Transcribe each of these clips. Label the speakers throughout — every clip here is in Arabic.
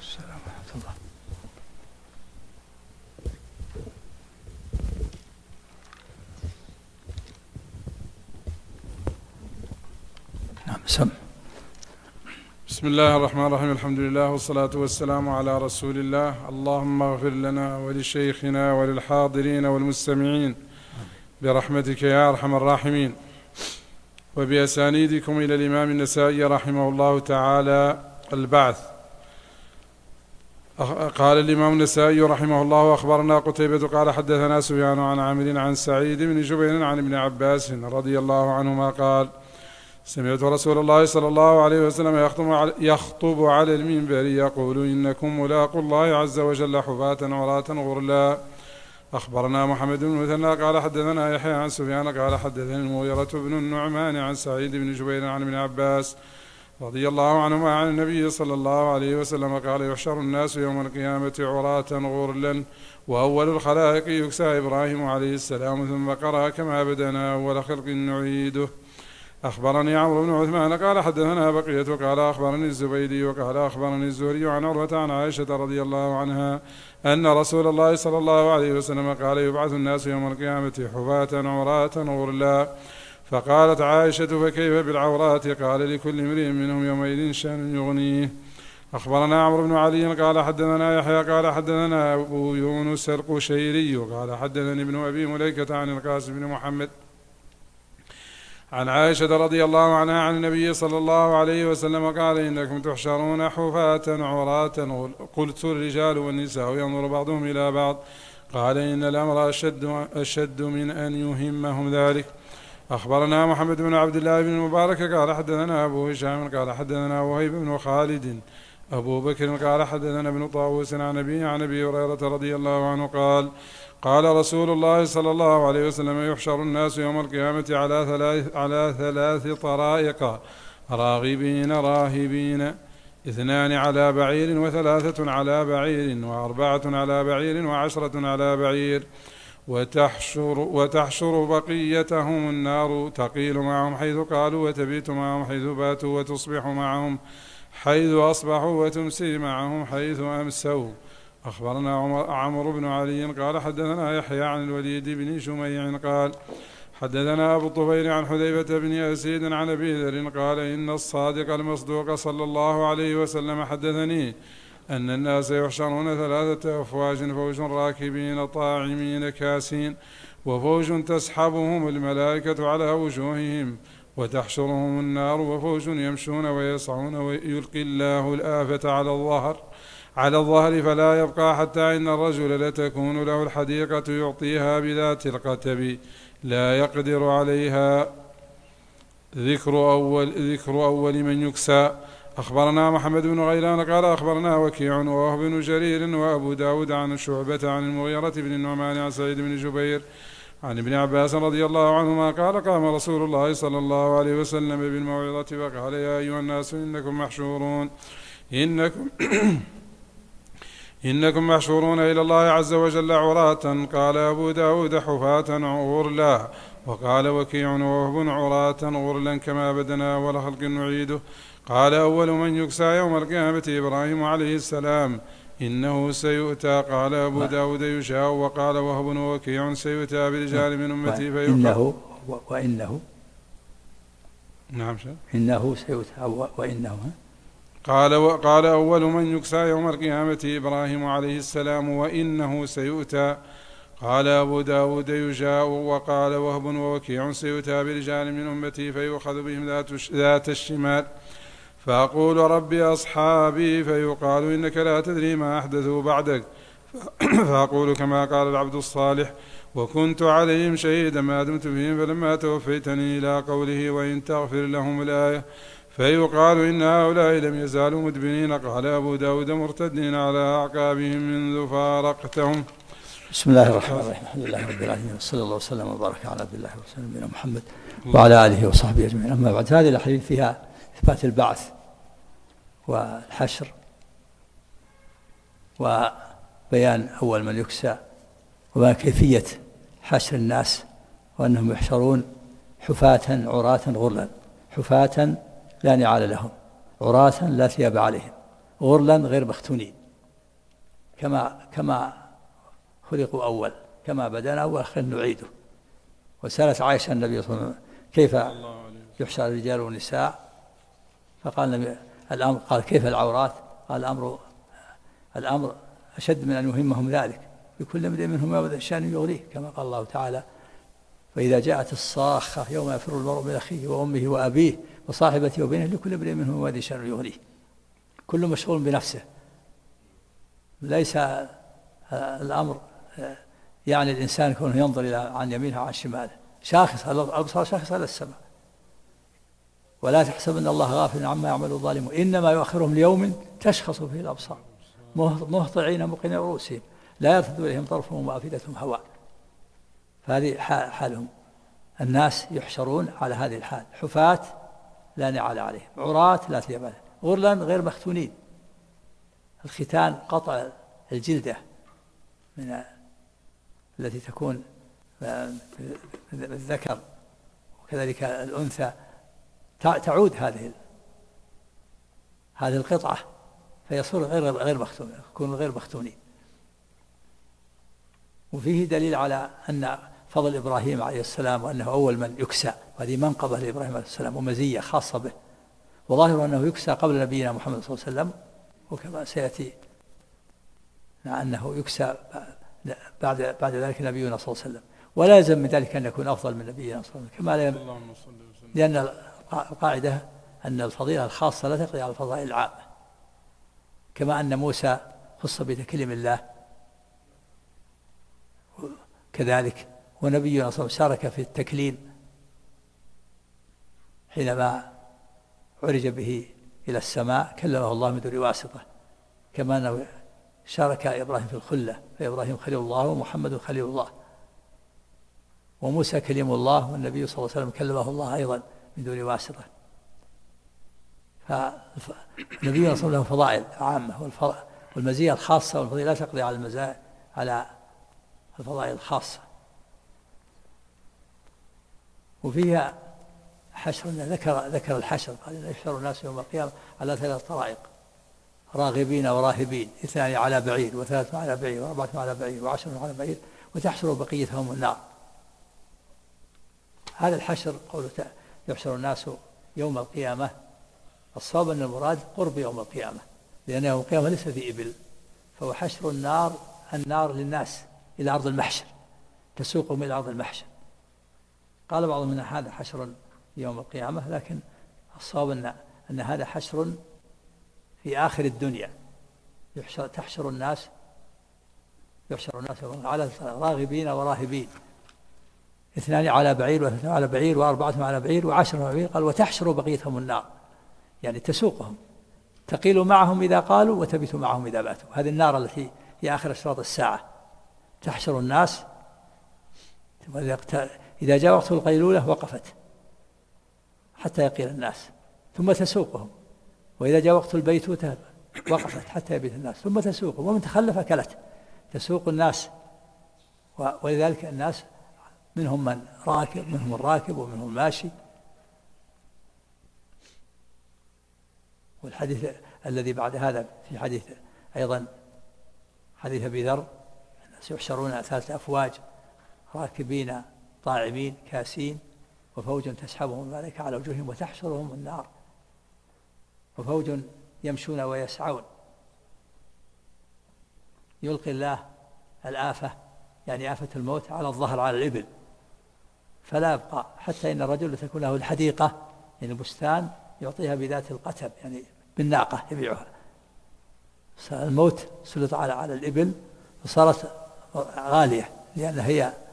Speaker 1: السلام ورحمة الله. نعم سم.
Speaker 2: بسم الله الرحمن الرحيم. الحمد لله والصلاة والسلام على رسول الله. اللهم اغفر لنا ولشيخنا وللحاضرين والمستمعين برحمتك يا أرحم الراحمين. وبأسانيدكم إلى الإمام النسائي رحمه الله تعالى البعث. قال الإمام النسائي رحمه الله: أخبرنا قتيبة قال حدثنا سفيان عن عامر عن سعيد بن جبير عن ابن عباس رضي الله عنهما قال: سمعت رسول الله صلى الله عليه وسلم يخطب على المنبر يقول: إنكم ملاقوا الله عز وجل حفاة عراة غرلا. أخبرنا محمد بن مثنى قال حدثنا يحيى عن سفيان قال حدثني المغيرة بن النعمان عن سعيد بن جبير عن ابن عباس رضي الله عنهما عن النبي صلى الله عليه وسلم قال: يحشر الناس يوم القيامة عراة غرلا، وأول الخلائق يكسى إبراهيم عليه السلام، ثم قرأ: كما بدأنا أول خلق نعيده. أخبرني عمرو بن عثمان قال حدثنا بقية قال أخبرني الزبيدي وقال أخبرني الزهري عن عروة عن عائشة رضي الله عنها أن رسول الله صلى الله عليه وسلم قال: يبعث الناس يوم القيامة حفاة عراة غرلا. فقالت عائشة: فكيف بالعورات؟ قال: لكل امرئ منهم يومئذ شأن يغنيه. أخبرنا عمرو بن علي قال حدثنا يحيى قال حدثنا أبو يونس القشيري قال حدثني ابن أبي مليكة عن القاسم بن محمد عن عائشة رضي الله عنها عن النبي صلى الله عليه وسلم قال: إنكم تحشرون حفاة عراة. قلت: الرجال والنساء ينظر بعضهم إلى بعض؟ قال: إن الأمر أشد من أن يهمهم ذلك. أخبرنا محمد بن عبد الله بن المبارك قال حدثنا أبو هشام قال حدثنا وهيب بن خالد أبو بكر قال حدثنا ابن طاووس عن أبي هريرة رضي الله عنه قال: قال رسول الله صلى الله عليه وسلم: يحشر الناس يوم القيامة على ثلاث طرائق: راغبين راهبين، 2 على بعير، 3 على بعير، 4 على بعير، 10 على بعير. وتحشر بقيتهم النار، تقيل معهم حيث قالوا، وتبيت معهم حيث باتوا، وتصبح معهم حيث أصبحوا، وتمسي معهم حيث أمسوا. أخبرنا عمرو بن علي قال حدثنا يحيى عن الوليد بن شميع قال حدثنا أبو الطفيل عن حذيفة بن أسيد عن أبي ذر قال: إن الصادق المصدوق صلى الله عليه وسلم حدثني أن الناس يحشرون 3 أفواج: فوج راكبين طاعمين كاسين، وفوج تسحبهم الملائكة على وجوههم وتحشرهم النار، وفوج يمشون ويسعون ويلقي الله الآفة على الظهر فلا يبقى، حتى إن الرجل لتكون له الحديقة يعطيها بذات القتب لا يقدر عليها. ذكر أول من يكسى. أخبرنا محمد بن غيلان قال أخبرنا وكيع ووهب بن جرير وأبو داود عن شعبة عن المغيرة بن النعمان عن سعيد بن جبير عن ابن عباس رضي الله عنهما قال: قام رسول الله صلى الله عليه وسلم بالموعظة فقال: يا أيها الناس إنكم محشورون إنكم محشورون إلى الله عز وجل عراة. قال أبو داود: حفاة غرلا. وقال وكيع ووهب: عراة غرلا كما بدنا أول خلق نعيده. قال: أول من يكسى يوم القيامة إبراهيم عليه السلام، إنه سيؤتى. قال أبو داود: يشاء. وقال وهب وكيع: سيؤتى برجال من أمتي
Speaker 1: وإنه
Speaker 2: نعم
Speaker 1: إنه سيؤتى وإنه
Speaker 2: قال أول من يكسى يوم القيامة إبراهيم عليه السلام، وإنه سيؤتى. قال أبو داود: يشاء. وقال وهب ووكيع: سيؤتى برجال من أمتي فيؤخذ بهم ذات الشمال، فأقول: ربي أصحابي، فيقال: إنك لا تدري ما أحدثوا بعدك، فأقول كما قال العبد الصالح: وكنت عليهم شهيدا ما دمت فيهم، فلما توفيتني، إلى قوله: وإن تغفر لهم الآية، فيقال: إن هؤلاء لم يزالوا مدبرين. قال أبو داود: مرتدين على أعقابهم منذ فارقتهم.
Speaker 1: بسم الله الرحمن الرحيم. الحمد لله رب العالمين، وصلى الله وسلم وبارك على عبد الله ورسوله نبينا محمد وعلى آله وصحبه أجمعين. أما بعد، هذه الأحاديث فيها إثبات البعث والحشر وبيان أول من يكسى وبيان كيفية حشر الناس، وأنهم يحشرون حفاة عراة غرلا. حفاة لا نعال لهم، عراة لا ثياب عليهم، غرلا غير مختونين، كما خلقوا أول، كما بدأنا أول خلق نعيده. وسألت عائشة النبي صلى الله عليه وسلم كيف يحشر الرجال والنساء، فقال النبي الأمر، قال كيف العورات؟ قال الأمر أشد من أن يهمهم ذلك، بكل امرئ منهم يومئذ شأن يغنيه، كما قال الله تعالى فإذا جاءت الصاخة يوم يفر المرء من أخيه وأمه وأبيه وصاحبته وبنيه لكل امرئ منهم يومئذ شأن يغنيه، كل مشغول بنفسه. ليس الأمر يعني الإنسان يكون ينظر إلى عن يمينه وعن شماله، شاخص الأبصار شاخص على السماء. ولا تحسبن الله غافلا عما يعمل الظالمون إنما يؤخرهم ليوم تشخص فيه الأبصار مهطعين مقنعي رؤوسهم لا يرتد إليهم طرفهم وأفئدتهم هواء. فهذه حالهم، الناس يحشرون على هذه الحال، حفاة لا نعال عليهم، عراة لا ثياب لهم، غرلا غير مختونين. الختان قطع الجلدة من التي تكون بالذكر، وكذلك الأنثى تعود هذه القطعة فيصير غير مختون، يكون غير مختونين. وفيه دليل على أن فضل إبراهيم عليه السلام وأنه أول من يكسى، وهذه منقبة لإبراهيم عليه السلام ومزية خاصة به، وظاهر أنه يكسى قبل نبينا محمد صلى الله عليه وسلم، وكما سيأتي أنه يكسى بعد ذلك نبينا صلى الله عليه وسلم. ولا يلزم من ذلك أن يكون أفضل من نبينا صلى الله عليه وسلم، كما لأن القاعدة أن الفضيلة الخاصة لا تقضي على الفضائل العامة، كما أن موسى خص بتكليم الله كذلك، ونبينا صلى الله عليه وسلم شارك في التكليم حينما عرج به إلى السماء كلمه الله من دون واسطة، كما أنه شارك إبراهيم في الخلة، فإبراهيم خليل الله ومحمد خليل الله، وموسى كليم الله، والنبي صلى الله عليه وسلم كلمه الله أيضا من دون واسطة. فنبينا صلى الله عليه وسلم فضائل عامة، والمزية الخاصة والفضيلة لا تقضي على الفضائل الخاصة. وفيها حشر، ذكر الحشر، قال يحشر الناس يوم القيامة على 3 طرائق، راغبين وراهبين، 2 على بعير و3 على بعير و4 على بعير و10 على بعير وتحشر بقيتهم النار. هذا الحشر قوله يحشر الناس يوم القيامة، الصواب أن المراد قرب يوم القيامة، لأن يوم القيامة ليس في إبل، فهو حشر النار للناس إلى أرض المحشر، تسوقهم إلى أرض المحشر. قال بعضهم من هذا حشر يوم القيامة، لكن الصواب أن هذا حشر في آخر الدنيا، يحشر الناس على راغبين وراهبين، 2 على بعير و3 على بعير و4 على بعير و10 على بعير. قال وتحشر بقيتهم النار، يعني تسوقهم، تقيل معهم إذا قالوا وتبت معهم إذا باتوا. هذه النار التي هي آخر أشراط الساعة، تحشر الناس، إذا جاء وقت القيلولة وقفت حتى يقيل الناس، ثم تسوقهم، وإذا جاء وقت البيتوتة وقفت حتى يبيت الناس، ثم تسوقهم، ومن تخلف أكلت، تسوق الناس. ولذلك الناس منهم من راكب، منهم الراكب ومنهم الماشي. والحديث الذي بعد هذا في حديث أيضا حديث أبي ذر، الناس يحشرون 3 أفواج، راكبين طاعمين كاسين، وفوج تسحبهم الملائكة على وجوههم وتحشرهم النار، وفوج يمشون ويسعون. يلقي الله الآفة، يعني آفة الموت، على الظهر على الإبل، فلا يبقى حتى إن الرجل تكون له الحديقة، يعني البستان، يعطيها بذات القتب، يعني بالناقة يبيعها. الموت سلط على الإبل وصارت غالية، لأنها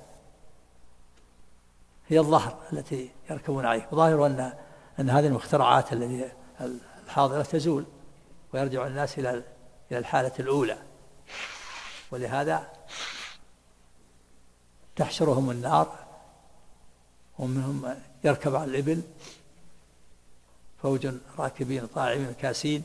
Speaker 1: هي الظهر التي يركبون عليه. وظاهر أن هذه المخترعات التي الحاضرة تزول، ويرجع الناس إلى الحالة الأولى، ولهذا تحشرهم النار، ومنهم يركب على الإبل، فوج راكبين طاعمين كاسين،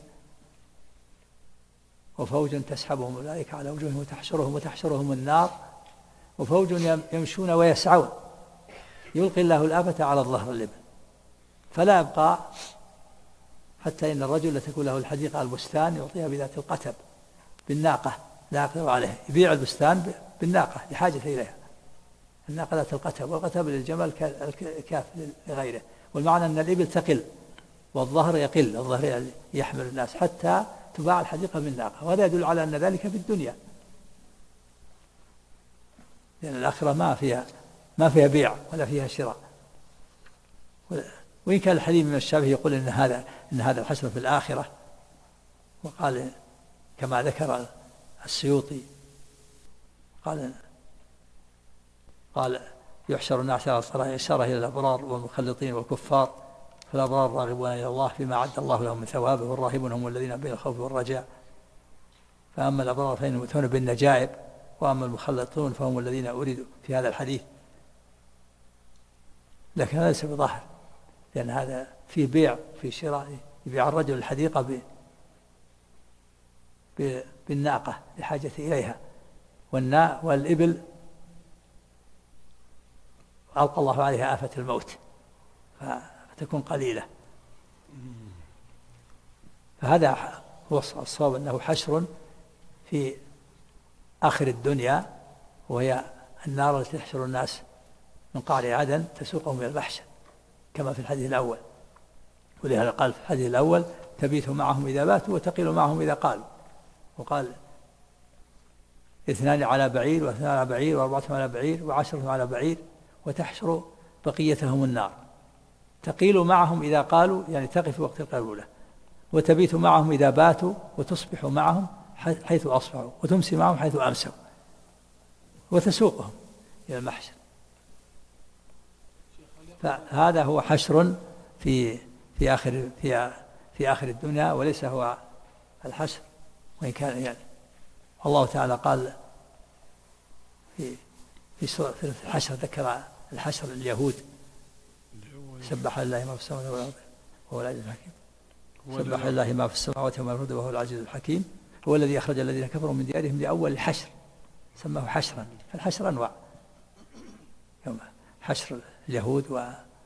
Speaker 1: وفوج تسحبهم الملائكة على وجوههم وتحشرهم النار، وفوج يمشون ويسعون. يلقي الله الآفة على الظهر الإبل، فلا يبقى حتى إن الرجل لتكون له الحديقة على البستان يعطيها بذات القتب بالناقة لا يقدر عليه، يبيع البستان بالناقة لحاجة إليها، الناقة ذات القتب، والقتب للجمل كاف لغيره. والمعنى أن الإبل تقل والظهر يقل، الظهر يحمل الناس حتى تباع الحديقة بالناقة. وهذا يدل على أن ذلك في الدنيا، لأن الآخرة ما فيها بيع ولا فيها شراء. وإن كان الحديث من الشافعي يقول إن هذا الحشر في الآخرة، وقال كما ذكر السيوطي قال يحشر الناس على الصراط، إشارة إلى الأبرار والمخلطين والكفار، فالأبرار راغبون إلى الله فيما أعد الله لهم من ثوابه، والراهبون هم الذين بين الخوف والرجاء. فأما الأبرار فإنهم يؤتون بالنجائب، وأما المخلطون فهم الذين أريدوا في هذا الحديث. لكن هذا ليس بظاهر، لأن هذا فيه بيع في شراء، يبيع الرجل الحديقة بالناقة لحاجة إليها، والإبل ألقى الله عليها آفة الموت فتكون قليلة. فهذا هو الصواب، أنه حشر في آخر الدنيا، وهي النار التي تحشر الناس من قعر عدن تسوقهم إلى المحشر كما في الحديث الأول. ولهذا قال في الحديث الأول تبيت معهم إذا باتوا وتقيل معهم إذا قالوا، وقال 2 على بعير و2 على بعير و4 على بعير و10 على بعير، وتحشر بقيتهم النار. تقيل معهم إذا قالوا يعني تقف وقت القيلولة، وتبيت معهم إذا باتوا، وتصبح معهم حيث أصبحوا، وتمسي معهم حيث أمسوا، وتسوقهم إلى المحشر. فهذا هو حشر في آخر الدنيا، وليس هو الحشر، وإن كان يعني الله تعالى قال في سورة الحشر، ذكر الحشر اليهود: سبح لله ما في السماوات والأرض وهو العزيز الحكيم. سبح لله ما في السماوات وما في الأرض وهو العزيز الحكيم. هو الذي أخرج الذين كفروا من ديارهم لأول الحشر، سماه حشرا. فالحشر أنواع، يوم حشر اليهود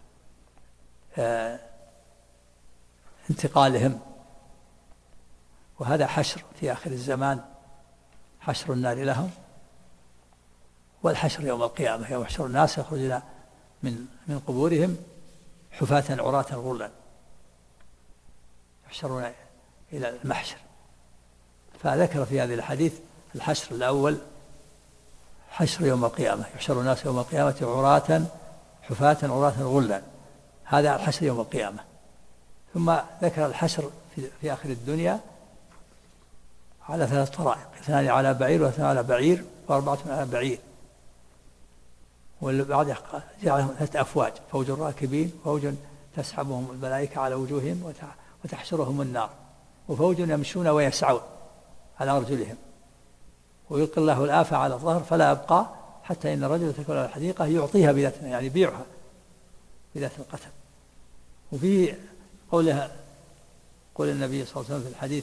Speaker 1: وانتقالهم، وهذا حشر في آخر الزمان، حشر النار لهم، والحشر يوم القيامة يوم يحشر الناس يخرجون من قبورهم حفاة عراة غرلا، يحشرون إلى المحشر. فذكر في هذه الحديث الحشر الأول حشر يوم القيامة، يحشر الناس يوم القيامة عراة حفاة عراة غرلا، هذا الحشر يوم القيامة. ثم ذكر الحشر في آخر الدنيا على 3 طرائق: 2 على بعير و2 على بعير و4 على بعير. والبعض جعلهم 3 أفواج: فوج راكبين، وفوج تسحبهم الملائكة على وجوههم وتحشرهم النار، وفوج يمشون ويسعون على أرجلهم، ويلقي الله الآفة على الظهر فلا يبقى، حتى إن الرجل تكون له الحديقة يعطيها بذاتها، يعني يبيعها بذات القتل. وفي قول النبي صلى الله عليه وسلم في الحديث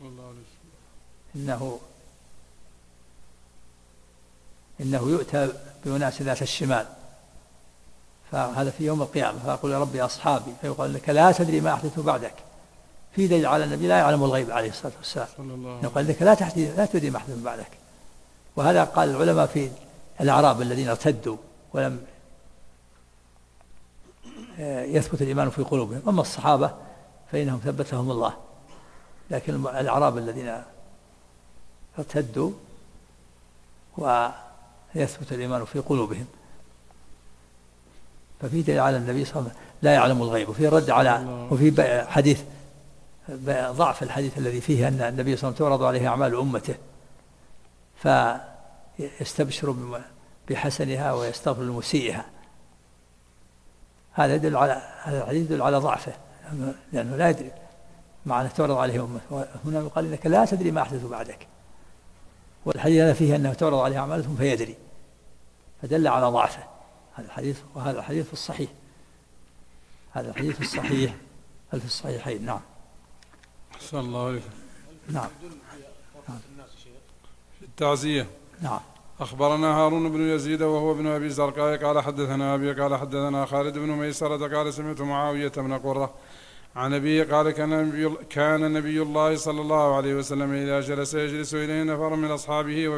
Speaker 1: إنه يؤتى بأناس ذات الشمال، فهذا في يوم القيامة، فأقول يا ربي أصحابي، فيقال لك لا تدري ما أحدث بعدك. في دليل على النبي لا يعلم الغيب عليه الصلاة والسلام، يقال لك لا تدري ما أحدث بعدك. وهذا قال العلماء في الأعراب الذين ارتدوا ولم يثبت الإيمان في قلوبهم. أما الصحابة فإنهم ثبتهم الله، لكن الأعراب الذين ارتدوا ويثبت الإيمان في قلوبهم، ففي دليل على النبي صلى الله عليه وسلم لا يعلم الغيب. وفي رد على وفي حديث ضعف الحديث الذي فيه أن النبي صلى الله عليه وسلم تعرض عليه أعمال أمته فيستبشر بحسنها ويستغفر لمسيئها. هذا يدل على هذا الحديث يدل على ضعفه، لأنه لا يدري معنى تعرض عليه أمته. هنا يقال إنك لا تدري ما أحدث بعدك، والحديث هذا فيه أنه تعرض عليه أعمالهم فيدري، فدل على ضعفه هذا الحديث. وهذا الحديث في الصحيح، هذا الحديث في الصحيح في الصحيحين. نعم.
Speaker 2: أحسن الله عليكم.
Speaker 1: نعم.
Speaker 2: في التعزية.
Speaker 1: نعم.
Speaker 2: أخبرنا هارون بن يزيد وهو ابن أبي زرقاء قال حدثنا أبي قال حدثنا خالد بن ميسرة قال سمعت معاوية بن قرة عن أبيه قال كان نبي الله صلى الله عليه وسلم إذا جلس يجلس إليه نفر من أصحابه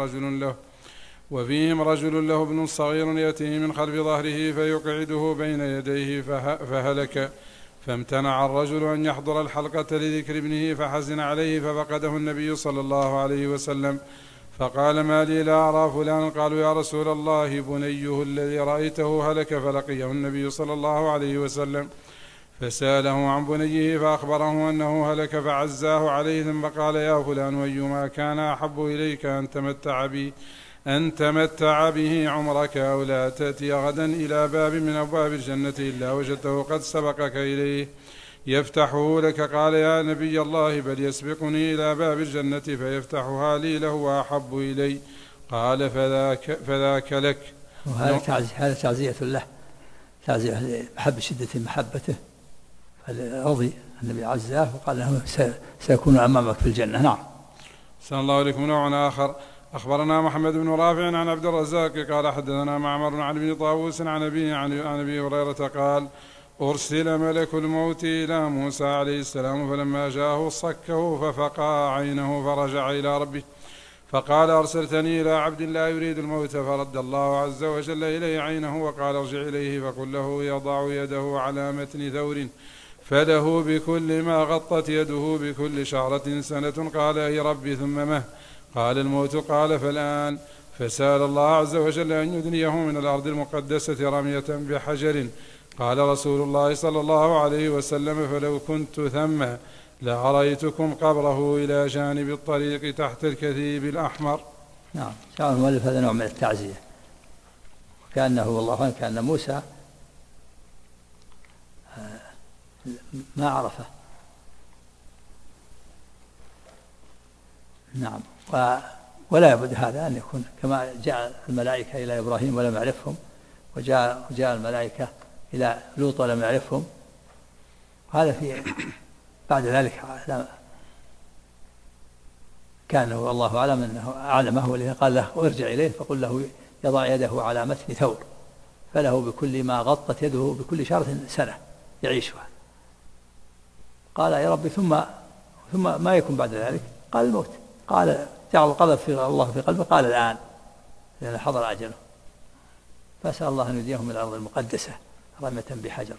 Speaker 2: وفيهم رجل له ابن صغير يأتيه من خلف ظهره فيقعده بين يديه فهلك، فامتنع الرجل أن يحضر الحلقة لذكر ابنه فحزن عليه، ففقده النبي صلى الله عليه وسلم فقال ما لي لا أرى فلان؟ قالوا يا رسول الله بنيه الذي رأيته هلك، فلقيه النبي صلى الله عليه وسلم فسأله عن بنيه فأخبره أنه هلك فعزاه عليه، ثم قال يا فلان أيما كان أحب إليك أن تمتع به عمرك أو لا تأتي غدا إلى باب من أبواب الجنة إلا وجدته قد سبقك إليه يفتحه لك؟ قال يا نبي الله بل يسبقني إلى باب الجنة فيفتحها لي له أحب إلي. قال فذاك لك.
Speaker 1: وهذا تعزية له، تعزية محبة شدة محبته، فرضي النبي عزاه وقال له سيكون أمامك في الجنة. نعم.
Speaker 2: صلى الله عليكم. نوع آخر. أخبرنا محمد بن رافع عن عبد الرزاق قال حدثنا معمر عن ابن طاووس عن أبي هريرة قال أرسل ملك الموت إلى موسى عليه السلام فلما جاءه صكه ففقع عينه فرجع إلى ربه فقال أرسلتني إلى عبد لا يريد الموت، فرد الله عز وجل إليه عينه وقال ارجع إليه فقل له يضع يده على متن ثور فله بكل ما غطت يده بكل شعرة سنة. قال أي ربي ثم مه؟ قال الموت. قال فالآن. فسأل الله عز وجل أن يدنيه من الأرض المقدسة رمية بحجر. قال رسول الله صلى الله عليه وسلم فلو كنت ثم لأريتكم قبره إلى جانب الطريق تحت الكثيب الأحمر.
Speaker 1: نعم. شعر المؤلف هذا نوع من التعزية، وكأنه والله كأن موسى ما عرفه. نعم. ولا يبد هذا أن يكون كما جاء الملائكة إلى إبراهيم ولم يعرفهم، وجاء الملائكة إلى لوط ولم يعرفهم. هذا في بعد ذلك كان الله أعلم أنه أعلمه، ولذا قال له ارجع إليه فقل له يضع يده على متن ثور فله بكل ما غطت يده بكل شعرة سنة يعيشها. قال يا ربي ثم ما يكون بعد ذلك؟ قال الموت. قال جعل القذف في الله في قلبه، قال الآن لأن حضر أجله، فأسأل الله أن يديه من الأرض المقدسة رمية بحجر.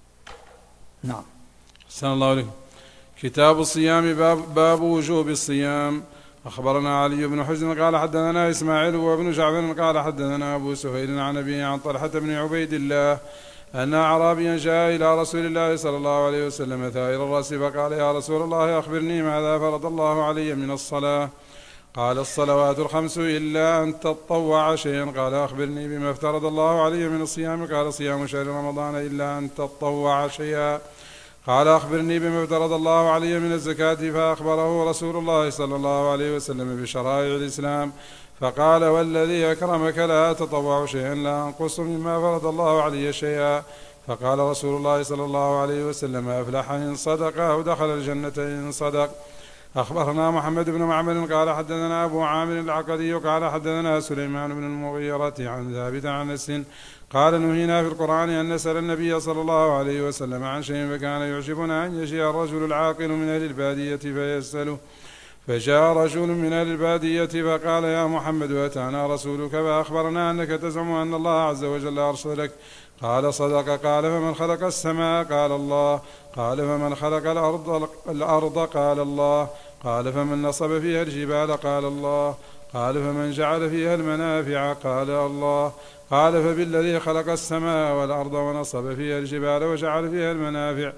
Speaker 1: نعم.
Speaker 2: أحسن الله عليكم. كتاب الصيام. باب وجوب الصيام. أخبرنا علي بن حجر قال حدثنا إسماعيل وابن جعفر قال حدثنا أبو سهيل عن أبيه عن طلحة بن عبيد الله أن أعرابيا جاء إلى رسول الله صلى الله عليه وسلم ثائر الرأس فقال يا رسول الله أخبرني ماذا فرض الله علي من الصلاة؟ قال الصلوات الخمس إلا أن تطوع شيئا. قال أخبرني بما افترض الله علي من الصيام؟ قال صيام شهر رمضان إلا أن تطوع شيئا. قال أخبرني بما افترض الله علي من الزكاة؟ فأخبره رسول الله صلى الله عليه وسلم بشرائع الإسلام فقال والذي أكرمك لا أتطوع شيئا لا أنقص مما فرض الله علي شيئا. فقال رسول الله صلى الله عليه وسلم أفلح إن صدق أو دخل الجنة إن صدق. أخبرنا محمد بن معمر قال حدثنا أبو عامر العقدي قال حدثنا سليمان بن المغيرة عن ثابت عن أنس قال نهينا في القرآن أن نسأل النبي صلى الله عليه وسلم عن شيء فكان يعجبنا أن يجيء الرجل العاقل من أهل البادية فيسأله. فجاء رجل من أهل البادية فقال يا محمد أتانا رسولك فأخبرنا أنك تزعم أن الله عز وجل أرسلك. قال صدق. قال فمن خلق السماء؟ قال الله. قال فمن خلق الأرض؟ قال الله. قال فمن نصب فيها الجبال؟ قال الله. قال فمن جعل فيها المنافع؟ قال الله. قال فبالذي خلق السماء والأرض ونصب فيها الجبال وجعل فيها المنافع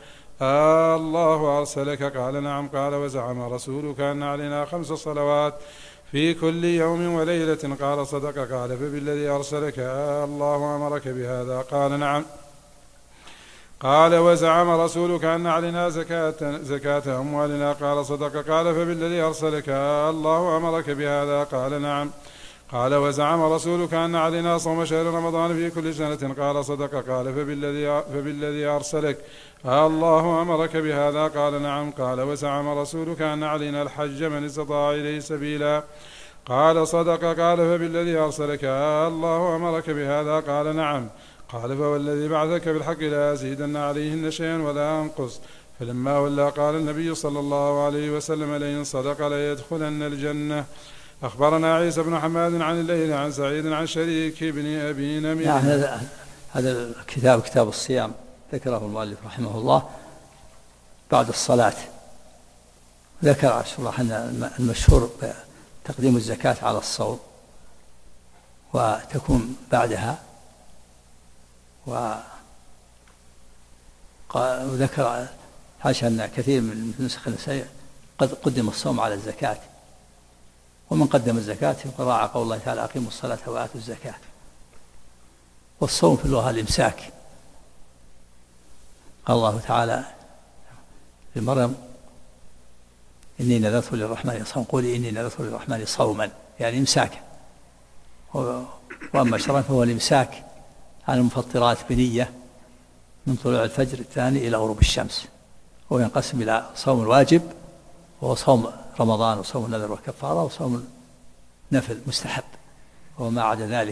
Speaker 2: الله أرسلك؟ قال نعم. قال وزعم رسولك أن علينا 5 صلوات في كل يوم وليلة؟ قال صدق. قال فبالذي أرسلك الله أمرك بهذا؟ قال نعم. قال وزعم رسولك أن علينا زكاة أموالنا؟ قال صدق. قال فبالذي أرسلك الله أمرك بهذا؟ قال نعم. قال وزعم رسولك أن علينا صوم شهر رمضان في كل سنة؟ قال صدق. قال فبالذي أرسلك الله أمرك بهذا؟ قال نعم. قال وزعم رسولك أن علينا الحج من استطاع إليه سبيلا؟ قال صدق. قال فبالذي أرسلك الله أمرك بهذا؟ قال نعم. قال فوالذي بعثك بالحق لا أزيدن عليهن شيئا ولا أنقص. فلما ولى قال النبي صلى الله عليه وسلم لئن صدق ليدخلن الجنة. أخبرنا عيسى بن حماد عن الليث عن سعيد عن شريك بن أبي نمير.
Speaker 1: هذا الكتاب كتاب الصيام ذكره المؤلف رحمه الله بعد الصلاة. ذكر شرح أن المشهور تقديم الزكاة على الصوم وتكون بعدها، وذكر حاشا أن كثير من نسخ النسائي قد قدم الصوم على الزكاة، ومن قدم الزكاة راعى قول الله تعالى أقيموا الصلاة وآتوا الزكاة. والصوم في اللغة الإمساك. قال الله تعالى لمريم إني نذرت للرحمن صوما قولي إني نذرت للرحمن صوما، يعني إمساكا. وأما شرعا فهو الإمساك عن المفطرات بنية من طلوع الفجر الثاني إلى غروب الشمس، وينقسم إلى صوم الواجب وهو صوم رمضان وصوم النذر والكفارة، وصوم نفل مستحب وما عدا ذلك.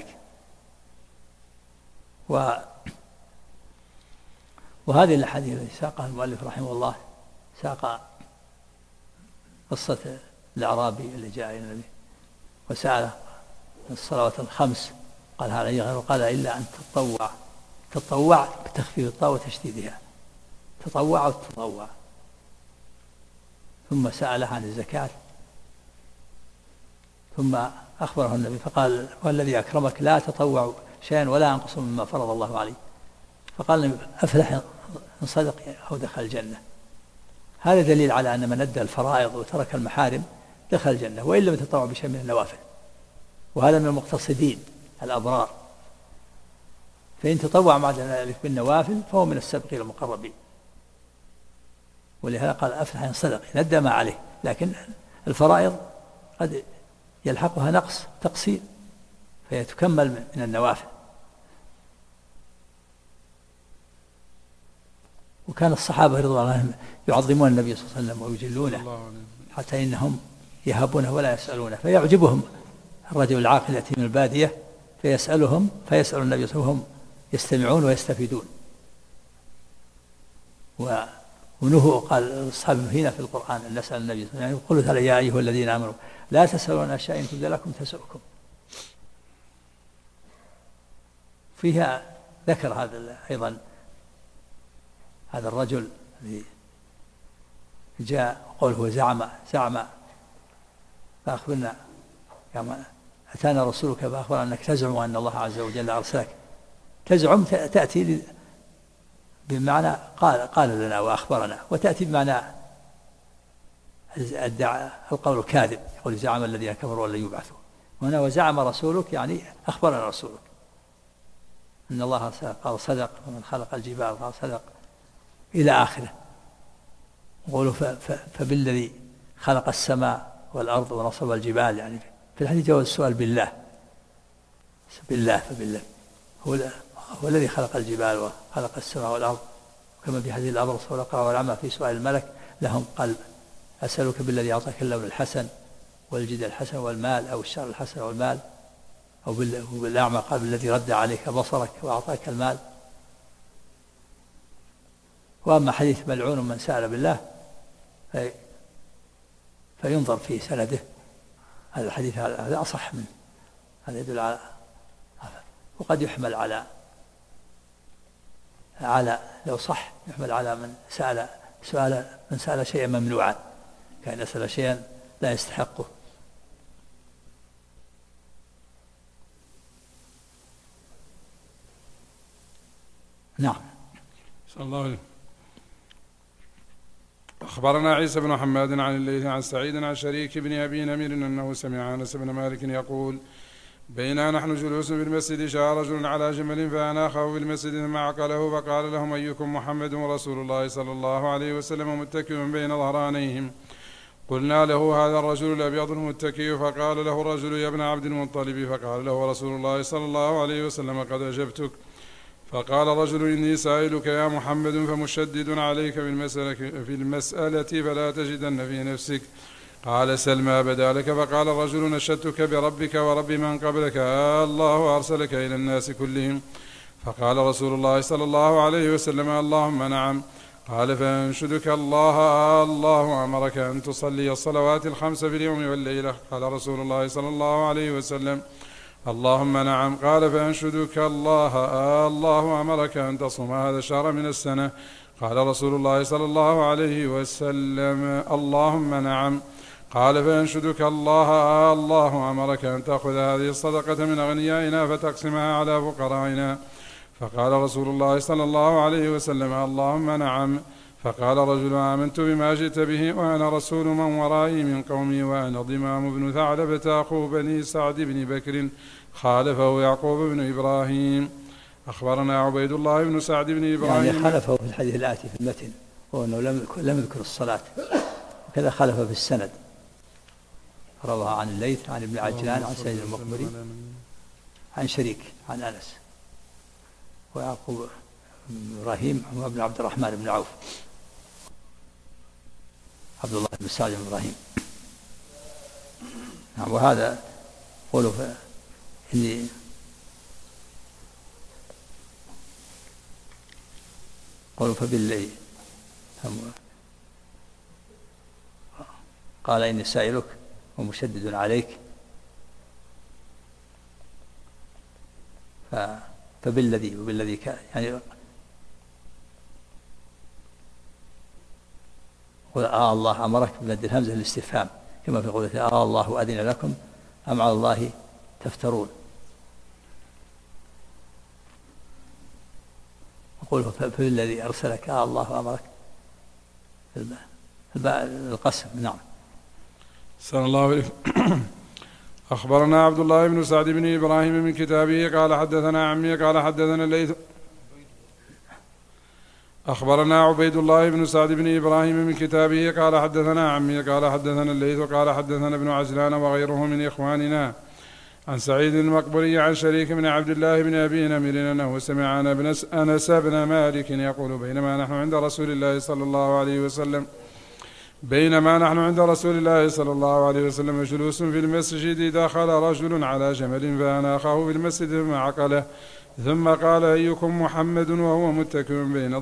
Speaker 1: وهذه الأحاديث التي ساقها المؤلف رحمه الله ساق قصة الأعرابي اللي جاء إلى النبي وسأله الصلوات الخمس قال هذا غير، قال إلا أن تطوع بتخفيف الطاء وتشديدها، تطوع وتطوع. ثم سأله عن الزكاة ثم أخبره النبي فقال والذي أكرمك لا تطوع شيئا ولا أنقص مما فرض الله عليه. فقال النبي أفلح إن صدق أو دخل الجنة. هذا دليل على أن من أدى الفرائض وترك المحارم دخل الجنة وإن لم يتطوع بشيء من النوافل، وهذا من المقتصدين الأبرار. فإن تطوع مع ذلك بالنوافل فهو من السابقين المقربين. ولهذا قال أفلح إن صدق، إن أدى ما عليه. لكن الفرائض قد يلحقها نقص تقصير فهي تكمل من النوافل. وكان الصحابة رضي الله عنهم يعظمون النبي صلى الله عليه وسلم ويجلونه حتى إنهم يهابونه ولا يسألونه، فيعجبهم الرجل العاقل يأتي من البادية فيسأل النبي صلى الله عليه وسلم وهم يستمعون ويستفيدون. ونهوا قال أصحاب نهينا في القرآن أن نسأل النبي صلى الله عليه وسلم، قل تعالى يا أيها الذين آمنوا لا تسألون أشياء إن تبد لكم تسؤكم. فيها ذكر هذا أيضا هذا الرجل الذي جاء قوله زعم فأخبرنا كما أتانا رسولك فأخبرنا أنك تزعم أن الله عز وجل أرسلك. تزعم تأتي بمعنى قال لنا وأخبرنا، وتأتي بمعنى القول الكاذب، يقول زعم الذين كفروا ولن يبعثوا. وهنا وزعم رسولك يعني أخبرنا رسولك أن الله قال صدق ومن خلق الجبال قال صدق إلى آخره. يقولوا فبالذي خلق السماء والأرض ونصب الجبال، يعني في الحديث جواز السؤال بالله فبالله هو الذي خلق الجبال وخلق السماء والأرض. كما في حديث الأبرص والأقرع والأعمى في سؤال الملك لهم قلب أسألك بالذي أعطاك اللون الحسن والجد الحسن والمال، أو الشعر الحسن والمال، أو بالأعمى قال بالذي رد عليك بصرك وأعطاك المال. وأما حديث ملعون من سأل بالله فينظر في سنده. هذا الحديث هذا أصح منه، هذا يدل على، وقد يحمل على لو صح يحمل على من سأل شيئا ممنوعا، كان يسأل شيئا لا يستحقه. نعم.
Speaker 2: صلى الله عليه. أخبرنا عيسى بن حماد عن الليث عن سعيد عن شريك بن أبي نمير أنه سمع أنس بن مالك يقول بينا نحن جلوس في المسجد جاء رجل على جمل فأناخه في المسجد ثم عقله فقال لهم أيكم محمد رسول الله صلى الله عليه وسلم متكئ بين ظهرانيهم. قلنا له هذا الرجل الأبيض المتكئ. فقال له الرجل يا ابن عبد المطلب. فقال له رسول الله صلى الله عليه وسلم قد أجبتك. فقال رجل إني سائلك يا محمد فمشدد عليك في المسألة فلا تجدن في نفسك. قال سل ما بدا لك. فقال الرجل نشدتك بربك ورب من قبلك الله أرسلك إلى الناس كلهم. فقال رسول الله صلى الله عليه وسلم اللهم نعم. قال فأنشدك الله الله أمرك أن تصلي الصلوات الخمس في اليوم والليلة؟ قال رسول الله صلى الله عليه وسلم اللهم نعم. قال فأنشدك الله الله أمرك أن تصوم هذا الشهر من السنة؟ قال رسول الله صلى الله عليه وسلم اللهم نعم. قال فأنشدك الله الله أمرك أن تأخذ هذه الصدقة من أغنيائنا فتقسمها على فقرائنا؟ فقال رسول الله صلى الله عليه وسلم اللهم نعم. فقال رجل آمنت بما جئت به وأنا رسول من ورائي من قومي وأنا ضمام بن ثعلبة أخو بني سعد بن بكر خالفه يعقوب بن إبراهيم. أخبرنا عبيد الله بن سعد بن إبراهيم
Speaker 1: يعني خلفه في الحديث الآتي في المتن وأنه لم يذكر الصلاة، وكذا خلفه في السند رواه عن الليث عن ابن عجلان عن سيد المقبري عن شريك عن أنس ويعقوب بن إبراهيم وابن عبد الرحمن بن عوف عبد الله بن سعد بن إبراهيم. وهذا قولوا إني قولوا فبالليل قال إني سائلك ومشدد عليك فبالذي وبالذي كان يعني قل الله أمرك بمد الهمزة للاستفهام كما في قوله الله أذن لكم أم على الله تفترون. وقل فبالذي أرسلك الله أمرك القسم. نعم.
Speaker 2: صلى الله عليه وسلم. أخبرنا عبد الله بن سعد بن إبراهيم من كتابه قال حدثنا عمي قال حدثنا الليث. أخبرنا عبيد الله بن سعد بن إبراهيم من كتابه قال حدثنا عمي قال حدثنا الليث قال حدثنا ابن عجلان وغيره من إخواننا عن سعيد المقبري عن شريك بن عبد الله بن أبي نمر أنه سمع أنس بن مالك يقول بينما نحن عند رسول الله صلى الله عليه وسلم جلوس في المسجد دخل رجل على جمل فأناخه في المسجد ثم عقله ثم قال أيكم محمد وهو متكئ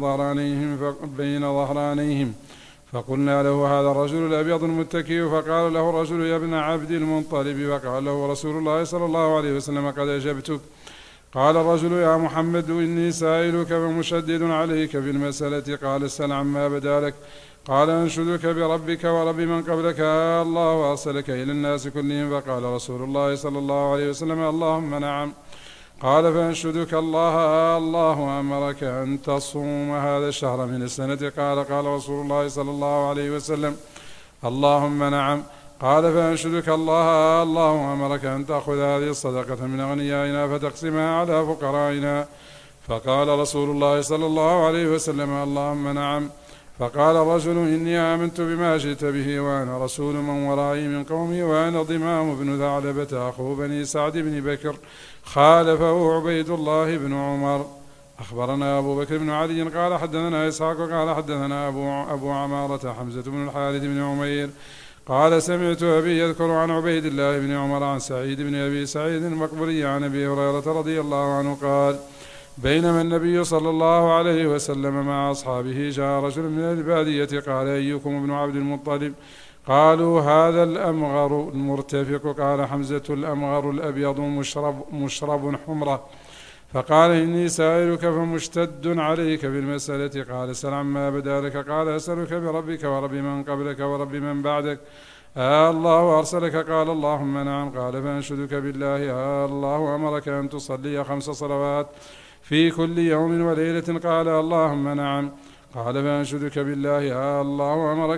Speaker 2: بين ظهرانيهم فقلنا له هذا الرجل الأبيض المتكئ. فقال له الرجل يا ابن عبد المطلب. فقال له رسول الله صلى الله عليه وسلم قد أجبتك. قال الرجل يا محمد إني سائلك ومشدد عليك في المسألة. قال اسأل عما بدا لك. قال أنشدك بربك ورب من قبلك الله أرسلك إلى الناس كلهم. فقال رسول الله صلى الله عليه وسلم اللهم نعم. قال فأنشدك الله أمرك أن تصوم هذا الشهر من السنة؟ قال رسول الله صلى الله عليه وسلم اللهم نعم. قال فأنشدك الله أمرك أن تأخذ هذه الصدقة من أغنيائنا فتقسمها على فقرائنا؟ فقال رسول الله صلى الله عليه وسلم اللهم نعم. فقال الرجل إني آمنت بما جئت به وأنا رسول من ورائي من قومي وأنا ضمام بن ثعلبة أخو بني سعد بن بكر خالفه عبيد الله بن عمر. أخبرنا أبو بكر بن علي قال حدثنا إسحاق قال حدثنا أبو عمارة حمزة بن الحارث بن عمير قال سمعت أبي يذكر عن عبيد الله بن عمر عن سعيد بن أبي سعيد المقبري عن أبي هريرة رضي الله عنه قال بينما النبي صلى الله عليه وسلم مع أصحابه جاء رجل من البادية قال أيكم ابن عبد المطلب؟ قالوا هذا الأمغر المرتفق. قال حمزة الأمغر الأبيض مشرب حمرة. فقال إني سائلك فمشتد عليك بالمسألة. قال سل عما بدا لك. قال أسألك بربك ورب من قبلك ورب من بعدك الله أرسلك؟ قال اللهم نعم. قال فأنشدك بالله الله أمرك أن تصلي 5 صلوات في كل يوم وليلة؟ قال اللهم نعم. قال فأنشدك بالله الله أمرك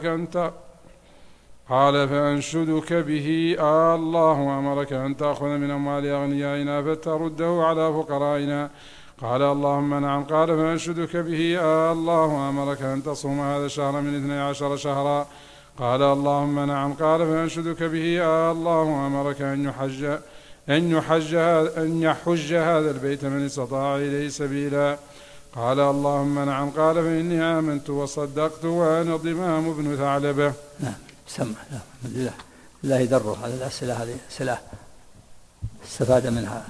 Speaker 2: أن تأخذ من أموال أغنيائنا فترده على فقرائنا؟ قال اللهم نعم. قال فأنشدك به الله أمرك أن تصوم هذا الشهر من 12 شهرا؟ قال اللهم نعم. قال فأنشدك به الله أمرك أن يحج هذا البيت من استطاع إليه سبيلا؟ قال اللهم نعم. قال فإني آمنت وصدقت وأنا ضمام بن ثعلبة.
Speaker 1: نعم سمع. الحمد لله يدره على الأسئلة هذه أسئلة استفاد منها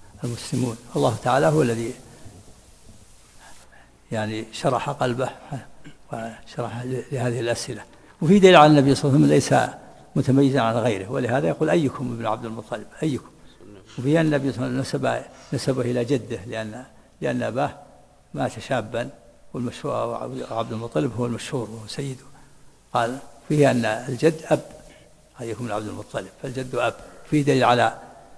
Speaker 1: المسلمون. الله تعالى هو الذي يعني شرح قلبه وشرح لهذه الأسئلة. وفي دليل على النبي صلى الله عليه وسلم ليس متميزا عن غيره، ولهذا يقول أيكم ابن عبد المطلب، أيكم. وفي النبي صلى الله عليه وسلم نسبه إلى جده لأن أباه مات شابا، والمشهور عبد المطلب هو المشهور وهو سيده. قال فيه أن الجد أب، أيكم ابن عبد المطلب، فالجد أب. فيه دليل على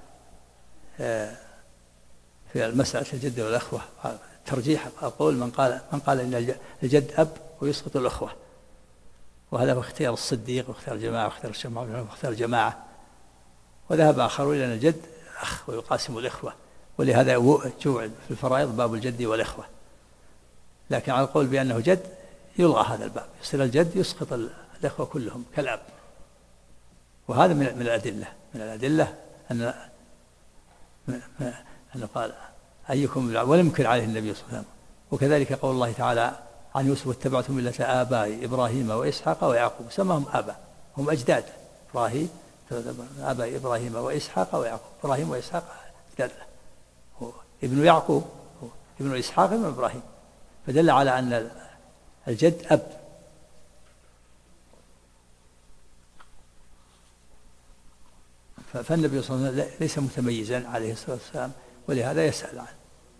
Speaker 1: في مسألة الجد والأخوة ترجيح القول من قال إن الجد أب ويسقط الأخوة، وهذا هو اختيار الصديق واختيار الجماعة واختيار الشيخ محمد واختيار الجماعة. وذهب آخرون إلى أن الجد أخ ويقاسم الإخوة، ولهذا جوع في الفرائض باب الجد والإخوة. لكن على القول بأنه جد يلغى هذا الباب، يصير الجد يسقط الإخوة كلهم كالأب. وهذا من الأدلة أنه قال أيكم، ولم ينكر عليه النبي صلى الله عليه وسلم. وكذلك قول الله تعالى عن يوسف واتبعتم ملة آباء إبراهيم وإسحاق ويعقوب، سماهم آباء، هم أجداد آباء إبراهيم وإسحاق ويعقوب. إبراهيم وإسحاق أجداد، ابن يعقوب ابن إسحاق ابن إبراهيم، فدل على أن الجد أب. فالنبي صلى الله عليه وسلم ليس متميزا عليه الصلاة والسلام، ولهذا يسأل عنه.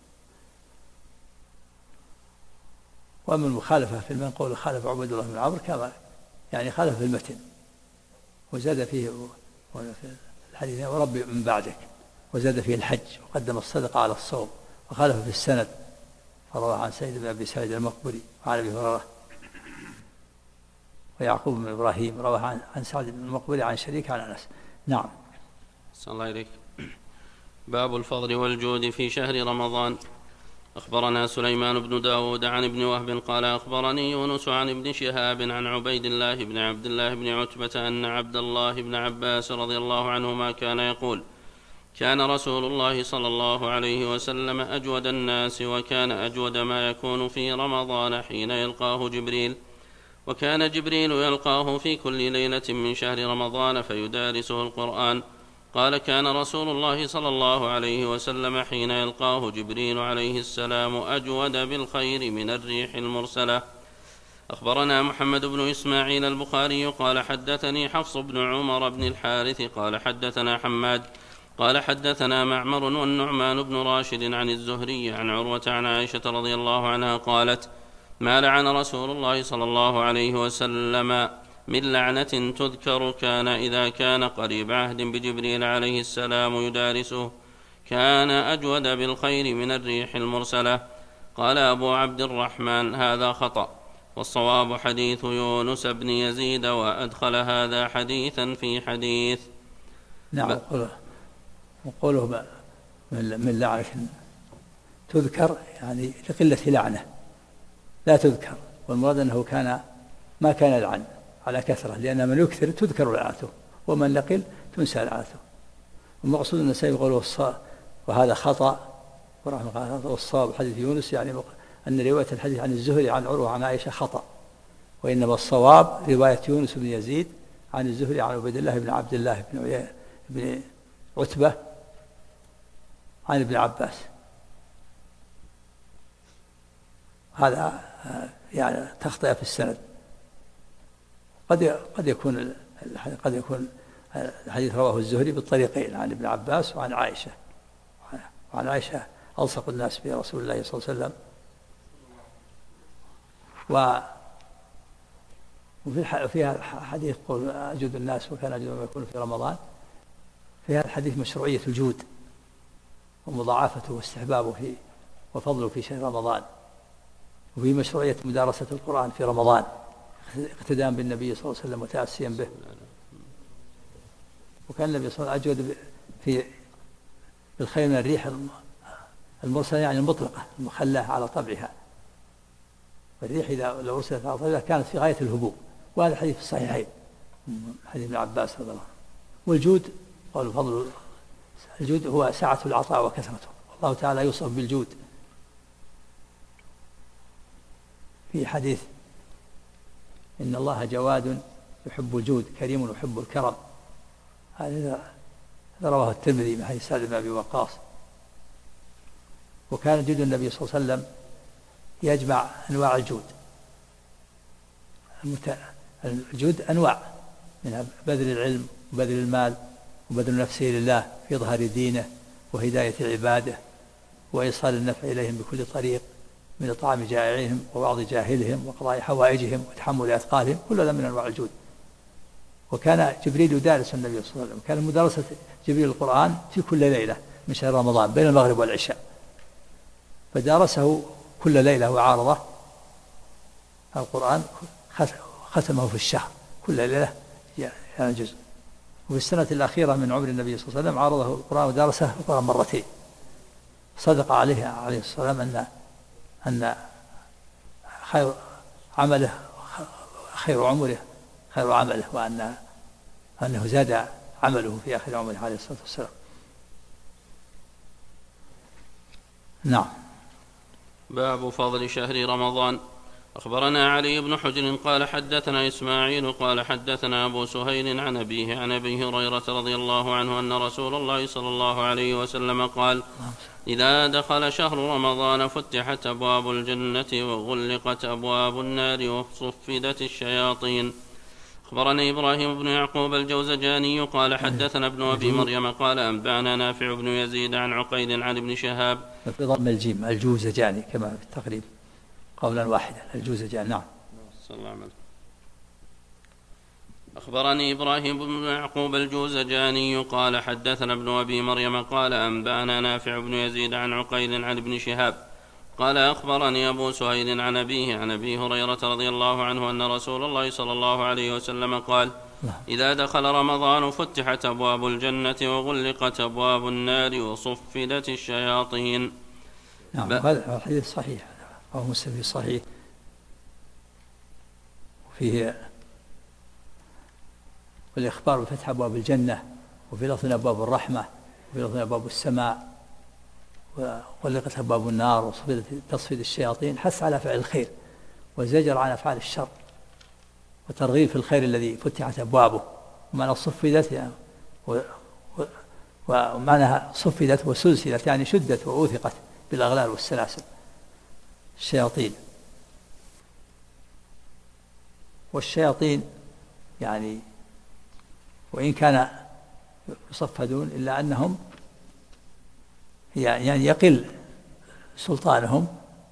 Speaker 1: وأما المخالفة في المن قول خالف عبيد الله بن عمرو كما يعني خالف في المتن، وزاد فيه في الحديث وربي من بعدك، وزاد فيه الحج، وقدم الصدقة على الصوم، وخالف في السند فروى عن سيد بن أبي سعيد المقبري وعن أبي هريرة. ويعقوب بن إبراهيم روى عن سعد بن المقبري عن شريك عن أنس. نعم.
Speaker 3: صلى الله عليك. باب الفضل والجود في شهر رمضان. أخبرنا سليمان بن داود عن ابن وهب قال أخبرني يونس عن ابن شهاب عن عبيد الله بن عبد الله بن عتبة أن عبد الله بن عباس رضي الله عنهما كان يقول كان رسول الله صلى الله عليه وسلم أجود الناس، وكان أجود ما يكون في رمضان حين يلقاه جبريل، وكان جبريل يلقاه في كل ليلة من شهر رمضان فيدارسه القرآن. قال كان رسول الله صلى الله عليه وسلم حين يلقاه جبريل عليه السلام أجود بالخير من الريح المرسلة. أخبرنا محمد بن إسماعيل البخاري قال حدثني حفص بن عمر بن الحارث قال حدثنا حماد قال حدثنا معمر والنعمان بن راشد عن الزهري عن عروة عن عائشة رضي الله عنها قالت ما لعن رسول الله صلى الله عليه وسلم من لعنة تذكر كان إذا كان قريب عهد بجبريل عليه السلام يدارسه كان أجود بالخير من الريح المرسلة. قال أبو عبد الرحمن هذا خطأ، والصواب حديث يونس بن يزيد، وأدخل هذا حديثا في حديث.
Speaker 1: نعم. وقوله من لعنة تذكر يعني لقلة لعنة لا تذكر، والمراد أنه ما كان يلعن على كثرة، لأن من يكثر تذكر لعنته، ومن نقل تنسى لعنته. المقصود أن سيقول وهذا خطأ والصواب حديث يونس، يعني أن رواية الحديث عن الزهري عن عروة عن عائشة خطأ، وإنما الصواب رواية يونس بن يزيد عن الزهري عن عبيد الله بن عبد الله بن عتبة عن ابن عباس. هذا يعني تخطئ في السند. قد يكون الحديث رواه الزهري بالطريقين عن ابن عباس وعن عائشة، وعن عائشة ألصق الناس برسول الله صلى الله عليه وسلم. وفيها حديث قول أجود الناس وكان أجود ما يكون في رمضان، في هذا الحديث مشروعية الجود ومضاعفته واستحبابه وفضله في شهر رمضان، وفي مشروعية مدارسة القرآن في رمضان اقتداء بالنبي صلى الله عليه وسلم وتأسيا به. وكان النبي صلى الله عليه وسلم أجود بالخير من الريح المرسلة، يعني المطلقة المخلة على طبعها. والريح إذا لو أرسلت على طبعها كانت في غاية الهبوب، وهذا حديث الصحيحين حديث ابن عباس رضي الله عنه. والجود والفضل، الجود هو سعة العطاء وكثرته، الله تعالى يوصف بالجود في حديث إن الله جواد يحب الجود كريم يحب الكرم. هذا رواه الترمذي من حديث سعد بن أبي وقاص. وكان جود النبي صلى الله عليه وسلم يجمع أنواع الجود، الجود أنواع، منها بذل العلم وبذل المال وبذل نفسه لله في إظهار دينه وهداية عباده وإيصال النفع إليهم بكل طريق، من إطعام جائعهم ووعظ جاهلهم وقضاء حوائجهم وتحمل أثقالهم، كل هذا من أنواع الجود. وكان جبريل يدارس النبي صلى الله عليه وسلم، كان مدارسة جبريل القرآن في كل ليلة من شهر رمضان بين المغرب والعشاء، فدارسه كل ليلة وعارضه القرآن، ختمه في الشهر كل ليلة يعني جزء. وفي السنة الأخيرة من عمر النبي صلى الله عليه وسلم عارضه القرآن ودارسه القرآن مرتين. صدق عليه الصلاة والسلام أن خير عمله خير عمره خير عمله، وأنه زاد عمله في آخر عمره عليه الصلاة والسلام. نعم.
Speaker 3: باب فضل شهر رمضان. أخبرنا علي بن حجر قال حدثنا إسماعيل قال حدثنا أبو سهيل عن أبيه عن أبي هريرة رضي الله عنه أن رسول الله صلى الله عليه وسلم قال: إذا دخل شهر رمضان فتحت أبواب الجنة وغلقت أبواب النار وصفدت الشياطين. أخبرنا إبراهيم بن يعقوب الجوزجاني قال حدثنا ابن أبي مريم قال أنبأنا نافع بن يزيد عن عقيل عن ابن شهاب
Speaker 1: بضم الجيم الجوزجاني كما في التقريب قولا واحدا الجوزجاني. نعم. أخبرني إبراهيم بن يعقوب الجوزجاني قال حدثنا ابن أبي مريم قال أنبأنا نافع بن يزيد عن عقيل عن ابن شهاب قال أخبرني أبو سهيل عن أبيه عن أبي هريرة رضي الله عنه أن رسول الله صلى الله عليه وسلم قال: إذا دخل رمضان فتحت أبواب الجنة وغلقت أبواب النار وصفدت الشياطين. نعم. هذا الحديث صحيح، رواه مسلم في صحيح، وفيه والإخبار بفتح أبواب الجنة، وفي لفظ أبواب الرحمة، وفي لفظ أبواب السماء، وغلقت أبواب النار وتصفيد الشياطين، حث على فعل الخير وزجر عن أفعال الشر وترغيب في الخير الذي فتحت أبوابه. ومعنى صفدت يعني ومعناها صفدت وسلسلت يعني شدت وأوثقت بالأغلال والسلاسل الشياطين. والشياطين يعني وإن كان يصفدون إلا أنهم يعني يقل سلطانهم،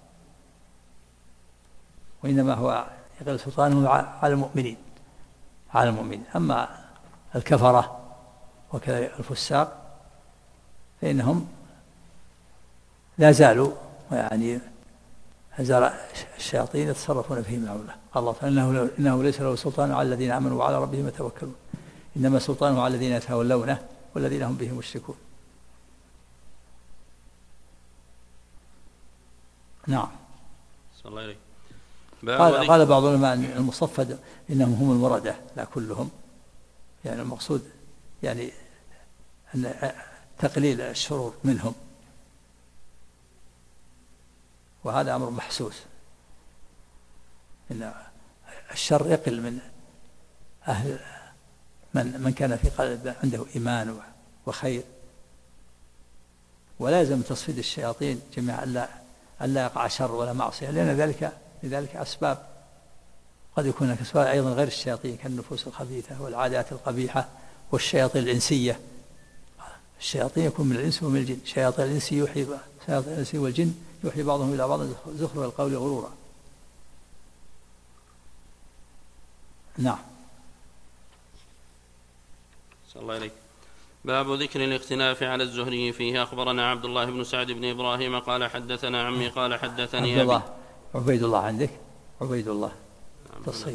Speaker 1: وإنما هو يقل سلطانهم على المؤمنين. أما الكفرة وكذا الفساق فإنهم لا زالوا يعني هزار الشياطين يتصرفون فيهم مع الله. قال الله إنه ليس له سلطان على الذين آمنوا وعلى ربهم يتوكلون، إنما سلطانه على الذين يتولونه والذين هم به مشركون. نعم. قال بعض العلماء المصفد إنهم هم المردة لا كلهم، يعني المقصود يعني أن تقليل الشرور منهم، وهذا أمر محسوس، إن الشر يقل من أهل من كان في قلبه عنده إيمان وخير. ولا يلزم تصفيد الشياطين جميعا ألا يقع شر ولا معصية، لأن لذلك أسباب قد يكون هناك أسباب أيضا غير الشياطين كالنفوس الخبيثة والعادات القبيحة والشياطين الإنسية. الشياطين يكون من الإنس ومن الجن، شياطين الإنس والجن يوحي بعضهم إلى بعض زخرف القول غرورا. نعم.
Speaker 3: صلى الله عليك. باب ذكر الاختلاف على الزهري فيه. أخبرنا عبد الله بن سعد بن إبراهيم قال حدثنا عمي قال حدثني أبي.
Speaker 1: عبيد الله عندك؟ عبيد الله تصحيح.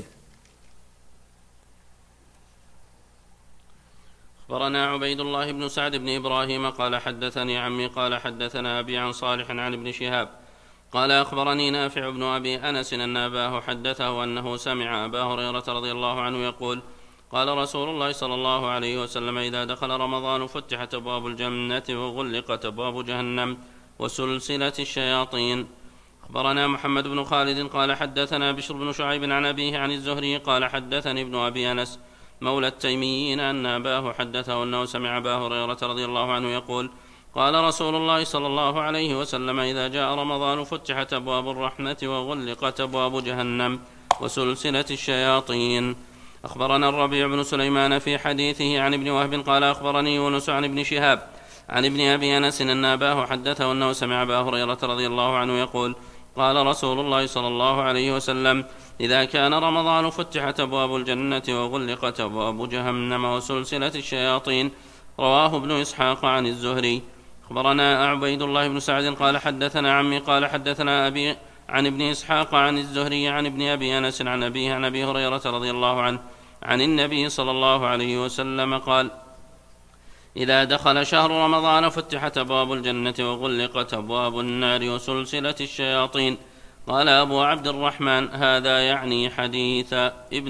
Speaker 3: أخبرنا عبيد الله بن سعد بن إبراهيم قال حدثني عمي قال حدثنا أبي عن صالح عن ابن شهاب قال أخبرني نافع بن أبي أنس أن أباه حدثه أنه سمع أبا هريرة رضي الله عنه يقول: قال رسول الله صلى الله عليه وسلم: إذا دخل رمضان فتحت أبواب الجنة وغلقت أبواب جهنم وسلسلت الشياطين. أخبرنا محمد بن خالد قال حدثنا بشر بن شعيب عن أبيه عن الزهري قال حدثني ابن أبي أنس مولى التيميين أن أباه حدثه أنه سمع أبا هريرة رضي الله عنه يقول: قال رسول الله صلى الله عليه وسلم: إذا جاء رمضان فتحت أبواب الرحمة وغلقت أبواب جهنم وسلسلة الشياطين. أخبرنا الربيع بن سليمان في حديثه عن ابن وهب قال أخبرني يونس عن ابن شهاب عن ابن أبي أنس أن أباه حدثه أنه سمع أبا هريرة رضي الله عنه يقول قال رسول الله صلى الله عليه وسلم إذا كان رمضان فتحت أبواب الجنة وغلقت أبواب جهنم وسلسلة الشياطين. رواه ابن إسحاق عن الزهري. أخبرنا عبيد الله بن سعد قال حدثنا عمي قال حدثنا أبي عن ابن إسحاق عن الزهري عن ابن أبي أنس عن أبيه عن أبي هريرة رضي الله عنه عن النبي صلى الله عليه وسلم قال إذا دخل شهر رمضان فتحت أبواب الجنة وغلقت أبواب النار وسلسلة الشياطين. قال أبو عبد الرحمن هذا يعني حديث ابن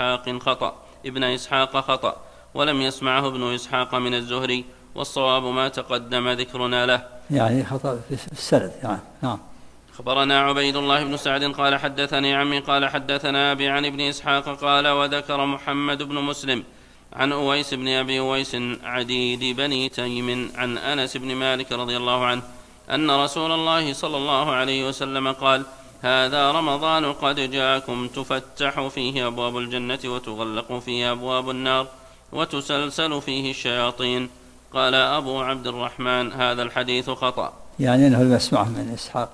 Speaker 3: إسحاق خطأ ولم يسمعه ابن إسحاق من الزهري والصواب ما تقدم ذكرنا له.
Speaker 1: يعني خطأ في السند يعني. نعم.
Speaker 3: أخبرنا عبيد الله بن سعد قال حدثني عمي قال حدثنا أبي عن ابن إسحاق قال وذكر محمد بن مسلم عن أويس بن أبي أويس عديد بني تيم عن أنس بن مالك رضي الله عنه أن رسول الله صلى الله عليه وسلم قال هذا رمضان قد جاءكم تفتح فيه أبواب الجنة وتغلق فيه أبواب النار وتسلسل فيه الشياطين. قال أبو عبد الرحمن هذا الحديث خطأ.
Speaker 1: يعني أنه لم يسمعه من إسحاق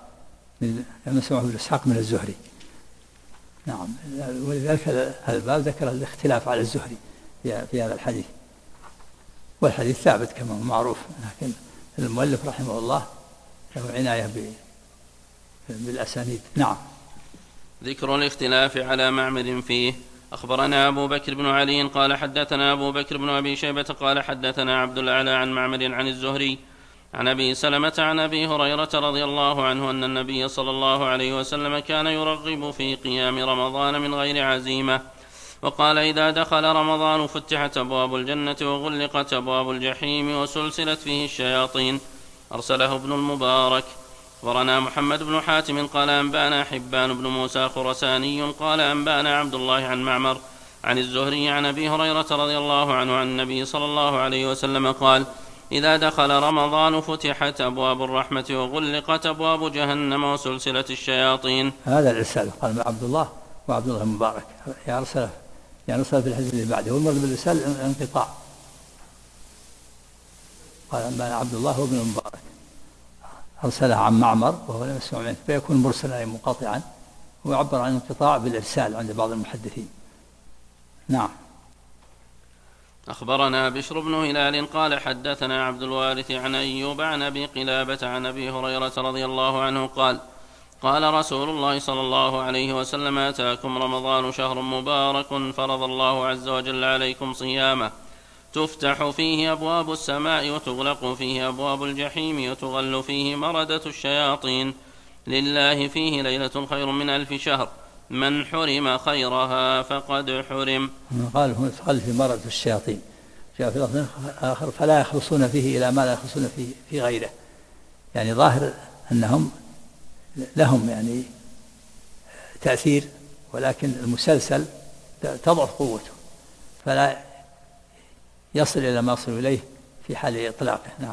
Speaker 1: من الزهري. نعم. ولذلك هذا الباب ذكر الاختلاف على الزهري في هذا الحديث، والحديث ثابت كما هو معروف، لكن المؤلف رحمه الله له عناية بالأسانيد. نعم.
Speaker 3: ذكر الاختلاف على معمر فيه. أخبرنا أبو بكر بن علي قال حدثنا أبو بكر بن أبي شيبة قال حدثنا عبد الأعلى عن معمر عن الزهري عن أبي سلمة عن أبي هريرة رضي الله عنه أن النبي صلى الله عليه وسلم كان يرغب في قيام رمضان من غير عزيمة، وقال إذا دخل رمضان فتحت أبواب الجنة وغلقت أبواب الجحيم وسلسلت فيه الشياطين. أرسله ابن المبارك. أخبرنا محمد بن حاتم قال أنبأنا حبان بن موسى خرساني قال أنبأنا عبد الله عن معمر عن الزهري عن أبي هريرة رضي الله عنه عن النبي صلى الله عليه وسلم قال إذا دخل رمضان فتحت أبواب الرحمة وغلقت أبواب جهنم وسلسلة الشياطين.
Speaker 1: هذا الإرسال قال عبد الله وعبد الله المبارك يرسل في الحديث اللي بعده، والمرض بالإرسال الانقطاع. قال أنبأنا عبد الله وابن المبارك أرسلها عن معمر وهو لم يسمع منه فيكون مرسلا منقطعا، ويعبر عن الانقطاع بالإرسال عند بعض المحدثين. نعم.
Speaker 3: أخبرنا بشر بن هلال قال حدثنا عبد الوارث عن أيوب عن أبي قلابة عن أبي هريرة رضي الله عنه قال قال رسول الله صلى الله عليه وسلم أتاكم رمضان شهر مبارك فرض الله عز وجل عليكم صيامه تفتح فيه أبواب السماء وتغلق فيه أبواب الجحيم وتغل فيه مردة الشياطين، لله فيه ليلة خير من 1000 شهر، من حرم خيرها فقد حرم.
Speaker 1: قال في مردة الشياطين، جاء في لفظ آخر فلا يخلصون فيه إلى ما لا يخلصون فيه في غيره، يعني ظاهر أنهم لهم يعني تأثير، ولكن المسلسل تضعف قوته فلا يصل إلى ما يصل إليه في حال إطلاقه. نعم.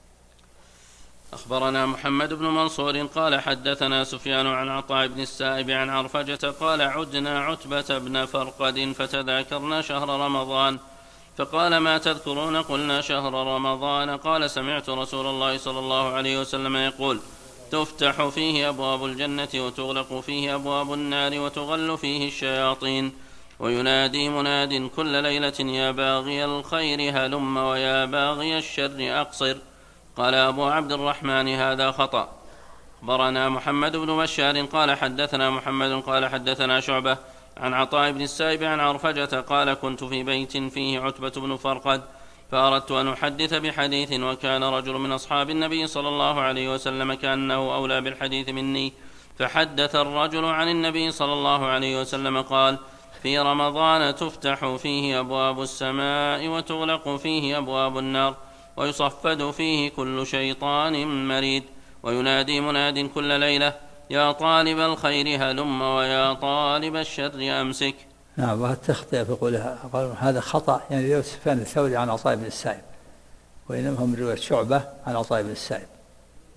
Speaker 3: أخبرنا محمد بن منصور قال حدثنا سفيان عن عطاء بن السائب عن عرفجة قال عدنا عتبة بن فرقد فتذاكرنا شهر رمضان فقال ما تذكرون؟ قلنا شهر رمضان. قال سمعت رسول الله صلى الله عليه وسلم يقول تفتح فيه أبواب الجنة وتغلق فيه أبواب النار وتغل فيه الشياطين، وينادي مناد كل ليلة يا باغي الخير هلم ويا باغي الشر أقصر. قال أبو عبد الرحمن هذا خطأ. أخبرنا محمد بن بشار قال حدثنا محمد قال حدثنا شعبة عن عطاء بن السائب عن عرفجة قال كنت في بيت فيه عتبة بن فرقد فأردت أن أحدث بحديث، وكان رجل من أصحاب النبي صلى الله عليه وسلم كأنه أولى بالحديث مني، فحدث الرجل عن النبي صلى الله عليه وسلم قال في رمضان تفتح فيه أبواب السماء وتغلق فيه أبواب النار ويصفد فيه كل شيطان مريد، وينادي مناد كل ليلة يا طالب الخير هلم ويا طالب الشر أمسك.
Speaker 1: نعم. وتخطئ في قولها هذا خطأ، يعني رواية سفيان الثوري عن عطاء بن السائب، وإنما هم رواية شعبة عن عطاء بن السائب.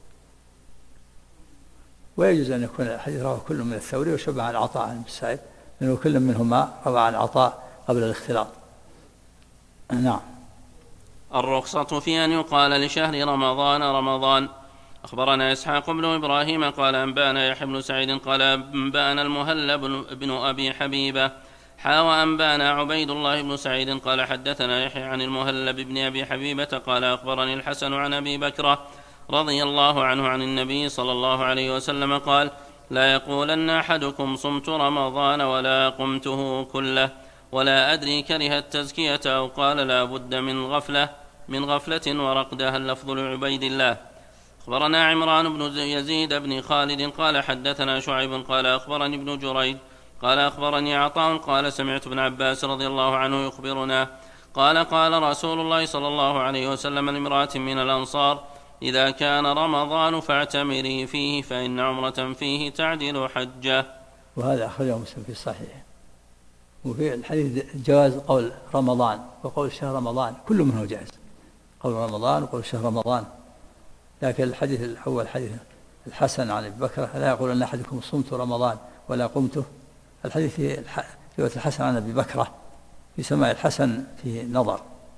Speaker 1: ويجوز أن يكون الحديث رواه كل من الثوري وشعبة عن عطاء بن السائب، لأنه كل منهما روى عن عطاء قبل الاختلاط. نعم.
Speaker 3: الرخصة في أن يقال لشهر رمضان رمضان. أخبرنا إسحاق بن إبراهيم قال أنبأنا يحيى بن سعيد قال أنبأنا المهلب بن أبي حبيبة وأنبأنا عبيد الله بن سعيد قال حدثنا يحيى عن المهلب بن أبي حبيبة قال أخبرني الحسن عن أبي بكرة رضي الله عنه عن النبي صلى الله عليه وسلم قال لا يقولن أحدكم صمت رمضان ولا قمته كله ولا أدري كره التزكية أو قال لا بد من غفلة ورقدها اللفظ لعبيد الله. أخبرنا عمران بن يزيد بن خالد قال حدثنا شعيب قال أخبرني ابن جريج قال أخبرني عطاء قال سمعت ابن عباس رضي الله عنه يخبرنا قال قال رسول الله صلى الله عليه وسلم لامرأة من الأنصار إذا كان رمضان فاعتمري فيه فإن عمرة فيه تعدل حجة.
Speaker 1: وهذا أخرجه مسلم في الصحيح. وفي الحديث جواز قول رمضان وقول شهر رمضان كل منه جائز، قول رمضان وقول شهر رمضان. لكن الحديث الأول حديث الحسن عن أبي بكر لا يقول أن أحدكم صمت رمضان ولا قمته. الحديث في رواية الحسن عن أبي بكر في سماع الحسن فيه نظر،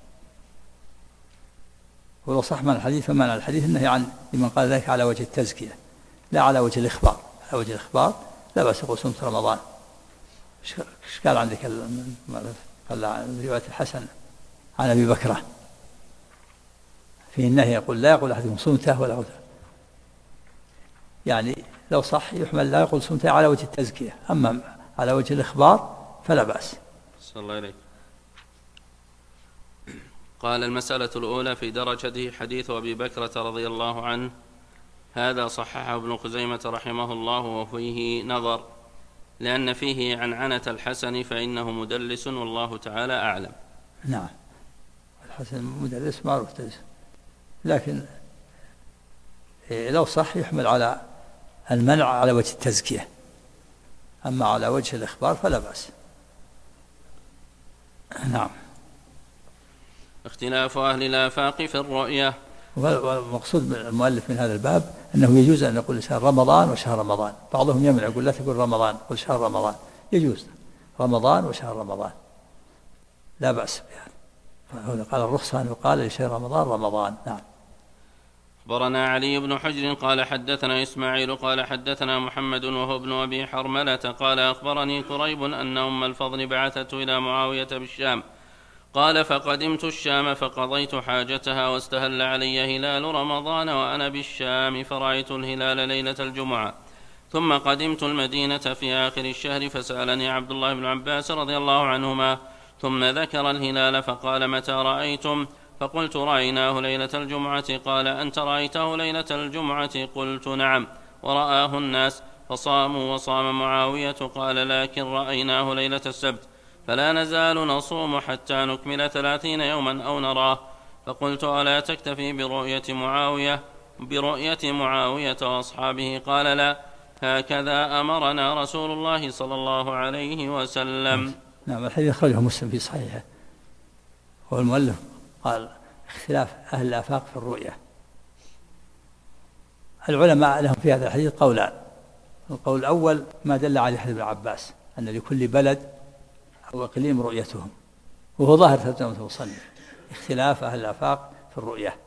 Speaker 1: ولو صح من الحديث فمعنى الحديث النهي عن لمن قال ذلك على وجه التزكية لا على وجه الإخبار. على وجه الإخبار لا بأس يقول صمت رمضان. إيش قال عندك قال رواية الحسن عن أبي بكر فيه النهي يقول لا يقول أحدكم صمته ولا قمته، يعني لو صح يحمل لا يقول صمته على وجه التزكية، أما على وجه الإخبار فلا بأس.
Speaker 3: صلى الله عليك. قال المسألة الأولى في درجته حديث أبي بكرة رضي الله عنه، هذا صححه ابن خزيمة رحمه الله وفيه نظر لأن فيه عنعنة الحسن فإنه مدلس والله تعالى أعلم.
Speaker 1: نعم الحسن مدلس معروف تدلس، لكن لو صح يحمل على المنع على وجه التزكية، أما على وجه الإخبار فلا بأس. نعم.
Speaker 3: اختلاف أهل الآفاق في الرؤية.
Speaker 1: والمقصود المؤلف من هذا الباب أنه يجوز أن نقول شهر رمضان وشهر رمضان. بعضهم يمنع يقول لا تقول رمضان قل شهر رمضان، يجوز رمضان وشهر رمضان لا بأس بها. هنا قال الرخصة أن يقال لشهر رمضان رمضان. نعم.
Speaker 3: أخبرنا علي بن حجر قال حدثنا إسماعيل قال حدثنا محمد وهو ابن أبي حرملة قال أخبرني كريب أن أم الفضل بعثته إلى معاوية بالشام قال فقدمت الشام فقضيت حاجتها واستهل علي هلال رمضان وأنا بالشام فرأيت الهلال ليلة الجمعة، ثم قدمت المدينة في آخر الشهر فسألني عبد الله بن عباس رضي الله عنهما ثم ذكر الهلال فقال متى رأيتم؟ فقلت رأيناه ليلة الجمعة. قال أنت رأيته ليلة الجمعة؟ قلت نعم ورآه الناس فصاموا وصام معاوية. قال لكن رأيناه ليلة السبت فلا نزال نصوم حتى نكمل 30 يوما أو نراه. فقلت ألا تكتفي برؤية معاوية وأصحابه؟ قال لا، هكذا أمرنا رسول الله صلى الله عليه وسلم.
Speaker 1: نعم الحديث أخرجه مسلم في صحيحه. والمؤلف قال اختلاف أهل الآفاق في الرؤية. العلماء لهم في هذا الحديث قولان. القول الأول ما دل عليه حديث ابن عباس أن لكل بلد أو إقليم رؤيتهم، وهو ظاهر ترجمة المصنف اختلاف أهل الآفاق في الرؤية،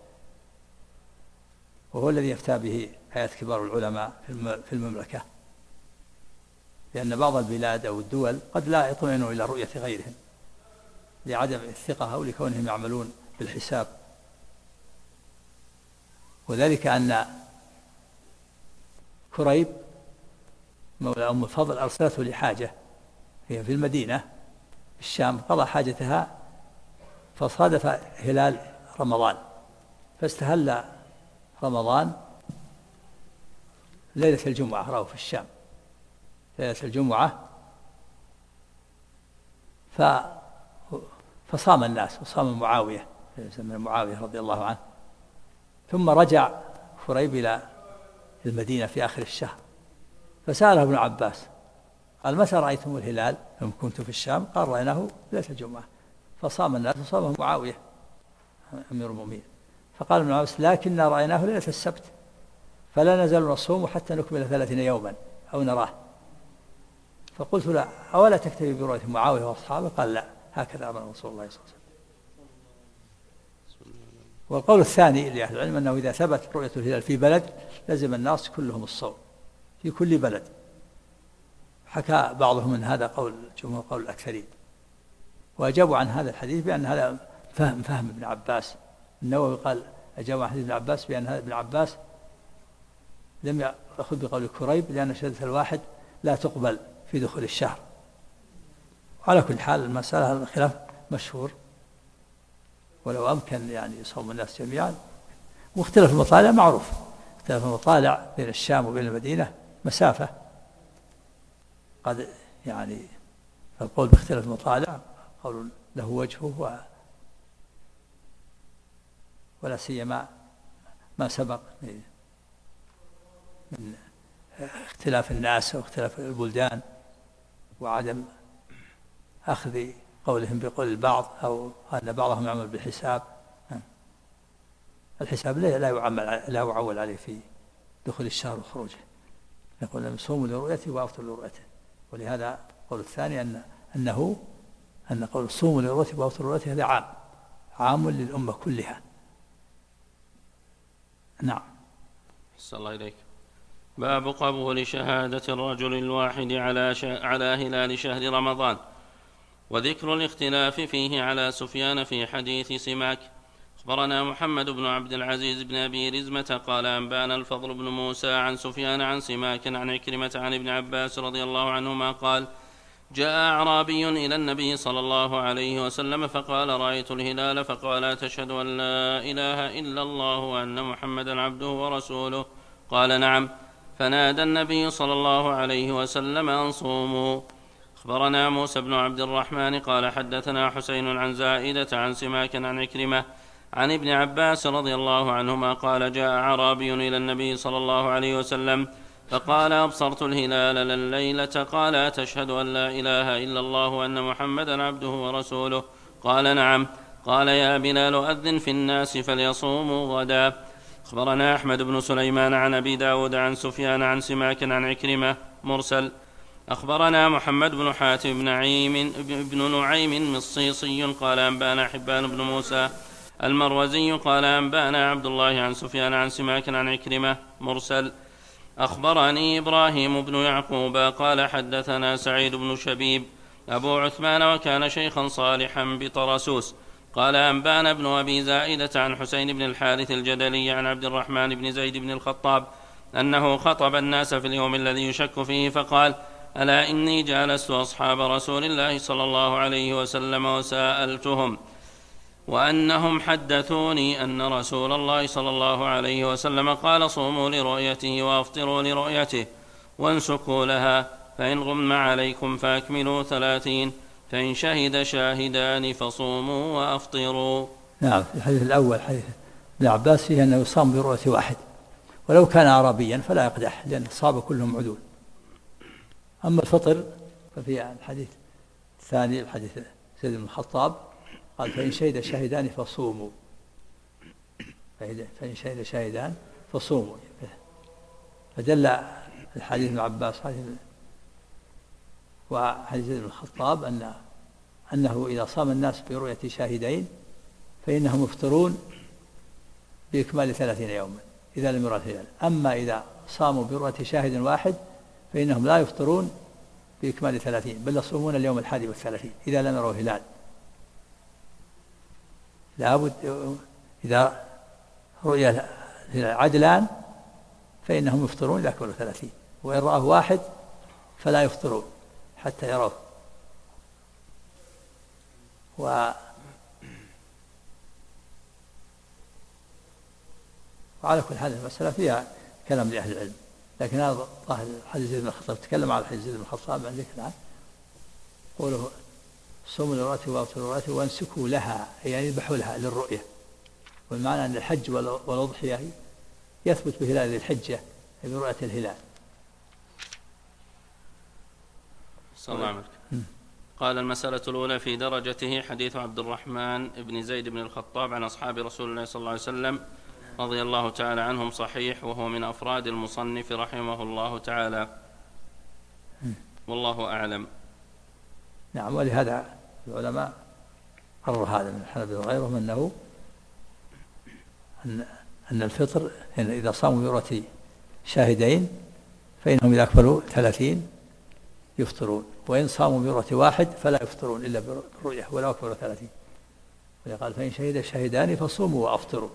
Speaker 1: وهو الذي يفتى به هيئة كبار العلماء في المملكة، لأن بعض البلاد أو الدول قد لا يطمئنوا إلى رؤية غيرهم لعدم الثقة أو لكونهم يعملون بالحساب. وذلك أن كريب مولى أم الفضل أرسلته لحاجة هي في المدينة في الشام، قضى حاجتها فصادف هلال رمضان فاستهل رمضان ليلة الجمعة، رأوا في الشام ليلة الجمعة فصام الناس وصام معاوية رضي الله عنه. ثم رجع كريب إلى المدينة في آخر الشهر فسأله ابن عباس قال متى رأيتم الهلال يوم كنت في الشام؟ قال رأيناه ليلة الجمعة. فصام الناس وصامه معاوية أمير المؤمنين. فقال ابن عباس لكننا رأيناه ليلة السبت فلا نزال نصوم حتى نكمل 30 يوما أو نراه. فقلت لا أولا تكتفي برؤية معاوية وأصحابه؟ قال لا، هكذا أمر رسول الله صلى الله عليه وسلم. والقول الثاني لأهل العلم أنه إذا ثبت رؤية الهلال في بلد لزم الناس كلهم الصوم في كل بلد. حكى بعضهم من هذا قول جمهور قول الأكثرين، وأجابوا عن هذا الحديث بأن هذا فهم ابن عباس. النووي قال أجابوا عن حديث ابن عباس بأن هذا ابن عباس لم يأخذ بقول كريب لأن شهادة الواحد لا تقبل في دخول الشهر. وعلى كل حال المسألة الخلاف مشهور، ولو أمكن يعني صوم الناس جميعا. واختلاف المطالع معروف، اختلاف المطالع بين الشام وبين المدينة مسافة، قد يعني القول باختلاف المطالع قول له وجهه، ولا سيما ما سبق من اختلاف الناس واختلاف البلدان وعدم أخذ قولهم بقول البعض أو أن بعضهم يعمل بالحساب. الحساب لا يعول عليه في دخول الشهر وخروجه، يقول لهم صوموا لرؤيته وأفطروا لرؤيته. ولهذا قول الثاني أن قول صوموا لرؤيته وأفطروا لرؤيته هذا عام للأمة كلها. نعم.
Speaker 3: أحسن الله إليك. باب قبول شهادة الرجل الواحد على هلال شهر رمضان، وذكر الاختلاف فيه على سفيان في حديث سماك. أخبرنا محمد بن عبد العزيز بن أبي رزمة قال أنبانا الفضل بن موسى عن سفيان عن سماك عن عكرمة عن ابن عباس رضي الله عنهما قال جاء أعرابي إلى النبي صلى الله عليه وسلم فقال رأيت الهلال، فقال تشهد أن لا إله إلا الله وأن محمدا عبده ورسوله؟ قال نعم. فنادى النبي صلى الله عليه وسلم أن صوموا. أخبرنا موسى بن عبد الرحمن قال حدثنا حسين عن زائدة عن سماك عن عكرمة عن ابن عباس رضي الله عنهما قال جاء أعرابي إلى النبي صلى الله عليه وسلم فقال أبصرت الهلال الليلة؟ قال تشهد أن لا إله إلا الله وأن محمدا عبده ورسوله؟ قال نعم. قال يا بلال أذن في الناس فليصوموا غدا. أخبرنا أحمد بن سليمان عن أبي داود عن سفيان عن سماك عن عكرمة مرسل. أخبرنا محمد بن حاتم بن نعيم مصيصي قال أنبانا حبان بن موسى المروزي قال أنبانا عبد الله عن سفيان عن سماك عن عكرمة مرسل. أخبرني إبراهيم بن يعقوب قال حدثنا سعيد بن شبيب أبو عثمان وكان شيخا صالحا بطرسوس قال أنبانا ابن أبي زائدة عن حسين بن الحارث الجدلي عن عبد الرحمن بن زيد بن الخطاب أنه خطب الناس في اليوم الذي يشك فيه فقال ألا إني جالست أصحاب رسول الله صلى الله عليه وسلم وسألتهم وأنهم حدثوني أن رسول الله صلى الله عليه وسلم قال صوموا لرؤيته وأفطروا لرؤيته وانسكوا لها، فإن غم عليكم فأكملوا 30، فإن شهد شاهدان فصوموا وأفطروا.
Speaker 1: نعم. في الحديث الأول حديث ابن عباس فيه أنه يصام برؤية واحد ولو كان عربيا فلا يقدح لأن الصحابة كلهم عدول. أما الفطر ففي الحديث الثاني الحديث زيد بن الخطاب قال فإن شهد شاهدان فصوموا، فإن شهد شاهدان فصوموا. فدل الحديث ابن عباس وحديث زيد بن الخطاب أنه إذا صام الناس برؤية شاهدين فإنهم يفطرون بإكمال 30 يوما إذا لم يرى الهلال. أما إذا صاموا برؤية شاهد واحد فإنهم لا يفطرون بإكمال 30، بل يصومون اليوم 31 إذا لم يروا الهلال. لابد إذا رؤيا عدلان فإنهم يفطرون إذا كانوا 30، وإن رأه واحد فلا يفطرون حتى يروه. وعلى كل حال المسألة فيها كلام لأهل العلم، لكن هذا ظاهر حديث زيد بن الخطاب تكلم على حديث زيد بن الخطاب عن ذكر عنه قوله صوموا لرؤيته وأفطروا لرؤيته وانسكوا لها، يعني يذبحوا لها للرؤية. والمعنى أن الحج والأضحية يثبت بهلال الحجة برؤية الهلال.
Speaker 3: صلى الله عليه وسلم. قال المسألة الأولى في درجته حديث عبد الرحمن بن زيد بن الخطاب عن أصحاب رسول الله صلى الله عليه وسلم رضي الله تعالى عنهم صحيح، وهو من أفراد المصنف رحمه الله تعالى. والله أعلم.
Speaker 1: نعم. ولهذا العلماء قرر هذا من الحنابلة وغيرهم أن الفطر إذا صاموا بمرة شاهدين فإنهم إذا أكملوا 30 يفطرون، وإن صاموا بمرة واحد فلا يفطرون إلا بالرؤية ولو أكملوا 30. قال فإن شهد الشاهدان فصوموا وأفطروا.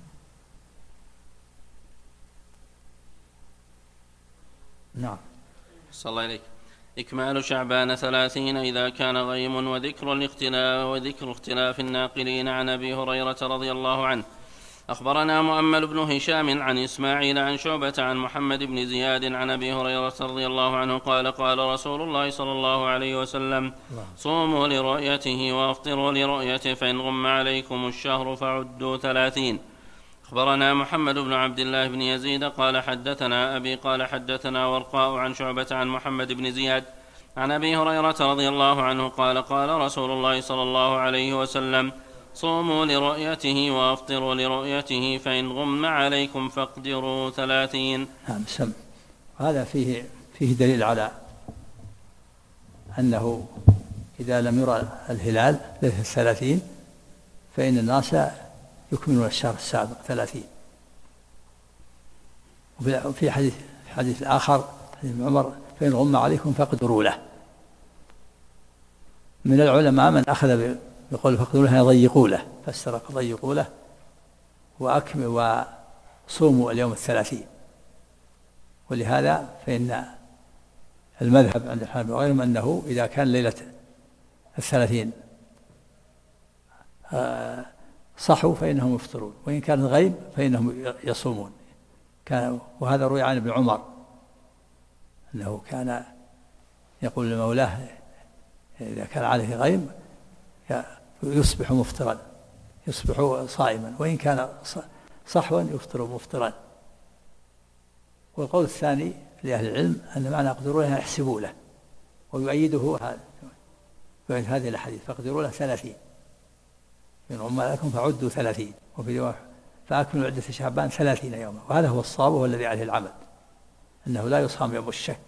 Speaker 1: نعم.
Speaker 3: صلى الله عليك. إكمال شعبان 30 إذا كان غيم. وذكر اختلاف الناقلين عن أبي هريرة رضي الله عنه. أخبرنا مؤمل بن هشام عن إسماعيل عن شعبة عن محمد بن زياد عن أبي هريرة رضي الله عنه قال قال رسول الله صلى الله عليه وسلم صوموا لرؤيته وافطروا لرؤيته فإن غم عليكم الشهر فعدوا 30. أخبرنا محمد بن عبد الله بن يزيد قال حدثنا أبي قال حدثنا ورقاء عن شعبة عن محمد بن زياد عن أبي هريرة رضي الله عنه قال قال رسول الله صلى الله عليه وسلم صوموا لرؤيته وافطروا لرؤيته فإن غم عليكم فاقدروا 30.
Speaker 1: نعم. سم. هذا فيه دليل على أنه إذا لم يرى الهلال ليلة 30 فإن الناس يكملون الشهر السابق 30. وفي حديث آخر حديث ابن عمر فإن غم عليكم فاقدروا له. من العلماء من أخذ بقول فاقدروا له يضيقوا له، فسر ضيقوا له وأكمل وصوموا اليوم 30. ولهذا فإن المذهب عند الحنابلة وغيرهم أنه إذا كان ليلة 30 صحوا فإنهم يفطرون، وإن كان غيب فإنهم يصومون. وهذا روي عن ابن عمر أنه كان يقول لمولاه إذا كان عليه غيب يصبح مفطرا، يصبح صائما، وإن كان صحوا يفطر مفطرا. والقول الثاني لأهل العلم أن معنى اقدروا له يحسبوا له، ويؤيده هذه الحديث فاقدروا له 30 إن غم عليكم فعدوا 30، وفي رواية فأكملوا عدة شعبان 30 يوما. وهذا هو الصواب والذي عليه العمل، أنه لا يصام يوم الشك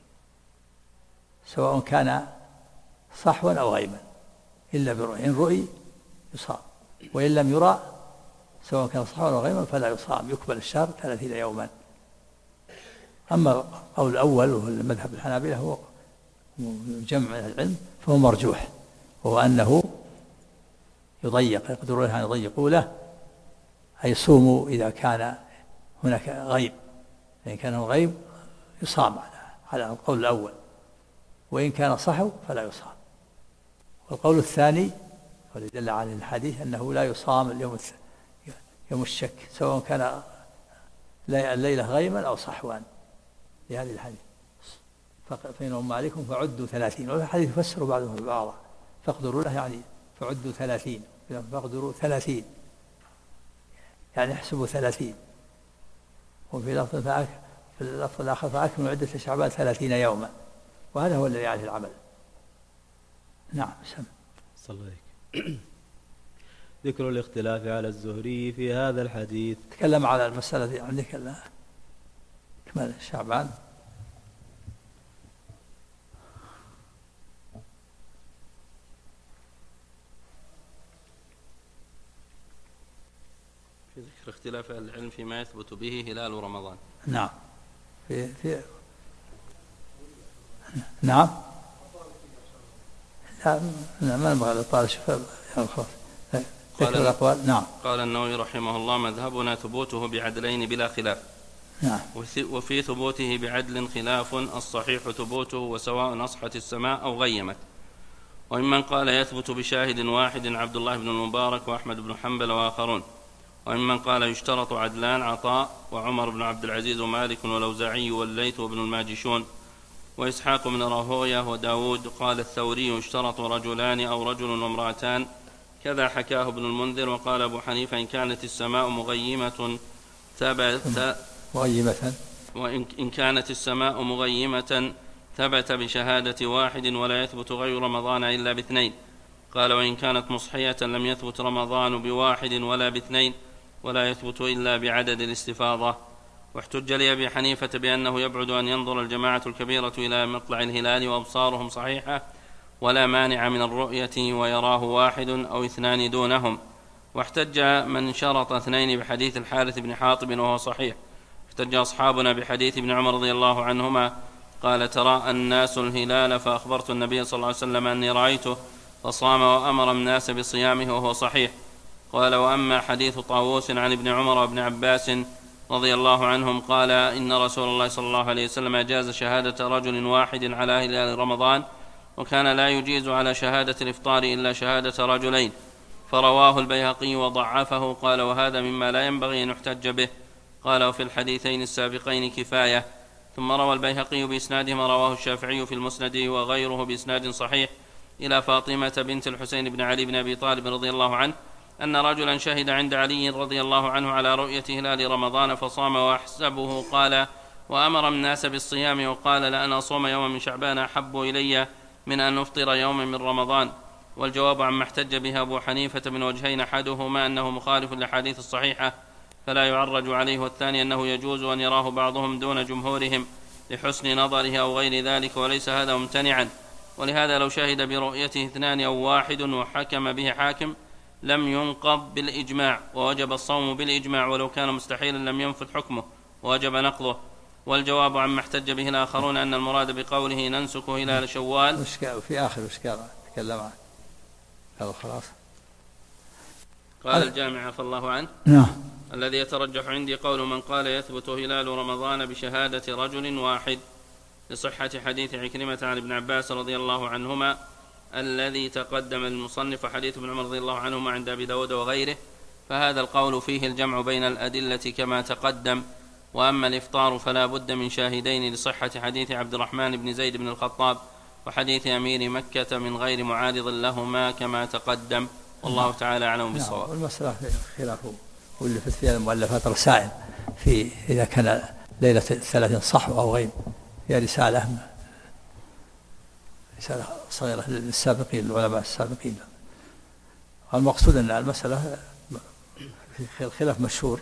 Speaker 1: سواء كان صحوا أو غيبا إلا برؤية. إن رؤي يصام، وإن لم يرى سواء كان صحوا أو غيبا فلا يصام، يقبل الشهر 30 يوما. أما القول الأول وهو المذهب الحنابلة هو جمع من العلم فهو مرجوح، وهو أنه يضيق، يقدرون أن يضيقوا له أي صوموا إذا كان هناك غيب، إن كان غيب يصام على القول الأول، وإن كان صحوا فلا يصام. والقول الثاني والذي دل عليه الحديث أنه لا يصام يوم الشك سواء كان الليلة غيما أو صحوا، لهذه الحديث فإن غم عليكم فعدوا 30. وفي الحديث يفسر بعضهم ببعض، فاقدروا له يعني فعدوا 30، فاقدروا 30 يعني احسبوا 30. وفي اللفظ الآخر فأكملوا عدة شعبان 30 يوما، وهذا هو الذي عليه العمل. نعم.
Speaker 4: صلى الله عليك. ذكر الاختلاف على الزهري في هذا الحديث.
Speaker 1: تكلم على المسألة دي عندك إكمال شعبان.
Speaker 3: في ذكر اختلاف العلم فيما يثبت به هلال رمضان.
Speaker 1: نعم. نعم. لا ما نبغى الإطالة. ذكر الأقوال. نعم.
Speaker 3: قال النووي رحمه الله مذهبنا ثبوته بعدلين بلا خلاف.
Speaker 1: نعم.
Speaker 3: وفي ثبوته بعدل خلاف، الصحيح ثبوته وسواء أصحت السماء أو غيمت. وممن قال يثبت بشاهد واحد عبد الله بن المبارك وأحمد بن حنبل وآخرون. وممن قال يشترط عدلان عطاء وعمر بن عبد العزيز ومالك والأوزاعي والليث وابن الماجشون وإسحاق بن راهوية وداود. قال الثوري يشترط رجلان أو رجل وامرأتان، كذا حكاه ابن المنذر. وقال أبو حنيفة إن كانت السماء مغيمة وإن كانت السماء مغيمة ثبت بشهادة واحد ولا يثبت غير رمضان إلا باثنين. قال وإن كانت مصحية لم يثبت رمضان بواحد ولا باثنين، ولا يثبت إلا بعدد الاستفاضة. واحتج لأبي حنيفة بأنه يبعد أن ينظر الجماعة الكبيرة إلى مطلع الهلال وأبصارهم صحيحة ولا مانع من الرؤية ويراه واحد أو اثنان دونهم. واحتج من شرط اثنين بحديث الحارث بن حاطب وهو صحيح. احتج أصحابنا بحديث ابن عمر رضي الله عنهما قال تراءى الناس الهلال فأخبرت النبي صلى الله عليه وسلم أني رأيته فصام وأمر الناس بصيامه وهو صحيح. قال وأما حديث طاووس عن ابن عمر وابن عباس رضي الله عنهم قال إن رسول الله صلى الله عليه وسلم أجاز شهادة رجل واحد على هلال رمضان وكان لا يجيز على شهادة الإفطار إلا شهادة رجلين، فرواه البيهقي وضعفه. قال وهذا مما لا ينبغي أن يحتج به. قال وفي الحديثين السابقين كفاية. ثم روى البيهقي بإسناده ما رواه الشافعي في المسند وغيره بإسناد صحيح إلى فاطمة بنت الحسين بن علي بن أبي طالب رضي الله عنه أن رجلا شهد عند علي رضي الله عنه على رؤية هلال رمضان فصام وأحسبه. قال وأمر الناس بالصيام وقال لأن أصوم يوما من شعبان أحب إلي من أن أفطر يوما من رمضان. والجواب عما احتج به أبو حنيفة من وجهين، أحدهما أنه مخالف للأحاديث الصحيحة فلا يعرج عليه، والثاني أنه يجوز أن يراه بعضهم دون جمهورهم لحسن نظره أو غير ذلك وليس هذا ممتنعا. ولهذا لو شهد برؤيته اثنان أو واحد وحكم به حاكم لم ينقض بالإجماع ووجب الصوم بالإجماع، ولو كان مستحيلا لم ينفذ حكمه ووجب نقضه. والجواب عما احتج به الآخرون أن المراد بقوله ننسك هلال شوال
Speaker 1: في آخر إشكال تكلم عنه هذا خلاص.
Speaker 3: قال الجامع عفى الله عنه
Speaker 1: نعم
Speaker 3: الذي يترجح عندي قول من قال يثبت هلال رمضان بشهادة رجل واحد لصحة حديث عكرمة عن ابن عباس رضي الله عنهما الذي تقدم المصنف حديث ابن عمر رضي الله عنهما عند أبي داود وغيره، فهذا القول فيه الجمع بين الأدلة كما تقدم. وأما الإفطار فلا بد من شاهدين لصحة حديث عبد الرحمن بن زيد بن الخطاب وحديث أمير مكة من غير معارض لهما كما تقدم، والله تعالى أعلم بالصواب.
Speaker 1: والمسألة خلافه واللفت فيها المؤلفات رسائل في إذا كان ليلة 30 صحو أو غيب، هي رسالة صغيرة للسابقين العلماء السابقين. المقصود أن المسألة الخلاف مشهور،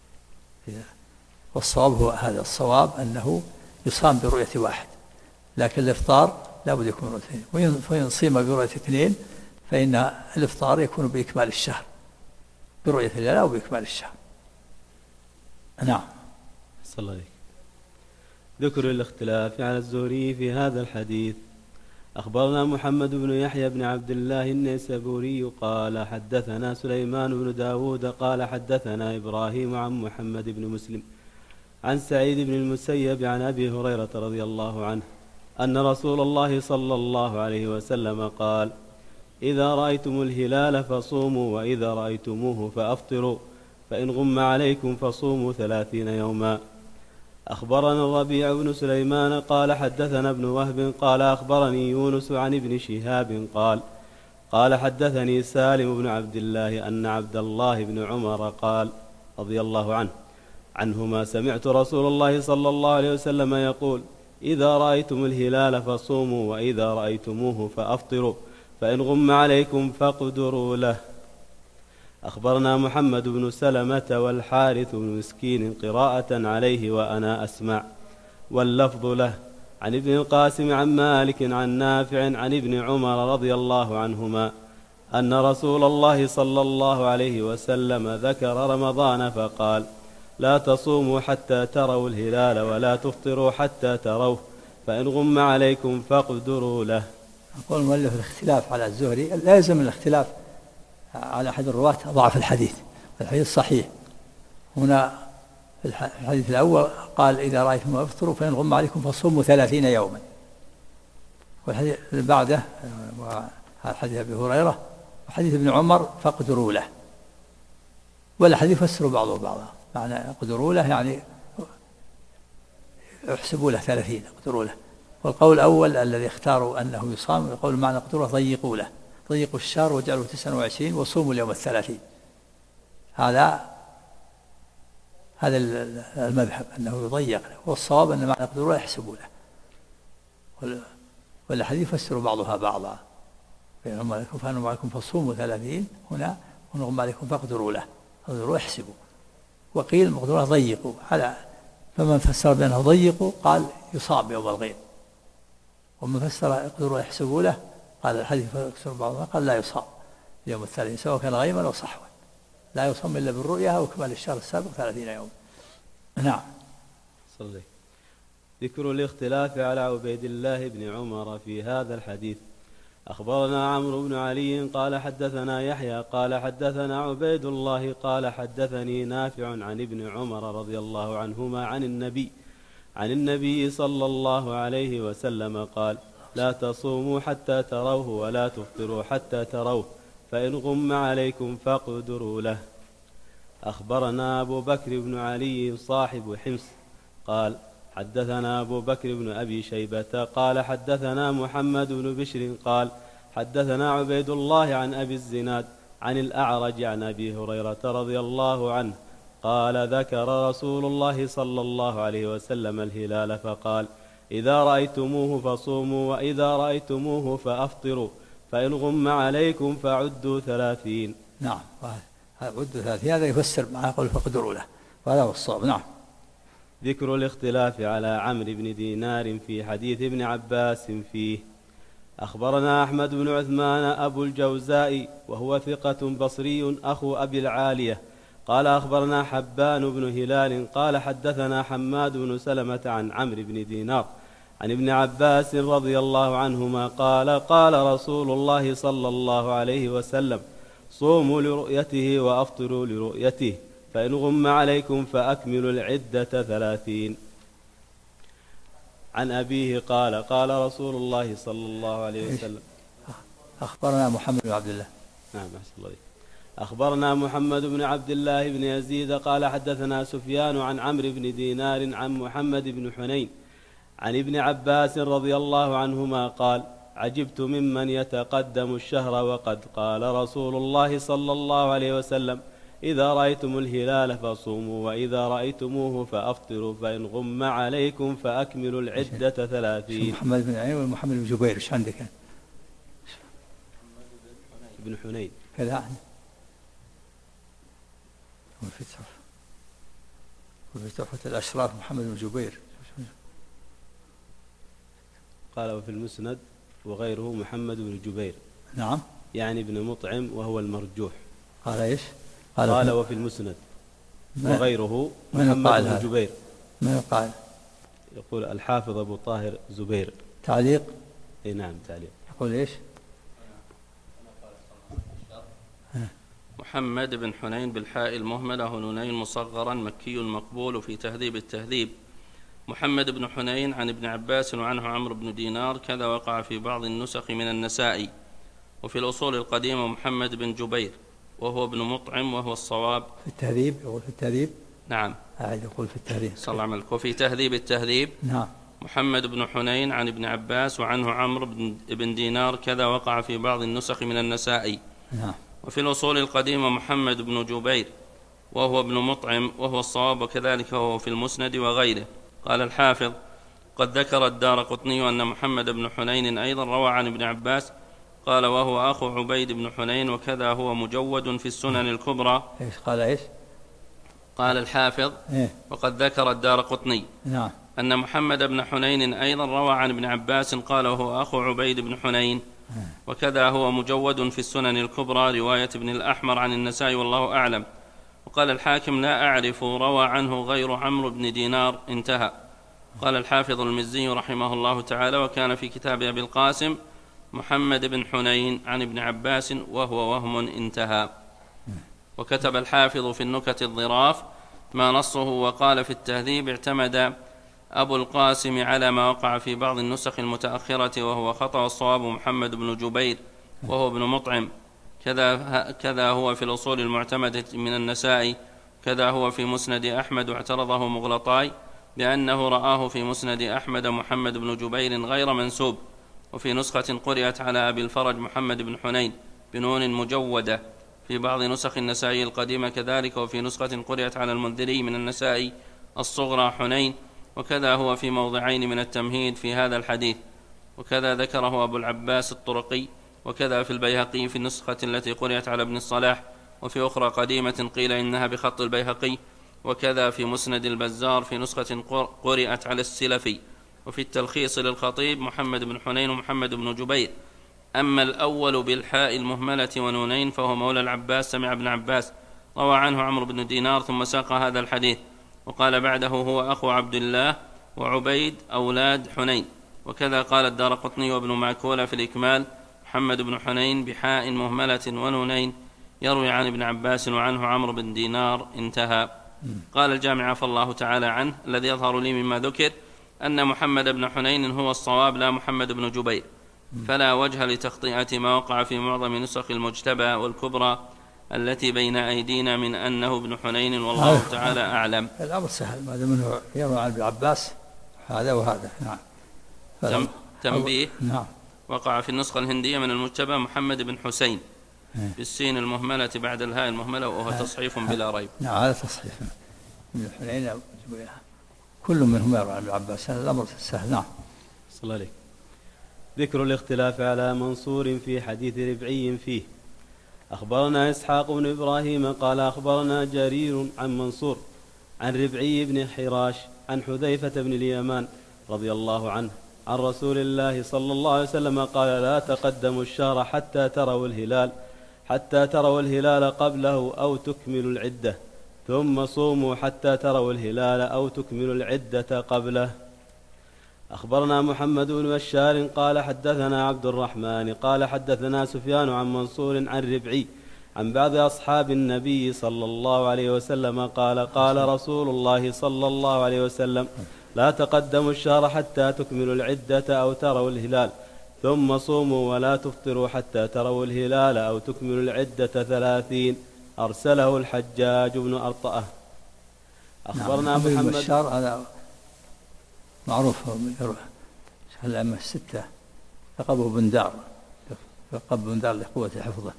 Speaker 1: والصواب هو هذا الصواب أنه يصام برؤية واحد، لكن الإفطار لا بد يكون رؤيتين، وإن صيم برؤية اثنين فإن الإفطار يكون بإكمال الشهر، برؤية الهلال أو بإكمال الشهر. نعم.
Speaker 4: صلى الله عليه. ذكر الاختلاف على الزهري في هذا الحديث. أخبرنا محمد بن يحيى بن عبد الله النيسابوري قال حدثنا سليمان بن داود قال حدثنا إبراهيم عن محمد بن مسلم عن سعيد بن المسيب عن أبي هريرة رضي الله عنه أن رسول الله صلى الله عليه وسلم قال إذا رأيتم الهلال فصوموا وإذا رأيتموه فأفطروا فإن غم عليكم فصوموا 30 يوما. أخبرنا الربيع بن سليمان قال حدثنا ابن وهب قال أخبرني يونس عن ابن شهاب قال حدثني سالم بن عبد الله أن عبد الله بن عمر قال رضي الله عنهما سمعت رسول الله صلى الله عليه وسلم يقول إذا رأيتم الهلال فصوموا وإذا رأيتموه فأفطروا فإن غم عليكم فاقدروا له. أخبرنا محمد بن سلمة والحارث بن مسكين قراءة عليه وأنا أسمع، واللفظ له عن ابن القاسم عن مالك عن نافع عن ابن عمر رضي الله عنهما أن رسول الله صلى الله عليه وسلم ذكر رمضان فقال لا تصوموا حتى تروا الهلال ولا تفطروا حتى تروه فإن غم عليكم فاقدروا له.
Speaker 1: يقول المؤلف الاختلاف على الزهري لا يلزم الاختلاف على أحد الرواة ضعف الحديث صحيح. هنا الحديث الأول قال إذا رأيتم أفطروا فإن غم عليكم فصوموا 30 يوما، والحديث اللي بعده حديث أبي هريرة وحديث ابن عمر فاقدروا له، والحديث فسروا بعضه بعضا. معنى اقدروا له يعني احسبوا له 30 اقدروا له. والقول الأول الذي اختاروا أنه يصام القول معنى اقدروا ضيقوا له، ضيقوا الشهر وجعلوا 29 وصوموا اليوم 30. هذا المذهب أنه يضيق له، والصواب أن معنى اقدروا له يحسبوا له. والحديث فسروا بعضها بعضا، فإن عليكم فصوموا 30 هنا ونغم عليكم فاقدروا له، اقدروا احسبوا. وقيل مقدروا ضيقوا على فمن فسر بأنه ضيقوا قال يصاب يوم الغيم، ومن فسر يقدروا يحسبوا له قال الحديث فيكسر بعضهم قال لا يصاب يوم الثالثين سواء كان غيما أو صحوا، لا يصام إلا بالرؤيا أو كمال الشهر السابق 30 يوم. نعم.
Speaker 4: صلي. ذكر الاختلاف على عبيد الله بن عمر في هذا الحديث. أخبرنا عمرو بن علي قال حدثنا يحيى قال حدثنا عبيد الله قال حدثني نافع عن ابن عمر رضي الله عنهما عن النبي صلى الله عليه وسلم قال: لا تصوموا حتى تروه ولا تفطروا حتى تروه، فإن غم عليكم فاقدروا له. أخبرنا أبو بكر بن علي صاحب حمص قال حدثنا أبو بكر بن أبي شيبة قال حدثنا محمد بن بشر قال حدثنا عبيد الله عن أبي الزناد عن الأعرج عن أبي هريرة رضي الله عنه قال: ذكر رسول الله صلى الله عليه وسلم الهلال فقال: إذا رأيتموه فصوموا وإذا رأيتموه فأفطروا، فإن غم عليكم فعدوا 30.
Speaker 1: نعم، عدوا 30 هذا يفسر مع قول فاقدروا له، وهذا هو الصواب. نعم.
Speaker 4: ذكر الاختلاف على عمرو بن دينار في حديث ابن عباس فيه. أخبرنا أحمد بن عثمان أبو الجوزاء وهو ثقة بصري أخو أبي العالية قال أخبرنا حبان بن هلال قال حدثنا حماد بن سلمة عن عمرو بن دينار عن ابن عباس رضي الله عنهما قال: قال رسول الله صلى الله عليه وسلم: صوموا لرؤيته وأفطروا لرؤيته، فإن غم عليكم فأكملوا العدة 30. عن أبيه قال: قال رسول الله صلى الله عليه وسلم.
Speaker 1: أخبرنا محمد بن عبد الله.
Speaker 4: نعم، أحسن الله. أخبرنا محمد بن عبد الله بن يزيد قال حدثنا سفيان عن عمرو بن دينار عن محمد بن حنين عن ابن عباس رضي الله عنهما قال: عجبت ممن يتقدم الشهر وقد قال رسول الله صلى الله عليه وسلم: إذا رأيتم الهلال فصوموا وإذا رأيتموه فأفطروا، فإن غم عليكم فأكملوا العدة 30.
Speaker 1: محمد بن عين ومحمد بن جبير ايش عندك؟
Speaker 4: ابن حنين
Speaker 1: كذا وفي تحفة الأشراف محمد بن جبير.
Speaker 4: قال: وفي المسند وغيره محمد بن جبير.
Speaker 1: نعم،
Speaker 4: يعني ابن مطعم وهو المرجوح.
Speaker 1: قال ايش؟
Speaker 4: قال وفي المسند وغيره محمد بن جبير.
Speaker 1: من قال؟
Speaker 4: يقول الحافظ أبو طاهر زبير.
Speaker 1: تعليق؟
Speaker 4: اي نعم، تعليق.
Speaker 1: يقول ايش؟
Speaker 3: محمد بن حنين بالحاء المهملة هنونين مصغرا مكي مقبول في تهذيب التهذيب. محمد بن حنين عن ابن عباس وعنه عمرو بن دينار، كذا وقع في بعض النسخ من النسائي. وفي الأصول القديمة محمد بن جبير وهو ابن مطعم وهو الصواب.
Speaker 1: في التهذيب يقول في التهذيب.
Speaker 3: نعم،
Speaker 1: يقول في التهذيب.
Speaker 3: صلى الله عليه وسلم. وفي تهذيب التهذيب.
Speaker 1: نعم.
Speaker 3: محمد بن حنين عن ابن عباس وعنه عمرو بن دينار، كذا وقع في بعض النسخ من النسائي.
Speaker 1: نعم.
Speaker 3: وفي الأصول القديمة محمد بن جبير وهو ابن مطعم وهو الصواب، وكذلك هو في المسند وغيره. قال الحافظ: قد ذكر الدارقطني أن محمد بن حنين أيضا روى عن ابن عباس، قال وهو أخو عبيد بن حنين، وكذا هو مجود في السنن الكبرى.
Speaker 1: إيش قال إيش؟
Speaker 3: قال الحافظ: وقد ذكر الدارقطني
Speaker 1: نعم
Speaker 3: أن محمد بن حنين أيضا روى عن ابن عباس، قال وهو أخو عبيد بن حنين، وكذا هو مجود في السنن الكبرى رواية ابن الأحمر عن النسائي والله أعلم. وقال الحاكم: لا أعرف روى عنه غير عمرو بن دينار. انتهى. قال الحافظ المزي رحمه الله تعالى: وكان في كتاب أبي القاسم محمد بن حنين عن ابن عباس وهو وهم. انتهى. وكتب الحافظ في النكت الظراف ما نصه، وقال في التهذيب: اعتمد أبو القاسم على ما وقع في بعض النسخ المتأخرة وهو خطأ، الصواب محمد بن جبير وهو ابن مطعم، كذا هو في الأصول المعتمدة من النسائي، كذا هو في مسند أحمد، واعترضه مغلطاي لأنه رآه في مسند أحمد محمد بن جبير غير منسوب، وفي نسخة قرأت على أبي الفرج محمد بن حنين بنون مجودة في بعض نسخ النسائي القديمة كذلك، وفي نسخة قرأت على المنذري من النسائي الصغرى حنين، وكذا هو في موضعين من التمهيد في هذا الحديث، وكذا ذكره أبو العباس الطرقي، وكذا في البيهقي في النسخة التي قرأت على ابن الصلاح، وفي أخرى قديمة قيل إنها بخط البيهقي، وكذا في مسند البزار في نسخة قرأت على السلفي. وفي التلخيص للخطيب محمد بن حنين ومحمد بن جبير. أما الأول بالحاء المهملة ونونين فهو مولى العباس سمع ابن عباس، روى عنه عمرو بن دينار ثم ساق هذا الحديث. وقال بعده هو أخو عبد الله وعبيد أولاد حنين. وكذا قال الدارقطني وابن معكولة في الإكمال محمد بن حنين بحاء مهملة ونونين يروي عن ابن عباس وعنه عمرو بن دينار، انتهى. قال الجامع عفى الله تعالى عنه: الذي يظهر لي مما ذكر أن محمد بن حنين هو الصواب لا محمد بن جبير، فلا وجه لتخطئة ما وقع في معظم نسخ المجتبى والكبرى التي بين أيدينا من أنه ابن حنين، والله تعالى أعلم.
Speaker 1: الأمر سهل ما دام أنه يروي عن ابن عباس هذا وهذا. نعم.
Speaker 3: تنبيه:
Speaker 1: نعم.
Speaker 3: وقع في النسخة الهندية من المجتبى محمد بن حسين بالسين المهملة بعد الهاء المهملة، وهو تصحيف بلا ريب.
Speaker 1: نعم هذا تصحيف ابن حنين كل منهم يروي عن ابن عباس، هذا الأمر سهل. نعم.
Speaker 4: صلى الله عليك. ذكر الاختلاف على منصور في حديث ربعي فيه. أخبرنا إسحاق بن إبراهيم قال أخبرنا جرير عن منصور عن ربعي بن حراش عن حذيفة بن اليمان رضي الله عنه عن رسول الله صلى الله عليه وسلم قال: لا تقدموا الشهر حتى تروا الهلال قبله أو تكملوا العدة، ثم صوموا حتى تروا الهلال أو تكملوا العدة قبله. أخبرنا محمد بن بشار قال حدثنا عبد الرحمن قال حدثنا سفيان عن منصور عن ربعي عن بعض أصحاب النبي صلى الله عليه وسلم قال: قال رسول الله صلى الله عليه وسلم: لا تقدموا الشهر حتى تكملوا العدة أو تروا الهلال، ثم صوموا ولا تفطروا حتى تروا الهلال أو تكملوا العدة 30. أرسله الحجاج بن أرطأة. أخبرنا محمد بن
Speaker 1: بشار هذا معروف الأئمة الستة لقبه بندار، لقب بندار لقوة حفظه.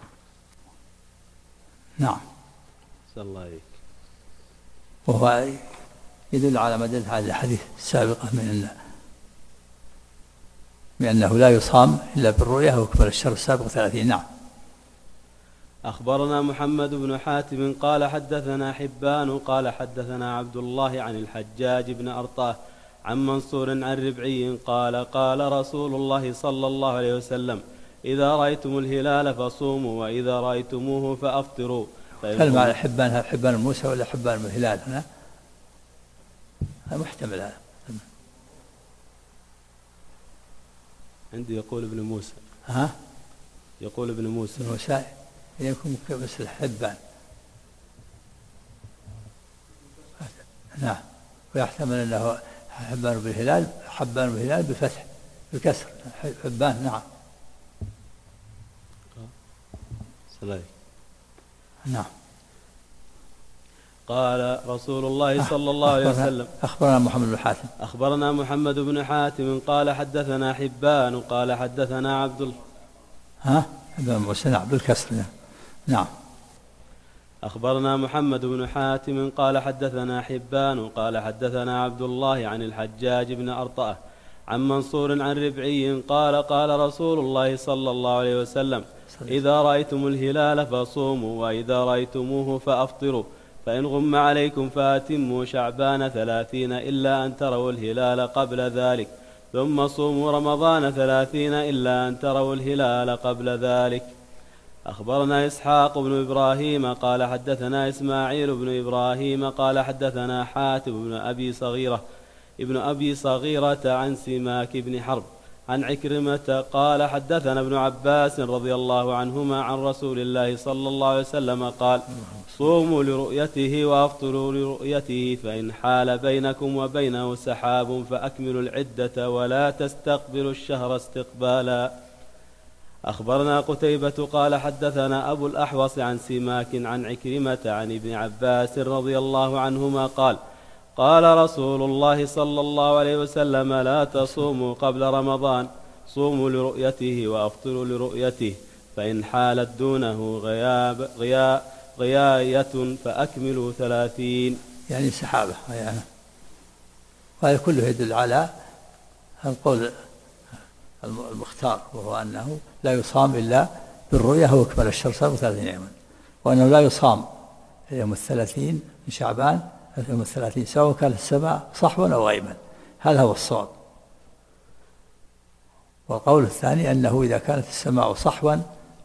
Speaker 1: نعم.
Speaker 4: صلى الله عليك.
Speaker 1: وهو يدل على مدد هذه الحديث السابقة من أنه لا يصام إلا بالرؤية وكمل الشهر السابق 30. نعم.
Speaker 4: أخبرنا محمد بن حاتم قال حدثنا حبان قال حدثنا عبد الله عن الحجاج بن أرطاه عن منصور عن ربعي قال: قال رسول الله صلى الله عليه وسلم: إذا رأيتم الهلال فصوموا وإذا رأيتموه فأفطروا.
Speaker 1: كلمة على حبان، حبان موسى ولا حبان من الهلال؟ هنا محتمل هذا.
Speaker 4: عندي يقول ابن موسى. يقول ابن موسى
Speaker 1: يكون مثل حبان. نعم. ويحتمل أنه حبان بالهلال، حبان بالهلال بفتح بالكسر حبان. نعم.
Speaker 4: صلى.
Speaker 1: نعم.
Speaker 4: قال رسول الله صلى الله عليه وسلم:
Speaker 1: أخبرنا محمد بن حاتم.
Speaker 4: أخبرنا محمد بن حاتم قال حدثنا حبان قال حدثنا عبد الله.
Speaker 1: حبان موسى بالكسر. نعم.
Speaker 4: أخبرنا محمد بن حاتم قال حدثنا حبان قال حدثنا عبد الله عن الحجاج بن أرطأة عن منصور عن ربعي قال: قال رسول الله صلى الله عليه وسلم: إذا رأيتم الهلال فصوموا وإذا رأيتموه فأفطروا، فإن غم عليكم فأتموا شعبان 30 إلا أن تروا الهلال قبل ذلك، ثم صوموا رمضان 30 إلا أن تروا الهلال قبل ذلك. أخبرنا إسحاق بن إبراهيم قال حدثنا إسماعيل بن إبراهيم قال حدثنا حاتم ابن أبي صغيرة عن سماك بن حرب عن عكرمة قال حدثنا ابن عباس رضي الله عنهما عن رسول الله صلى الله عليه وسلم قال: صوموا لرؤيته وأفطروا لرؤيته، فإن حال بينكم وبينه سحاب فأكملوا العدة ولا تستقبلوا الشهر استقبالا. أخبرنا قتيبة قال حدثنا أبو الأحوص عن سماك عن عكرمة عن ابن عباس رضي الله عنهما قال: قال رسول الله صلى الله عليه وسلم: لا تصوموا قبل رمضان، صوموا لرؤيته وأفطروا لرؤيته، فإن حالت دونه غياية فأكملوا 30.
Speaker 1: يعني سحابة. وهذا كله يدل على القول المختار، وهو أنه لا يصام إلا بالرؤية وكمل الشهر 30 يوما، وأنه لا يصام يوم 30 من شعبان يوم 30 سواء كانت السماء صحوا أو غيما، هذا هو الصواب. والقول الثاني أنه إذا كانت السماء صحوا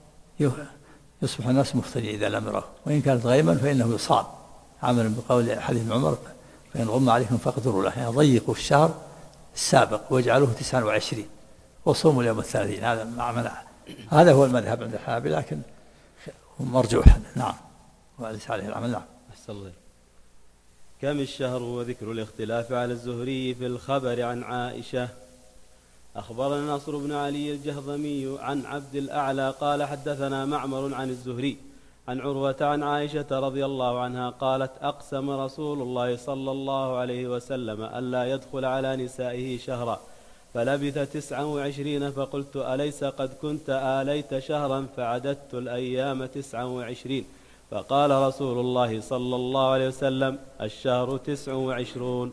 Speaker 1: يصبح الناس مفطرين إذا لم يروا، وإن كانت غيما فإنه يصاب، عملا بقول حديث ابن عمر فإن غم عليكم فاقدروا له، يعني ضيقوا الشهر السابق واجعلوه 29 وصوموا اليوم 30. هذا هو المذهب عند الحنابلة، لكن مرجوح. نعم، وليس عليه العمل. نعم.
Speaker 4: أحسن الله. كم الشهر؟ وذكر الاختلاف على الزهري في الخبر عن عائشة. أخبرنا نصر بن علي الجهضمي عن عبد الأعلى قال حدثنا معمر عن الزهري عن عروة عن عائشة رضي الله عنها قالت أقسم رسول الله صلى الله عليه وسلم ألا يدخل على نسائه شهرا، فلبث 29 فقلت أليس قد كنت آليت شهرا؟ فعددت الأيام 29، فقال رسول الله صلى الله عليه وسلم الشهر 29.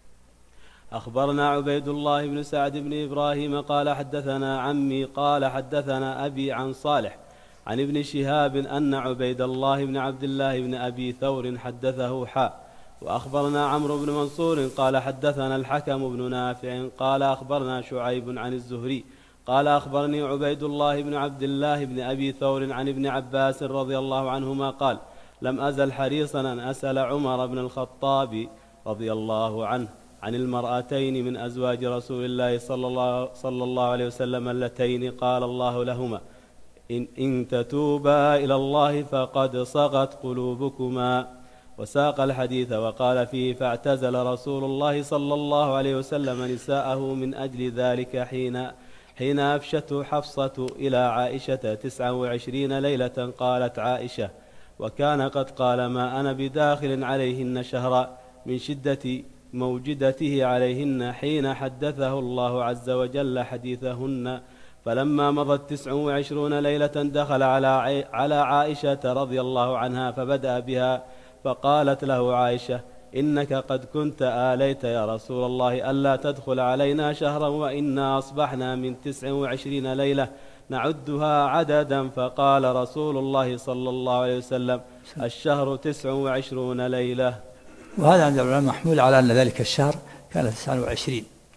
Speaker 4: أخبرنا عبيد الله بن سعد بن إبراهيم قال حدثنا عمي قال حدثنا أبي عن صالح عن ابن شهاب أن عبيد الله بن عبد الله بن أبي ثور حدثه وأخبرنا عمرو بن منصور قال حدثنا الحكم بن نافع قال أخبرنا شعيب عن الزهري قال أخبرني عبيد الله بن عبد الله بن أبي ثور عن ابن عباس رضي الله عنهما قال لم أزل حريصا أن أسأل عمر بن الخطاب رضي الله عنه عن المرأتين من أزواج رسول الله صلى الله عليه وسلم اللتين قال الله لهما إن تتوبا إلى الله فقد صغت قلوبكما، وساق الحديث وقال فيه فاعتزل رسول الله صلى الله عليه وسلم نساءه من أجل ذلك حين أفشته حفصة إلى عائشة 29 ليلة. قالت عائشة وكان قد قال ما أنا بداخل عليهن شهرا من شدة موجدته عليهن حين حدثه الله عز وجل حديثهن. فلما مضت 29 ليلة دخل على عائشة رضي الله عنها فبدأ بها، فقالت له عائشة إنك قد كنت آليت يا رسول الله ألا تدخل علينا شهرا وإنا أصبحنا من 29 ليلة نعدها عددا. فقال رسول الله صلى الله عليه وسلم الشهر 29 ليلة.
Speaker 1: وهذا عند العلماء محمول على أن ذلك الشهر كان 29،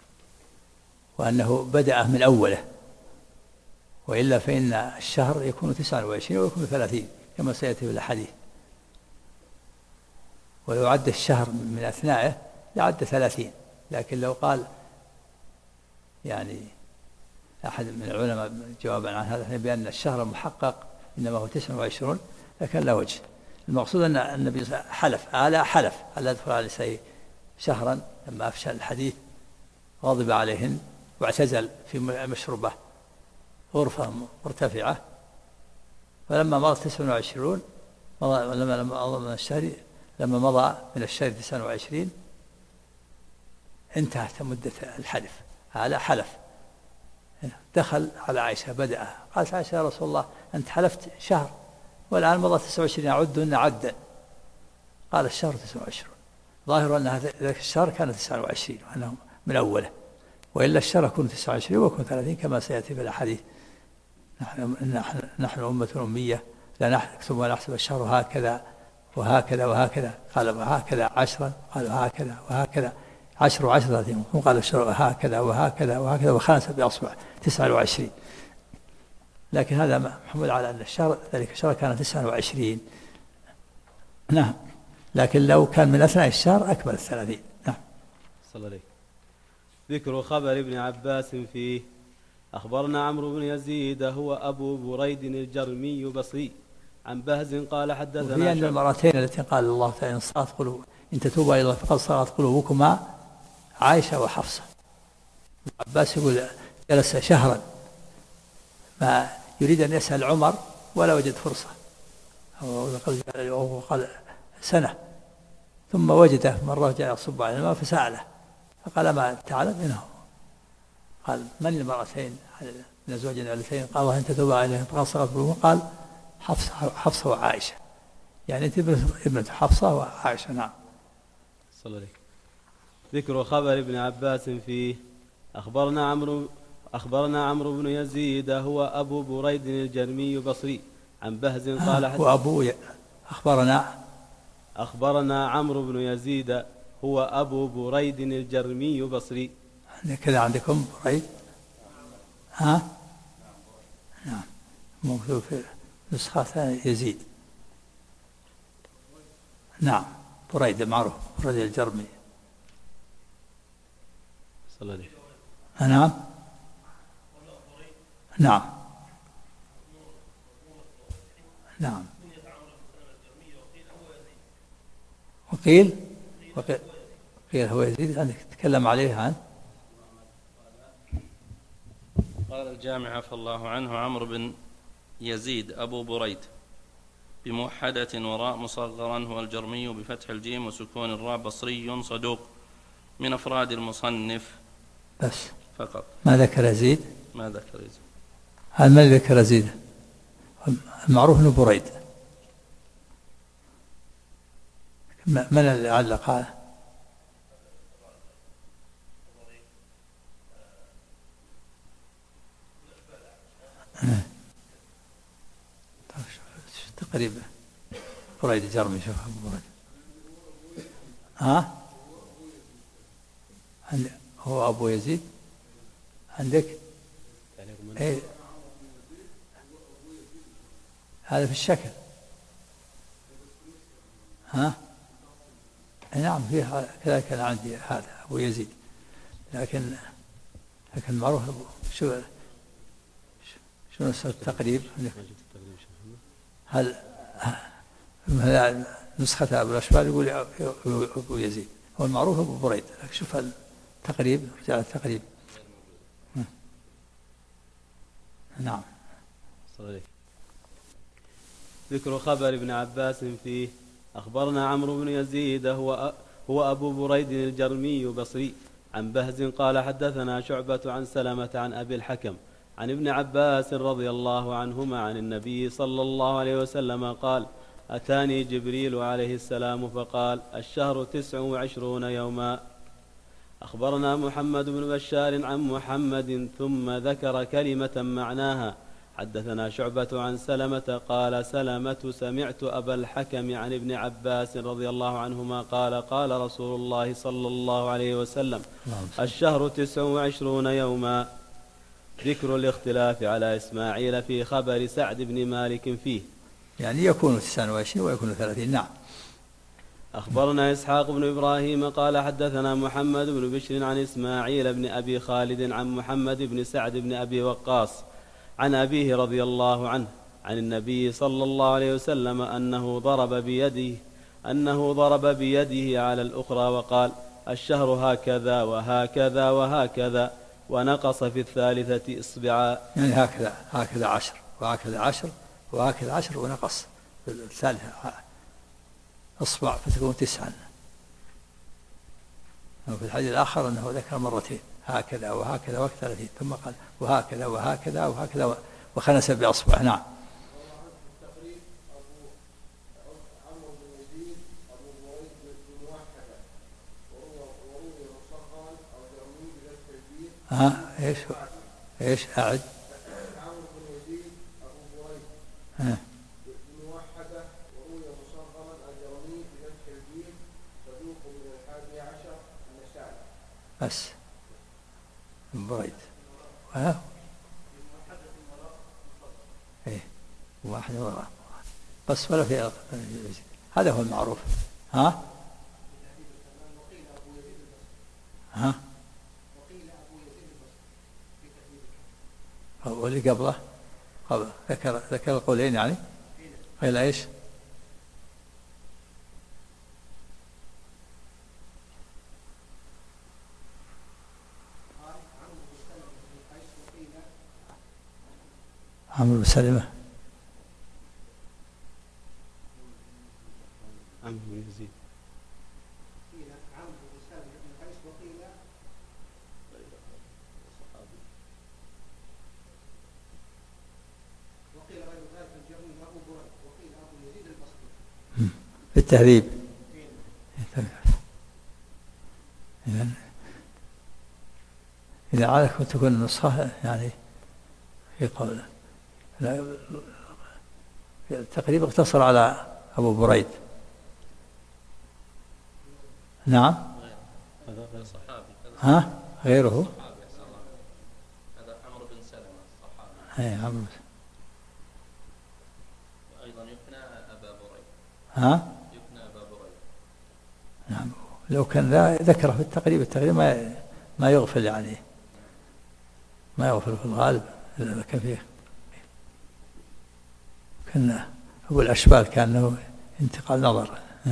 Speaker 1: وأنه بدأ من أوله، وإلا فإن الشهر يكون 29 ويكون 30 كما سيأتي في الحديث. ولو عد الشهر من أثنائه لعد 30، لكن لو قال يعني أحد من العلماء جوابا عن هذا بأن الشهر المحقق إنما هو 29 لكن لا وجه. المقصود أن النبي حلف ألا يدخل على نسائه شهرا لما أفشى الحديث، غضب عليهن واعتزل في مشربة غرفة مرتفعة. فلما مضى 29 لما مضى من الشهر 29 انتهت مدة الحلف. على حلف دخل على عائشة بدأ، قالت عائشة يا رسول الله أنت حلفت شهر والآن مضى 29 أعدهن عدا. قال الشهر 29، ظاهر أن ذلك الشهر كان 29 وأنه من أوله، وإلا الشهر يكون 29 ويكون 30 كما سيأتي في الحديث. نحن أمة أمية لا نكتب ولا نحسب الشهر هكذا وهكذا وهكذا، قال وهكذا 10، قال وهكذا وهكذا 10 30، وقال الشهر هكذا وهكذا وهكذا وخمسة بأصبع 29. لكن هذا محمول على أن الشهر ذلك الشهر كان 29. نعم، لكن لو كان من أثناء الشهر أكمل 30. نعم.
Speaker 4: صلى الله. ذكر خبر ابن عباس فيه. أخبرنا عمرو بن يزيد هو أبو بريد الجرمي بصري عن بهز قال حدثنا
Speaker 1: وفي أن المرتين التي قال الله تعالى إن تتوبا إلى الله فقد صغت قلوبكما عائشة وحفصة. ابن عباس يقول جلس شهرا ما يريد أن يسأل عمر ولا وجد فرصة، وقال سنة، ثم وجده مرة جاء يصب على الماء فسأله فقال ما تعلم إنه قال من المرأتين من أزواجنا اللتين قال إن تتوبا إليه فقد صغت قلوبكما، قال حفصة وعائشة، يعني ابنة حفصة وعائشة. نعم.
Speaker 4: صلى الله عليه. ذكر خبر ابن عباس فيه. أخبرنا عمرو بن يزيد هو أبو بريد الجرمي بصري عن بهز قال
Speaker 1: وأبو أخبرنا
Speaker 4: أخبرنا عمرو بن يزيد هو أبو بريد الجرمي بصري.
Speaker 1: كذا عندكم بريد؟ ها؟ نعم، مكتوب في نسخة يزيد. نعم، بريد معروف، بريد الجرمي.
Speaker 4: صلى الله عليه.
Speaker 1: نعم نعم نعم. وقيل هو يزيد، عندك تتكلم عليه عن.
Speaker 3: قال الجامع عفى الله عنه: عمرو بن يزيد أبو بريد بموحدة وراء مصغرا، هو الجرمي بفتح الجيم وسكون الراء، بصري صدوق، من أفراد المصنف
Speaker 1: بس
Speaker 3: فقط.
Speaker 1: ما ذكر يزيد؟
Speaker 3: ما ذكر يزيد.
Speaker 1: هل من ذكر يزيد؟ المعروف انه بريد. من اللي علق هذا؟ تقريبا بريد جرمي. شوف أبو بريد. ها؟ هو أبو يزيد عندك؟ إيه؟ هذا في الشكل. ها؟ نعم، فيه كذلك أنا عندي هذا أبو يزيد، لكن معروف شو نسخة التقريب؟ هل نسخة أبو الأشبال يقول أبو يزيد، هو المعروف أبو بريد، لكن شوف التقريب، رجال التقريب. نعم.
Speaker 4: ذكر خبر ابن عباس فيه. أخبرنا عمرو بن يزيد هو أبو بريد الجرمي بصري عن بهز قال حدثنا شعبة عن سلمة عن أبي الحكم عن ابن عباس رضي الله عنهما عن النبي صلى الله عليه وسلم قال: أتاني جبريل عليه السلام فقال: الشهر 29 يوما. أخبرنا محمد بن بشار عن محمد ثم ذكر كلمة معناها. حدثنا شعبة عن سلمة قال سلمة: سمعت أبا الحكم عن ابن عباس رضي الله عنهما قال: قال رسول الله صلى الله عليه وسلم: الشهر 29 يوما. ذكر الاختلاف على إسماعيل في خبر سعد بن مالك فيه،
Speaker 1: يعني يكون 29 ويكون 30. نعم.
Speaker 4: أخبرنا إسحاق بن إبراهيم قال حدثنا محمد بن بشر عن إسماعيل بن أبي خالد عن محمد بن سعد بن أبي وقاص عن أبيه رضي الله عنه عن النبي صلى الله عليه وسلم أنه ضرب بيده على الأخرى وقال: الشهر هكذا وهكذا وهكذا، ونقص في الثالثة إصبعا.
Speaker 1: يعني هكذا 10 وهكذا 10 وهكذا 10 ونقص في الثالثة إصبع فتكون 9. وفي الحديث الآخر أنه ذكر مرتين: هكذا وهكذا وهكذا، ثم قال: وهكذا وهكذا وهكذا، وخنس بأصبع. نعم. ايش أعد؟ عمرو بن يزيد أبو بريد بموحدة وروي مصغرا الجرمي بفتح الجيم صدوق من 11 النسائي. بس بريد واحد وراء بس، ولا في هذا هو المعروف. ها واللي قبله ذكر القولين، يعني قيل ايش؟ عمرو بن سلمة
Speaker 4: عمرو بن يزيد
Speaker 1: في التهذيب. إذا عادكم تكون النسخة يعني في قول تقريبا اقتصر على أبو بريد، نعم.
Speaker 3: هذا صحابي.
Speaker 1: ها غيره.
Speaker 3: هذا عمرو بن سلمة الصحابي.
Speaker 1: اي عمرو.
Speaker 3: أيضا يكنى أبا بريدة.
Speaker 1: ها؟
Speaker 3: يكنى أبا بريدة.
Speaker 1: نعم. لو كان ذكره في التقريب ما يغفل يعني، ما يغفل في الغالب كان فيه. كان أبو الأشبال كان له انتقال نظر.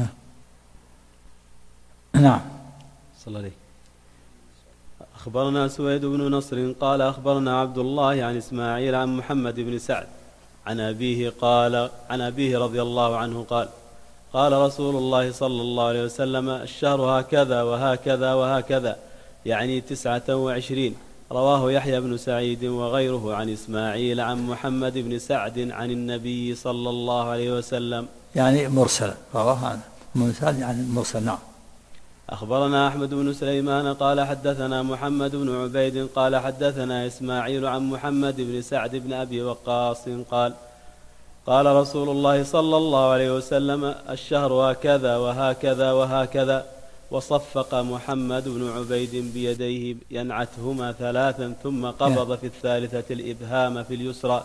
Speaker 1: نعم.
Speaker 4: صلى الله عليه. أخبرنا سويد بن نصر قال أخبرنا عبد الله عن إسماعيل عن محمد بن سعد عن أبيه رضي الله عنه قال قال رسول الله صلى الله عليه وسلم الشهر هكذا وهكذا وهكذا، يعني 29. رواه يحيى بن سعيد وغيره عن إسماعيل عن محمد بن سعد عن النبي صلى الله عليه وسلم،
Speaker 1: يعني مرسل، رواه عنه مرسل يعني مرسل. نعم.
Speaker 4: أخبرنا أحمد بن سليمان قال حدثنا محمد بن عبيد قال حدثنا إسماعيل عن محمد بن سعد بن أبي وقاص قال قال رسول الله صلى الله عليه وسلم الشهر هكذا وهكذا وهكذا، وصفق محمد بن عبيد بيديه ينعتهما 3 ثم قبض في الثالثة الإبهام في اليسرى.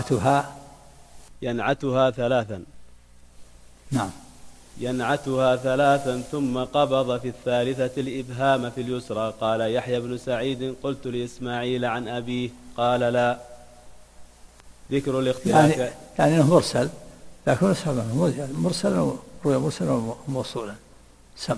Speaker 4: ينعتها 3.
Speaker 1: نعم.
Speaker 4: ينعتها 3 ثم قبض في الثالثة الإبهام في اليسرى. قال يحيى بن سعيد قلت لإسماعيل عن أبيه قال لا. ذكر الاختلاف
Speaker 1: يعني أنه مرسل، لكن مرسل روي مرسلا وموصولا. سم.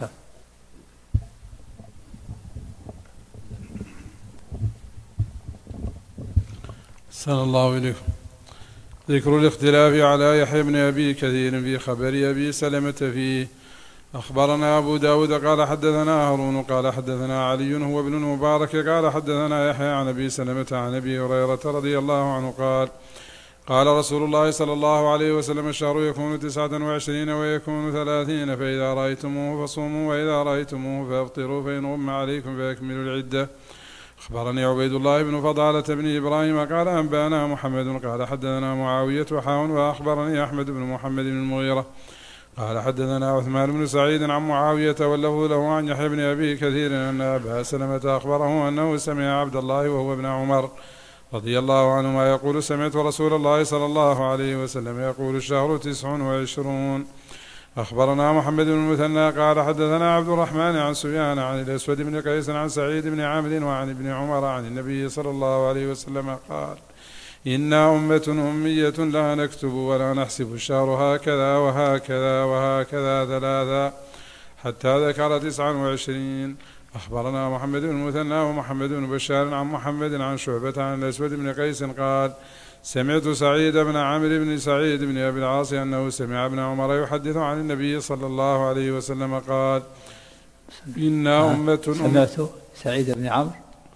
Speaker 2: صلى الله إليكم. ذكر الاختلاف على يحيى بن أبي كثير في خبر أبي سلمة فيه. أخبرنا أبو داود قال حدثنا هارون قال حدثنا علي هو ابن المبارك قال حدثنا يحيى عن أبي سلمة عن أبي هريرة رضي الله عنه قال قال رسول الله صلى الله عليه وسلم الشهر يكون 29 ويكون 30، فإذا رأيتموه فصوموا وإذا رأيتموه فافطروا، فإن غم عليكم فأكملوا العدة. أخبرني عبيد الله بن فضالة بن إبراهيم قال أنبأنا محمد قال حدثنا معاوية وحاون، وأخبرني أحمد بن محمد بن المغيرة قال حدثنا عثمان بن سعيد عن معاوية واللفظ له عن يحيى بن أبي كثير أن أبا سلمة أخبره أنه سمع عبد الله وهو ابن عمر رضي الله عنهما يقول سمعت رسول الله صلى الله عليه وسلم يقول الشهر 29. أخبرنا محمد بن المثنى قال حدثنا عبد الرحمن عن سفيان عن الأسود بن قيس عن سعيد بن عامر وعن ابن عمر عن النبي صلى الله عليه وسلم قال إنا أمة أمية لا نكتب ولا نحسب الشهر هكذا وهكذا وهكذا 3 حتى ذكر 29. أخبرنا محمد بن المثنى ومحمد بن بشار عن محمد عن شعبة عن الأسود بن قيس قال سمعت سعيد بن عامر بن سعيد بن أبي العاص أنه سمع ابن عمر يحدث عن النبي صلى الله عليه وسلم قال إنا أمة
Speaker 1: سمعت سعيد بن عمرو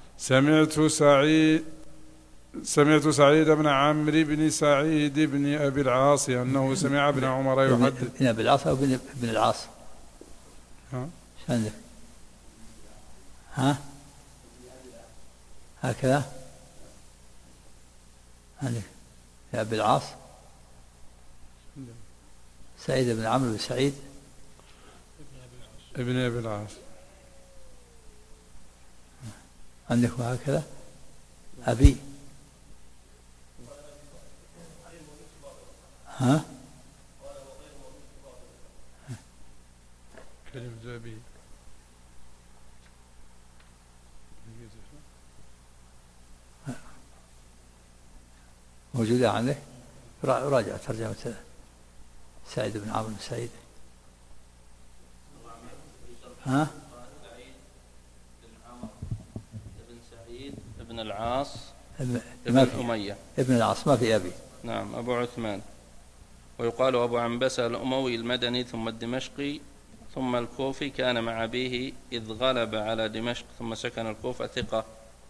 Speaker 2: سمعت سعيد بن عمرو بن سعيد بن أبي العاص أنه سمع ابن عمر يحدث.
Speaker 1: ابن أبي العاص أو ابن العاص؟ عندك هكذا عندك يا أبي العاص سعيد بن عمرو بن سعيد
Speaker 2: ابن أبي العاص
Speaker 1: عندك وهكذا أبي
Speaker 2: كلمة أبي
Speaker 1: موجودة عندك؟ راجع ترجمة سعيد بن عمرو بن سعيد.
Speaker 3: ابن سعيد ابن العاص ابن أمية
Speaker 1: ابن العاص ما في أبي.
Speaker 3: نعم أبو عثمان، ويقال أبو عنبسة الأموي المدني ثم الدمشقي ثم الكوفي، كان مع أبيه إذ غلب على دمشق ثم سكن الكوفة، ثقة.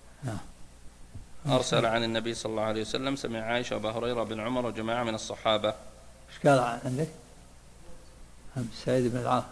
Speaker 3: أرسل عن النبي صلى الله عليه وسلم، سمع عائشة وأبا هريرة بن عمر وجماعة من الصحابة.
Speaker 1: إيش قال عندك؟ سعيد بن العاص،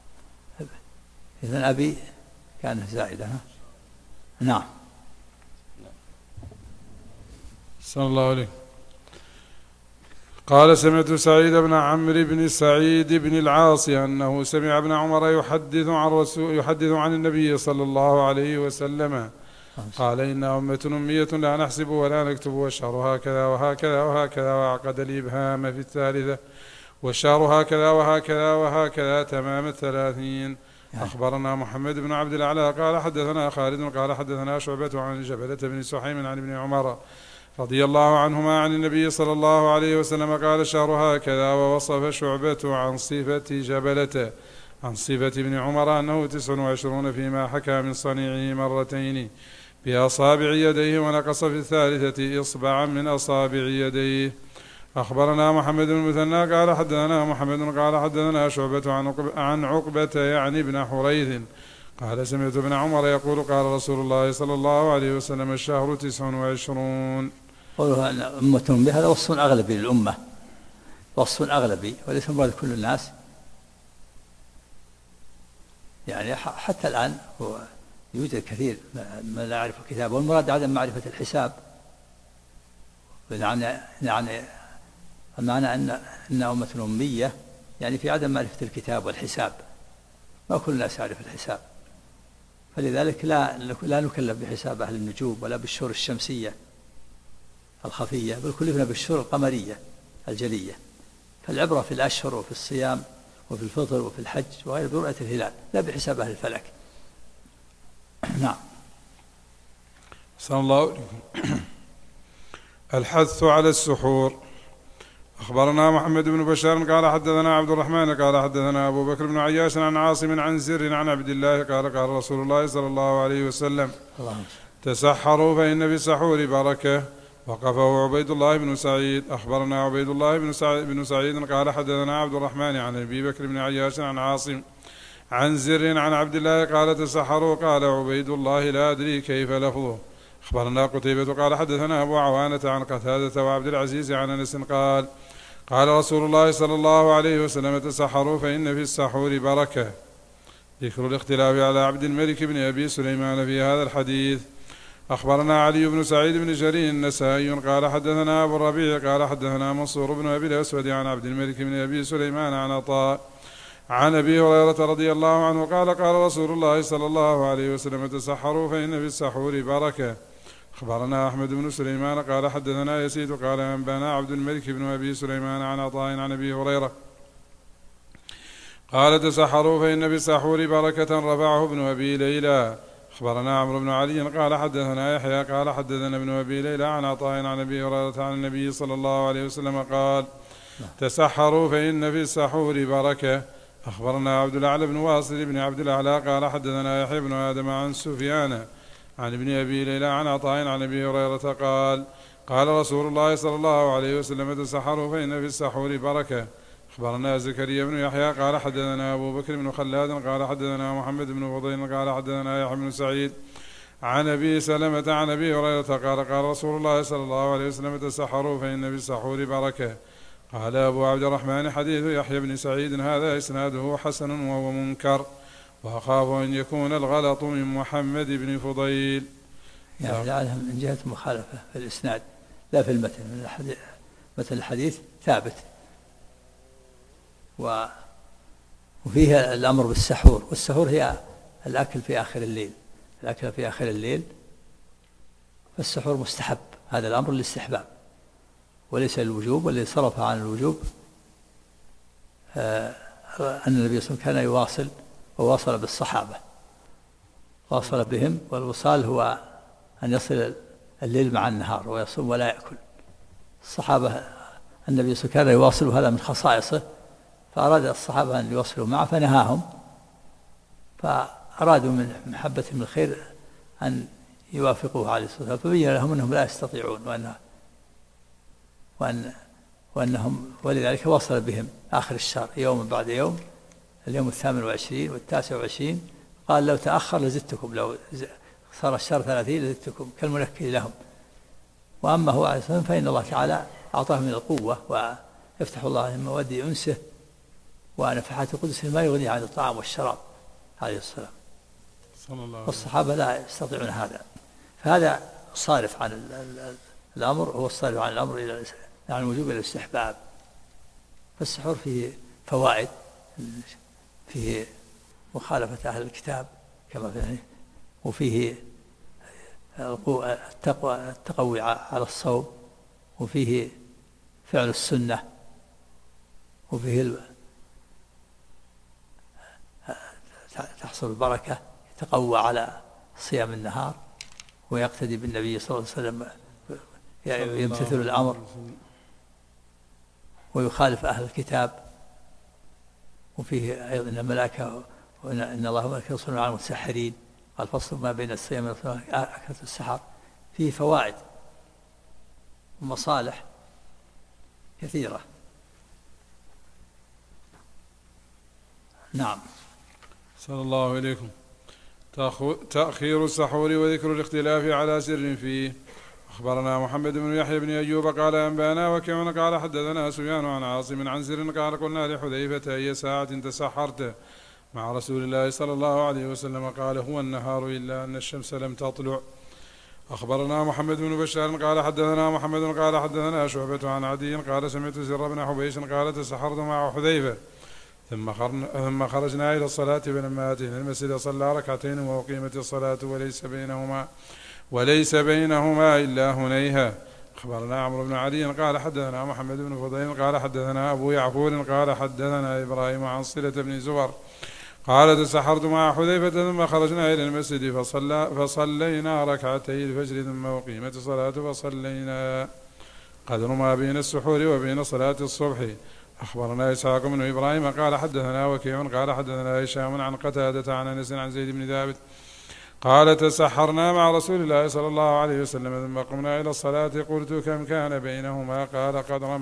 Speaker 1: إذن أبي كان زائدة. نعم.
Speaker 2: صلى الله عليه. قال سمعت سعيد بن عمرو بن سعيد بن العاص أنه سمع ابن عمر يحدث عن النبي صلى الله عليه وسلم قال إن أمة أمية لا نحسب ولا نكتب والشهر هكذا وهكذا وهكذا، وعقد الإبهام في الثالثة، والشهر هكذا وهكذا وهكذا تمام 30. أخبرنا محمد بن عبد الأعلى قال حدثنا خالد قال حدثنا شعبة عن جبلة بن سحيم عن ابن عمر رضي الله عنهما عن النبي صلى الله عليه وسلم قال الشهر هكذا. ووصف شعبة عن صفة جبلة عن صفة ابن عمر أنه 29 فيما حكى من صنيعه مرتين بأصابع يديه، ونقص في الثالثة إصبعا من أصابع يديه. أخبرنا محمد بن المثنى قال حدثنا محمد قال حدثنا شعبة عن عقبة يعني ابن حريث قال سمعت ابن عمر يقول قال رسول الله صلى الله عليه وسلم الشهر 29.
Speaker 1: قوله أن أمة بها هذا وصف أغلبي للأمة، وصف أغلبي وليس مراد كل الناس. يعني حتى الآن هو يوجد كثير من لا يعرف الكتاب، والمراد عدم معرفة الحساب. المعنى أن أمة أمية يعني في عدم معرفة الكتاب والحساب، ما كل الناس يعرف الحساب، فلذلك لا نكلف بحساب أهل النجوم ولا بالشهور الشمسية الخفية، بل كلفنا بالشهور القمرية الجلية. فالعبرة في الأشهر وفي الصيام وفي الفطر وفي الحج وغير برؤية الهلال، لا بحساب أهل الفلك. نعم.
Speaker 2: صلى الله عليكم. الحث على السحور. أخبرنا محمد بن بشار قال حدثنا عبد الرحمن قال حدثنا أبو بكر بن عياش عن عاصم عن زر عن عبد الله قال قال رسول الله صلى الله عليه وسلم تسحروا فإن في السحور بركة. وقفه عبيد الله بن سعيد. أخبرنا عبيد الله بن سعيد قال حدثنا عبد الرحمن عن أبي بكر بن عياش عن عاصم عن زر عن عبد الله قال تسحروا. قال عبيد الله لا أدري كيف لفظه. أخبرنا قتيبة قال حدثنا أبو عوانة عن قتادة وعبد العزيز عن أنس قال قال رسول الله صلى الله عليه وسلم تسحروا فإن في السحور بركة. ذكر الاختلاف على عبد الملك بن أبي سليمان في هذا الحديث. أخبرنا علي بن سعيد بن جرير النسائي قال حدثنا أبو الربيع قال حدثنا منصور بن أبي الأسود عن عبد الملك بن أبي سليمان عن عطاء عن أبي هريرة رضي الله عنه قال قال رسول الله صلى الله عليه وسلم تسحروا فإن في السحور بركة. أخبرنا أحمد بن سليمان قال حدثنا يزيد قال أنبانا عبد الملك بن أبي سليمان عن عطاء عن أبي هريرة قال تسحروا فإن في السحور بركة رفعه ابن أبي ليلى. أخبرنا عمرو بن علي قال حدثنا يحيى قال حدثنا ابن أبي ليلى عن عطاء عن أبي هريرة عن النبي صلى الله عليه وسلم قال تسحروا فإن في السحور بركة. أخبرنا عبد الأعلى بن واصل بن عبد الأعلى قال حدثنا يحيى بن آدم عن سفيان عن ابن أبي ليلى عن عطاء عن أبي هريرة قال قال رسول الله صلى الله عليه وسلم تسحروا فإن في السحور بركة. أخبرنا زكريا بن يحيى قال حدثنا أبو بكر بن خلاد قال حدثنا محمد بن فضيل قال حدثنا يحيى بن سعيد عن أبي سلمة عن أبي هريرة قال قال رسول الله صلى الله عليه وسلم تسحروا فإن في السحور بركة. قال أبو عبد الرحمن حديث يحيى بن سعيد هذا إسناده حسن وهو منكر، وأخاف أن يكون الغلط من محمد بن فضيل.
Speaker 1: يعني لعلها من جهة مخالفة في الإسناد لا في المتن. من مثل الحديث ثابت وفيه الأمر بالسحور، والسحور هي الأكل في آخر الليل، الأكل في آخر الليل، فالسحور مستحب، هذا الأمر للاستحباب وليس الوجوب. والذي صرف عن الوجوب أن النبي صلى الله عليه وسلم كان يواصل وواصل بالصحابة، واصل بهم، والوصال هو أن يصل الليل مع النهار ويصوم ولا يأكل. الصحابة النبي صلى الله عليه وسلم كان يواصل، هذا من خصائصه، فأراد الصحابة أن يواصلوا معه فنهاهم، فأرادوا من محبتهم الخير أن يوافقوه عليه الصلاة والسلام، فبين لهم أنهم لا يستطيعون وأنهم ولذلك وصل بهم آخر الشهر يوم بعد يوم، اليوم 28 وال29، قال لو تأخر لزدتكم، لو صار الشهر 30 لزدتكم كالمنكر لهم. وأما هو عليه الصلاة والسلام فإن الله تعالى أعطاه من القوة، ويفتح الله من مواد أنسه ونفحات قدسه ما يغني عن الطعام والشراب عليه الصلاة والسلام، والصحابة لا يستطيعون هذا. فهذا صارف عن الأمر، هو الصارف عن الأمر عن الوجوب إلى الاستحباب. فالسحور فيه فوائد، فيه مخالفة أهل الكتاب كما فيه، وفيه التقوي على الصوم، وفيه فعل السنة، وفيه تحصل البركة، يتقوى على صيام النهار ويقتدي بالنبي صلى الله عليه وسلم، يمتثل الأمر ويخالف أهل الكتاب. وفيه أيضا أن الملائكة إن الله وملائكته يصلون على المتسحرين، قال فصل ما بين الصيام وأكلة السحر. فيه فوائد ومصالح كثيرة. نعم.
Speaker 2: صلى الله إليكم. تأخير السحور وذكر الاختلاف على سر فيه. أخبرنا محمد بن يحيى بن أيوب قال أنبانا وكيع قال حدثنا سفيان عن عاصم عن زر قال قلنا لحذيفة أي ساعة تسحرت مع رسول الله صلى الله عليه وسلم؟ قال هو النهار إلا أن الشمس لم تطلع. أخبرنا محمد بن بشار قال حدثنا محمد قال حدثنا شعبة عن عدي قال سمعت زر بن حبيش قال تسحرت مع حذيفة ثم خرجنا إلى الصلاة فلما أتينا المسجد صلى ركعتين وأقيمت الصلاة وليس بينهما إلا هنيها. أخبرنا عمرو بن علي قال حدثنا محمد بن فضيل قال حدثنا أبو يعفور قال حدثنا إبراهيم عن صلة بن زبر قال تسحرت مع حذيفة ثم خرجنا إلى المسجد فصلينا ركعتي الفجر ثم أقيمت الصلاة فصلينا قدر ما بين السحور وبين صلاة الصبح. أخبرنا إسحاق بن إبراهيم قال حدثنا وكيع قال حدثنا هشام عن قتادة عن أنس عن زيد بن ثابت قال تسحرنا مع رسول الله صلى الله عليه وسلم ثم قمنا إلى الصلاة قلت كم كان بينهما؟ قال قدر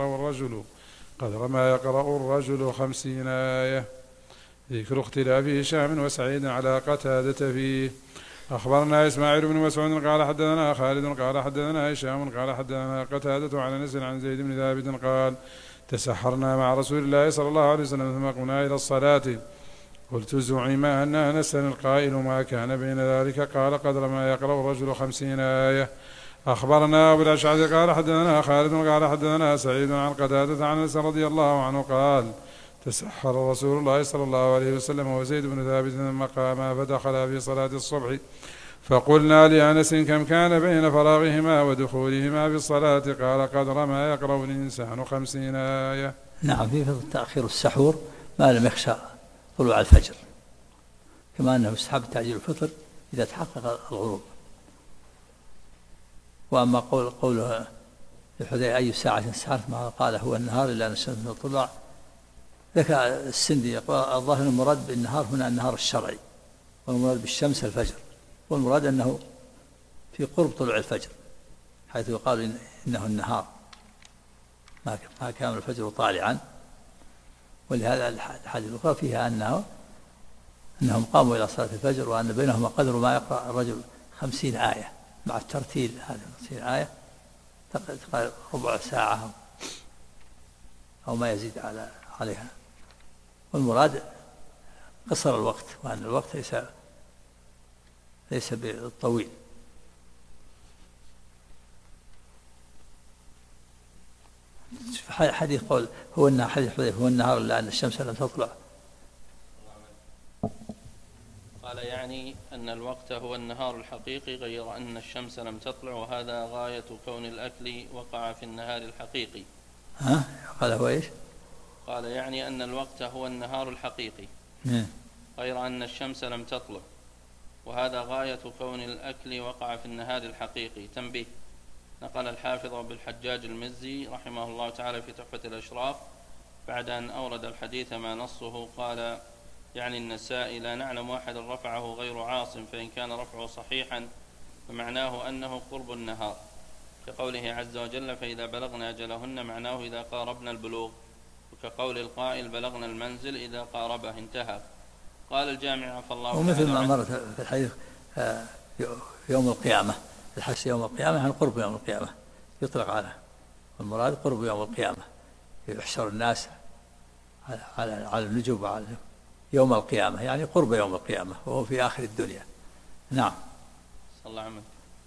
Speaker 2: ما يقرأ الرجل 50 آية. ذكر اختلاف هشام وسعيد على قتادة فيه. أخبرنا إسماعيل بن مسعود قال حدثنا خالد قال حدثنا هشام قال حدثنا قتادة عن أنس عن زيد بن ثابت قال تسحرنا مع رسول الله صلى الله عليه وسلم ثم قمنا إلى الصلاة قلت زعم أن أنس القائل ما كان بين ذلك؟ قال قدر ما يقرأ الرجل 50 آية. أخبرنا أبو الأشعث قال حدثنا خالد قال حدثنا سعيد عن قتادة عن أنس رضي الله عنه قال تسحر رسول الله صلى الله عليه وسلم وزيد بن ثابت ثم قاما فدخلا في صلاة الصبح فقلنا لأنس كم كان بين فراغهما ودخولهما في الصلاة؟ قال قدر ما يقرأ الإنسان 50 آية.
Speaker 1: نعم. في فضل تأخير السحور ما لم يخشى طلوع الفجر، كما أنه يستحب تعجيل الفطر إذا تحقق الغروب. وأما قوله لحذيفة أي ساعة سحرت معه قال هو النهار إلا أن الشمس تطلع، ذكر السندي الظاهر المراد بالنهار هنا النهار الشرعي، والمراد بالشمس الفجر، والمراد أنه في قرب طلوع الفجر، حيث يقال إنه النهار ما كان الفجر طالعا. ولهذا الحديث الأخرى فيها أنهم قاموا إلى صلاة الفجر وأن بينهما قدر ما يقرأ الرجل 50 آية مع الترتيل. هذه 50 آية تقرأ ربع ساعة أو ما يزيد عليها. والمراد قصر الوقت، وأن الوقت ليس بالطويل. حديث قول حديث حذيفة هو النهار إلا أن الشمس لم تطلع.
Speaker 3: قال يعني أن الوقت هو النهار الحقيقي غير أن الشمس لم تطلع، وهذا غاية كون الأكل وقع في النهار الحقيقي.
Speaker 1: قال هو إيش؟
Speaker 3: قال يعني أن الوقت هو النهار الحقيقي غير أن الشمس لم تطلع، وهذا غاية كون الأكل وقع في النهار الحقيقي. تنبيه: نقل الحافظ بالحجاج المزي رحمه الله تعالى في تحفة الأشراف بعد أن أورد الحديث ما نصه قال يعني النسائي لا نعلم أحدا رفعه غير عاصم، فإن كان رفعه صحيحا فمعناه أنه قرب النهار، كقوله عز وجل فإذا بلغنا أجلهن، معناه إذا قاربنا البلوغ، وكقول القائل بلغنا المنزل إذا قاربه انتهى. قال الجامع عفى الله عنه
Speaker 1: ومثل ما مر في الحديث يوم القيامة، الحش يوم القيامة يعني قرب يوم القيامة يطلق على المراد قرب يوم القيامة، يحشر الناس على النجوم على يوم القيامة، يعني قرب يوم القيامة وهو في آخر الدنيا. نعم.
Speaker 3: صلى الله عليه وسلم.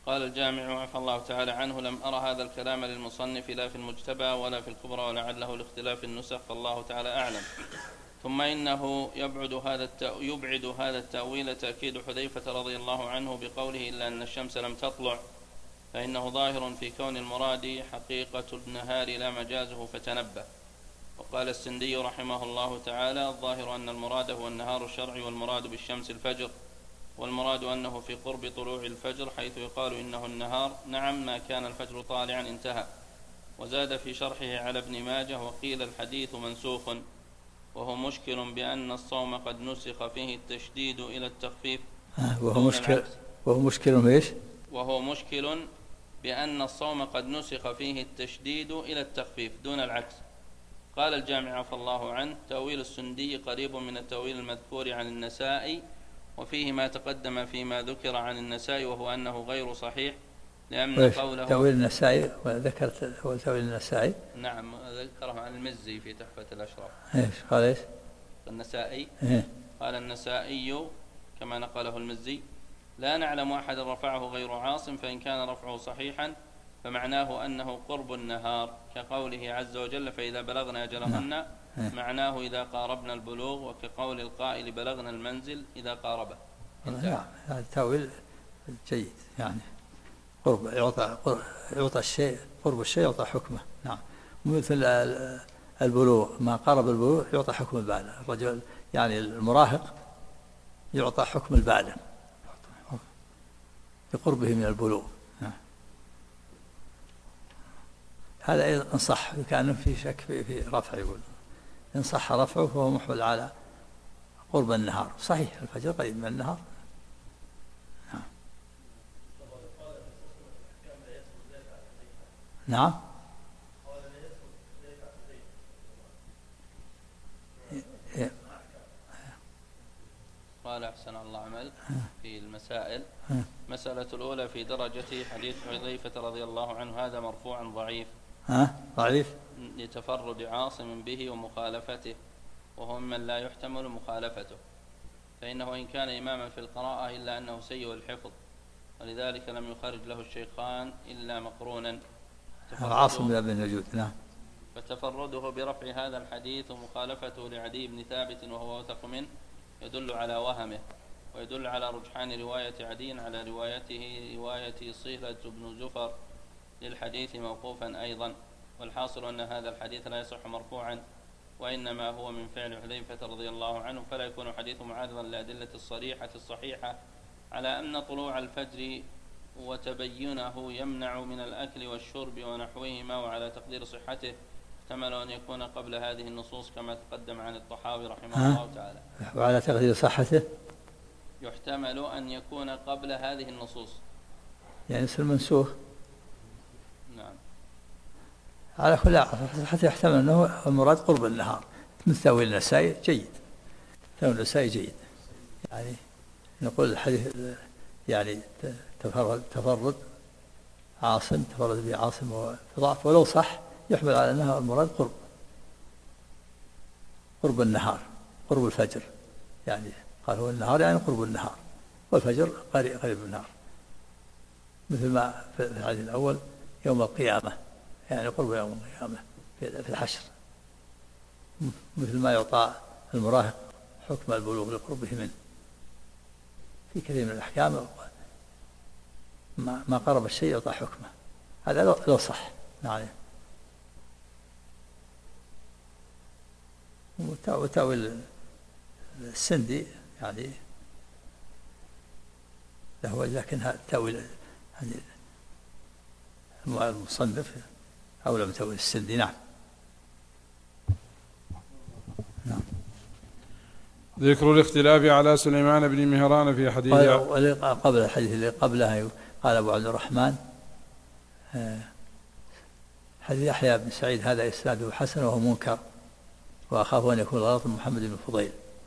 Speaker 3: قال الجامع عفى الله تعالى عنه: لم أرى هذا الكلام للمصنف لا في المجتبى ولا في الكبرى، ولعله لاختلاف النسخ، فالله تعالى أعلم. ثم إنه يبعد هذا التأويل تأكيد حذيفة رضي الله عنه بقوله: إلا أن الشمس لم تطلع، فإنه ظاهر في كون المراد حقيقة النهار لا مجازه، فتنبه. وقال السندي رحمه الله تعالى: الظاهر أن المراد هو النهار الشرعي، والمراد بالشمس الفجر، والمراد أنه في قرب طلوع الفجر، حيث يقال إنه النهار، نعم ما كان الفجر طالعا انتهى. وزاد في شرحه على ابن ماجه: وقيل الحديث منسوخ، وهو مشكل بأن الصوم قد نسخ فيه التشديد إلى التخفيف.
Speaker 1: وهو مشكل ايش؟
Speaker 3: وهو مشكل بأن الصوم قد نسخ فيه التشديد إلى التخفيف دون العكس. قال الجامع عفى الله عنه: تأويل السندي قريب من التأويل المذكور عن النسائي، وفيه ما تقدم فيما ذكر عن النسائي، وهو أنه غير صحيح، لأن قوله
Speaker 1: تأويل النسائي، وذكرت هو تأويل النسائي.
Speaker 3: نعم، ذكره عن المزي في تحفة الأشراف.
Speaker 1: ايش قال؟ ايش
Speaker 3: النسائي؟ قال النسائي كما نقله المزي: لا نعلم أحدا رفعه غير عاصم، فإن كان رفعه صحيحا فمعناه أنه قرب النهار، كقوله عز وجل: فإذا بلغنا أجلهن، معناه إذا قاربنا البلوغ، وكقول القائل: بلغنا المنزل إذا قاربه.
Speaker 1: هذا تأويل جيد، يعني قرب يعطى الشيء، قرب الشيء يعطى حكمه. نعم، مثل البلوغ، ما قارب البلوغ يعطى حكم البالغ. الرجل يعني المراهق يعطى حكم البالغ لقربه من البلوغ. هذا أيضا إن صح، كان في شك في رفع، يقول إن صح رفعه فهو محمل على قرب النهار. صحيح، الفجر قريب من النهار. نعم.
Speaker 3: قال أحسن الله عمل في المسائل. مسألة الأولى في درجة حديث حذيفة رضي الله عنه، هذا مرفوعا ضعيف.
Speaker 1: ضعيف
Speaker 3: لتفرد عاصم به ومخالفته، وهو ممن لا يحتمل مخالفته، فإنه إن كان إماما في القراءة إلا أنه سيء الحفظ، ولذلك لم يخرج له الشيخان إلا مقرونا.
Speaker 1: عاصم بن نجود. نعم.
Speaker 3: فتفرده برفع هذا الحديث ومخالفته لعدي بن ثابت وهو وثق منه يدل على وهمه، ويدل على رجحان رواية عدي على رواية صهلة بن زفر للحديث موقوفا أيضا. والحاصل أن هذا الحديث لا يصح مرفوعا، وإنما هو من فعل حذيفة رضي الله عنه، فلا يكون حديث معارضا للأدلة الصريحة الصحيحة على أن طلوع الفجر وتبينه يمنع من الأكل والشرب ونحوهما، وعلى تقدير صحته احتمل أن يكون قبل هذه النصوص كما تقدم عن الطحاوي رحمه الله تعالى.
Speaker 1: وعلى تقدير صحته
Speaker 3: يحتمل أن يكون قبل هذه النصوص، يعني
Speaker 1: يصير منسوخ.
Speaker 3: نعم.
Speaker 1: على كل حتى يحتمل أنه المراد قرب النهار، مثل تأويل النسائي جيد. تأويل النسائي جيد، يعني نقول الحديث يعني تفرد عاصم، تفرد به عاصم وضعف، ولو صح يحمل على أنها المراد قرب النهار، قرب الفجر، يعني قال هو النهار يعني قرب النهار، والفجر قريب النهار، مثل ما في الحديث الأول يوم القيامة، يعني قرب يوم القيامة في الحشر، مثل ما يعطى المراهق حكم البلوغ لقربه منه. في كثير من الأحكام ما قرب الشيء يعطى حكمه، هذا لو صح. يعني وتأويل السندي يعني له، لكن هذا التأويل يعني المصنف أولى من تأويل السندي. نعم.
Speaker 2: ذكر الاختلاف على سليمان بن مهران في حديث
Speaker 1: قبل الحديث اللي قبلها قال أبو عبد الرحمن حديث يحيى بن سعيد هذا إسناده حسن وهو منكر، وأخاف أن يكون غلط محمد بن فضيل.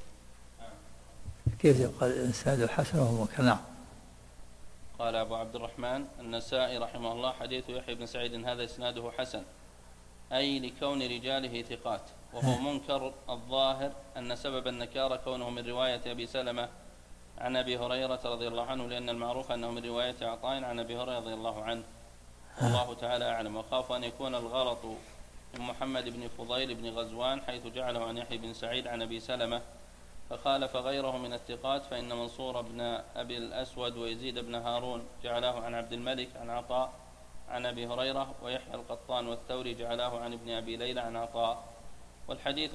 Speaker 1: كيف يقال إسناده حسن وهو منكر؟ نعم.
Speaker 3: قال أبو عبد الرحمن النسائي رحمه الله: حديث يحيى بن سعيد هذا إسناده حسن، أي لكون رجاله ثقات، وهو منكر. الظاهر أن سبب النكارة كونه من رواية أبي سلمة عن أبي هريرة رضي الله عنه، لأن المعروف أنه من رواية عطاء عن أبي هريرة رضي الله عنه، والله تعالى أعلم. وخاف أن يكون الغلط من محمد بن فضيل بن غزوان حيث جعله عن يحيى بن سعيد عن أبي سلمة فخالف غيره من الثقات، فإن منصور بن أبي الأسود ويزيد بن هارون جعلاه عن عبد الملك عن عطاء عن أبي هريرة، ويحيى القطان والثوري جعلاه عن ابن أبي ليلى عن عطاء. والحديث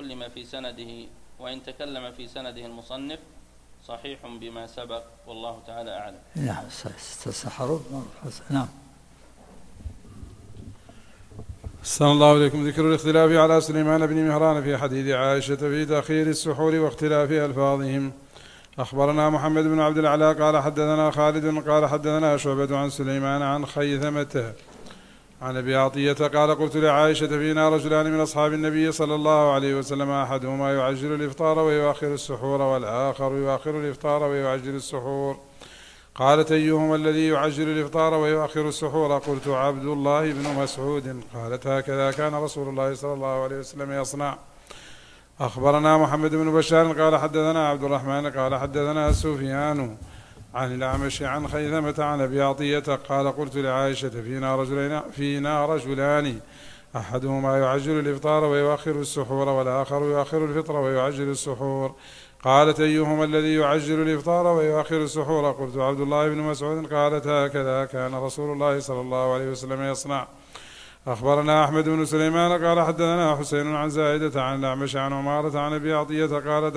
Speaker 3: وإن تكلم في سنده المصنف صحيح بما سبق، والله تعالى أعلم.
Speaker 1: نعم استسحروا. نعم.
Speaker 2: أحسن الله إليكم. ذكر الاختلاف على سليمان بن مهران في حديث عائشة في تأخير السحور واختلاف ألفاظهم. أخبرنا محمد بن عبد الأعلى قال حدثنا خالد قال حدثنا شعبة عن سليمان عن خيثمة عن أبي عطية قال قلت لعائشة فينا رجلان من أصحاب النبي صلى الله عليه وسلم أحدهما يعجل الإفطار ويؤخر السحور والآخر يؤخر الإفطار ويعجل السحور. قالت أيهما الذي يعجل الإفطار ويؤخر السحور؟ قلت عبد الله بن مسعود. قالت هكذا كان رسول الله صلى الله عليه وسلم يصنع. أخبرنا محمد بن بشار قال حدثنا عبد الرحمن قال حدثنا سفيان عن الأعمش عن خيثمة عن أبي عطية قال قلت لعائشة فينا رجلان أحدهما يعجل الإفطار ويؤخر السحور والآخر يؤخر الفطر ويعجل السحور. قالت أيهما الذي يعجل الإفطار ويؤخر السحور؟ قلت عبد الله بن مسعود. قالت هكذا كان رسول الله صلى الله عليه وسلم يصنع. أخبرنا أحمد بن سليمان قال حدثنا حسين عن زائدة عن الأعمش عن عمارة عن أبي عطية قال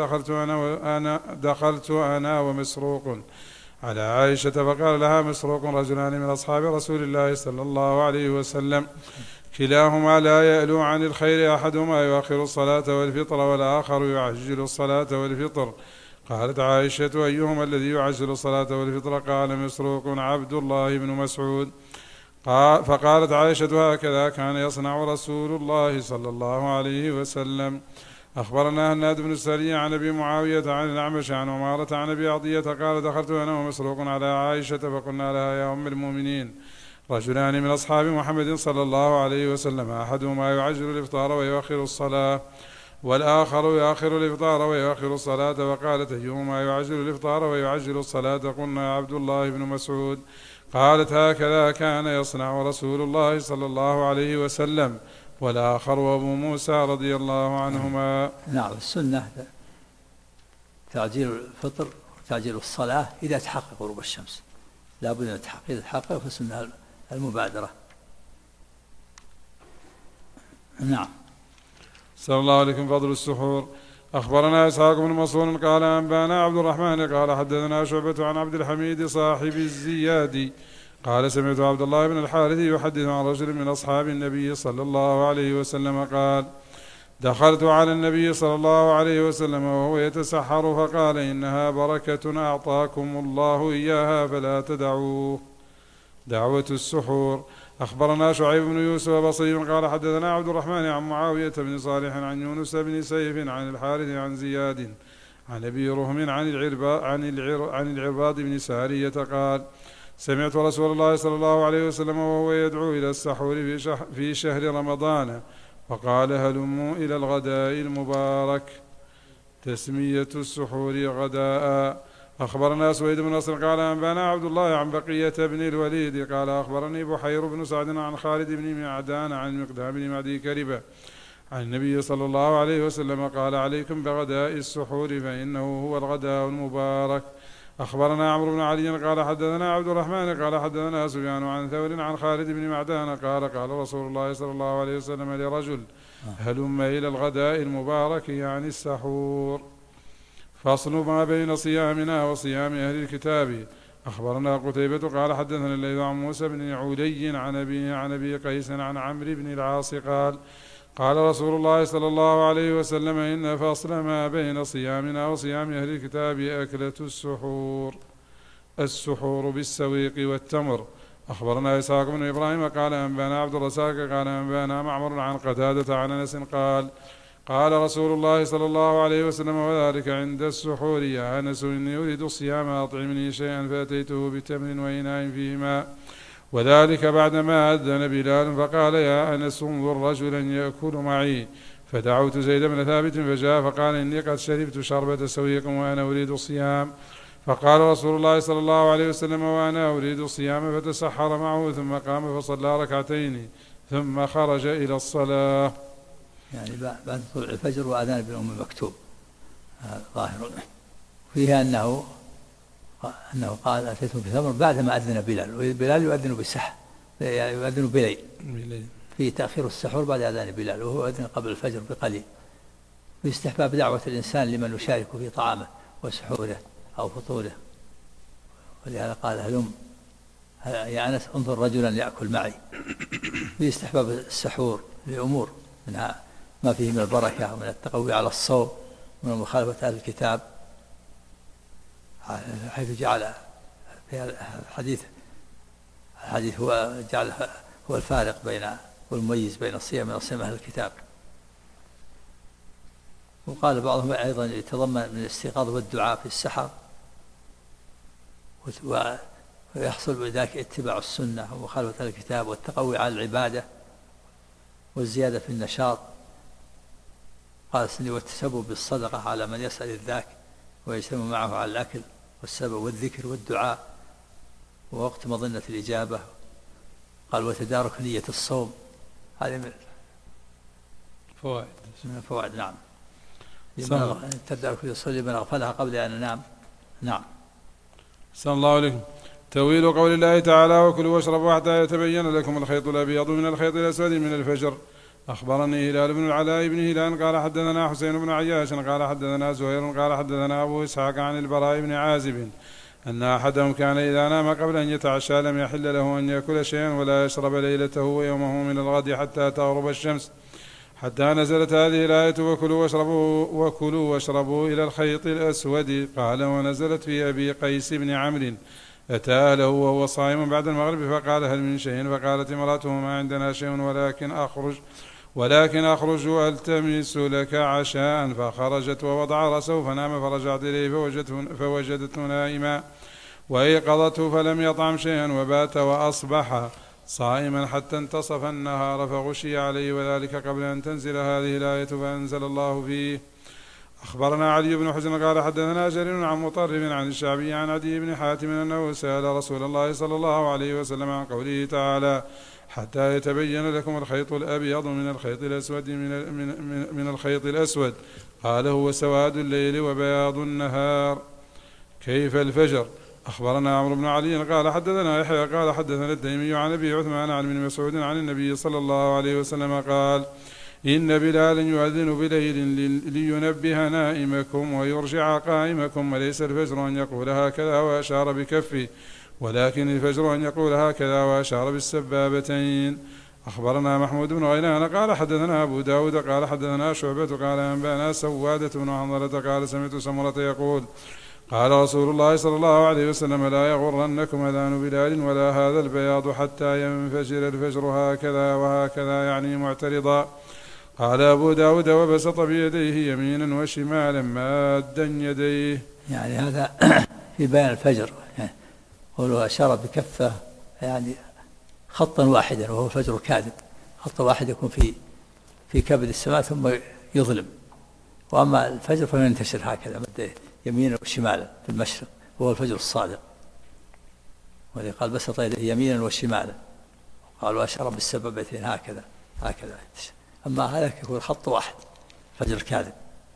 Speaker 2: دخلت أنا ومسروق على عائشة فقال لها مسروق رجلان من أصحاب رسول الله صلى الله عليه وسلم كلاهما لا يألو عن الخير أحدهما يؤخر الصلاة والفطر والآخر يعجل الصلاة والفطر. قالت عائشة أيهما الذي يعجل الصلاة والفطر؟ قال مسروق عبد الله بن مسعود. فقالت عائشة هكذا كان يصنع رسول الله صلى الله عليه وسلم. أخبرنا هناد بن السري عن أبي معاوية عن الأعمش عن عمارة عن أبي عطية قال دخلت أنا ومسروق على عائشة فقلنا لها يا أم المؤمنين رجلان من أصحاب محمد صلى الله عليه وسلم أحدهما يعجل الإفطار ويؤخر الصلاة والآخر يؤخر الإفطار ويؤخر الصلاة. وقالت أيهما يعجل الإفطار ويعجل الصلاة؟ قلنا عبد الله بن مسعود. قالت هكذا كان يصنع رسول الله صلى الله عليه وسلم. والآخر وأبو موسى رضي الله عنهما.
Speaker 1: نعم. السنة تعجيل الفطر وتعجيل الصلاة إذا تحقق غروب الشمس، لا بد من تحقيق. إذا تحقق فالسنة المبادرة. نعم.
Speaker 2: صلى الله عليكم. فضل السحور. أخبرنا إسحاق بن منصور قال أنبانا عبد الرحمن قال حدثنا شعبة عن عبد الحميد صاحب الزيادي قال سمعت عبد الله بن الحارث يحدث عن رجل من أصحاب النبي صلى الله عليه وسلم قال دخلت على النبي صلى الله عليه وسلم وهو يتسحر فقال إنها بركة أعطاكم الله إياها فلا تدعوه. دعوة السحور. أخبرنا شعيب بن يوسف بصري قال حدثنا عبد الرحمن عن معاوية بن صالح عن يونس بن سيف عن الحارث عن زياد عن أبي رهم عن العرباض بن سارية قال سمعت رسول الله صلى الله عليه وسلم وهو يدعو إلى السحور في شهر رمضان وقال هلموا إلى الغداء المبارك. تسمية السحور غداء. أخبرنا سويد بن نصر قال أنبانا عبد الله عن بقية بن الوليد قال أخبرني بحير بن سعد عن خالد بن معدان عن مقدام بن معدي كربة عن النبي صلى الله عليه وسلم قال عليكم بغداء السحور فإنه هو الغداء المبارك. أخبرنا عمرو بن علي قال حدثنا عبد الرحمن قال حدثنا سفيان عن ثور عن خالد بن معدان قال رسول الله صلى الله عليه وسلم لرجل هلم إلى الغداء المبارك يعني السحور. فصل ما بين صيامنا وصيام أهل الكتاب. أخبرنا قتيبة قال حدثنا الليث عن موسى بن علي عن أبي قيس عن عمرو بن العاص قال رسول الله صلى الله عليه وسلم إن فصل ما بين صيامنا وصيام أهل الكتاب أكلة السحور بالسويق والتمر. أخبرنا إسحاق بن إبراهيم قال أنبانا عبد الرزاق قال أنبانا معمر عن قتادة عن أنس قال رسول الله صلى الله عليه وسلم وذلك عند السحور يا أنس إني أريد الصيام أطعمني شيئا فأتيته بتمر وإناء فيه ماء وذلك بعدما أذن بلال فقال يا أنس انظر رجلا يأكل معي فدعوت زيد بن ثابت فجاء فقال إني قد شربت شربة سويق وأنا أريد الصيام فقال رسول الله صلى الله عليه وسلم وأنا أريد الصيام فتسحر معه ثم قام فصلى ركعتين ثم خرج إلى الصلاة.
Speaker 1: يعني بعد طلوع الفجر وأذان ابن أم مكتوم ظاهر فيها أنه قال أتيتم بثمر بعدما أذن بلال، وبلال يؤذن بالسحر يعني يؤذن بليل في تأخير السحور بعد أذان بلال، وهو أذن قبل الفجر بقليل. في استحباب دعوة الإنسان لمن يشارك في طعامه وسحوره أو فطوره، ولهذا قال هلم يا أنس انظر رجلا يأكل معي. في استحباب السحور لأمور منها ما فيه من البركة ومن التقوي على الصوم ومن مخالفة أهل الكتاب، حيث جعل في الحديث هو جعل هو الفارق بين والمميز بين الصيام من صيام أهل الكتاب. وقال بعضهم أيضا يتضمن من الاستيقاظ والدعاء في السحر، ويحصل بذلك اتباع السنة ومخالفة الكتاب والتقوي على العبادة والزيادة في النشاط. قال السني والتسبب بالصدقة على من يسأل الذاك ويجتمع معه على الأكل والسبب والذكر والدعاء ووقت مظنة الإجابة. قال وتدارك نية الصوم، هذه من الفوائد. نعم. تدارك الصوم لمن أغفلها قبل أن ننام. نعم.
Speaker 2: صلى الله عليه وسلم. تأويل قول الله تعالى وكلوا واشربوا حتى يتبين لكم الخيط الأبيض من الخيط الأسود من الفجر. أخبرني هلال بن العلاء بن هلال قال حدثنا حسين بن عياش قال حدثنا زهير قال حدثنا أبو إسحاق عن البراء بن عازب أن أحدهم كان إذا نام قبل أن يتعشى لم يحل له أن يأكل شيئا ولا يشرب ليلته ويومه من الغد حتى تغرب الشمس، حتى نزلت هذه الآية وكلوا واشربوا إلى الخيط الأسود. قال ونزلت في أبي قيس بن عمرو أتى أهله وهو صائم بعد المغرب فقال هل من شيء؟ فقالت امرأته ما عندنا شيء ولكن أخرج ألتمس لك عشاء. فخرجت ووضع رأسه فنام، فرجعت إليه فوجدته نائما وأيقظته فلم يطعم شيئا وبات وأصبح صائما حتى انتصف النهار فغشي عليه، وذلك قبل أن تنزل هذه الآية فأنزل الله فيه. أخبرنا علي بن حسن قال حدثنا جرير عن مطرف عن الشعبي عن عدي بن حاتم أنه سأل رسول الله صلى الله عليه وسلم عن قوله تعالى حتى يتبين لكم الخيط الأبيض من الخيط الأسود من الخيط الأسود، قال هو سواد الليل وبياض النهار. كيف الفجر؟ أخبرنا عمرو بن علي قال حدثنا يحيى قال حدثنا التيمي عن أبي عثمان عن ابن مسعود عن النبي صلى الله عليه وسلم قال إن بلالا يؤذن بليل لينبه نائمكم ويرجع قائمكم، وليس الفجر أن يقول هكذا وأشار بكفه، ولكن الفجر أن يقول هكذا وأشار بالسبابتين. أخبرنا محمود بن غيلان قال حدثنا أبو داود قال حدثنا شعبة قال أنبأنا سوادة بن حنظلة قال سمعت سمرة يقول قال رسول الله صلى الله عليه وسلم لا يغرنكم أذان بلال ولا هذا البياض حتى ينفجر الفجر هكذا وهكذا يعني معترضا. قال أبو داود وبسط بيديه يمينا وشمالا مادا يديه.
Speaker 1: يعني هذا في بيان الفجر، قوله أشار بكفه يعني خطا واحدا وهو الفجر الكاذب، خط واحد يكون في كبد السماء ثم يظلم، وأما الفجر فينتشر هكذا مد يمينا وشمالا في المشرق وهو الفجر الصادق، ولذلك قال بسط يديه يمينا وشمالا، قال وأشار بالسبابتين هكذا ينتشر. أما هذا يكون خط واحد الفجر الكاذب.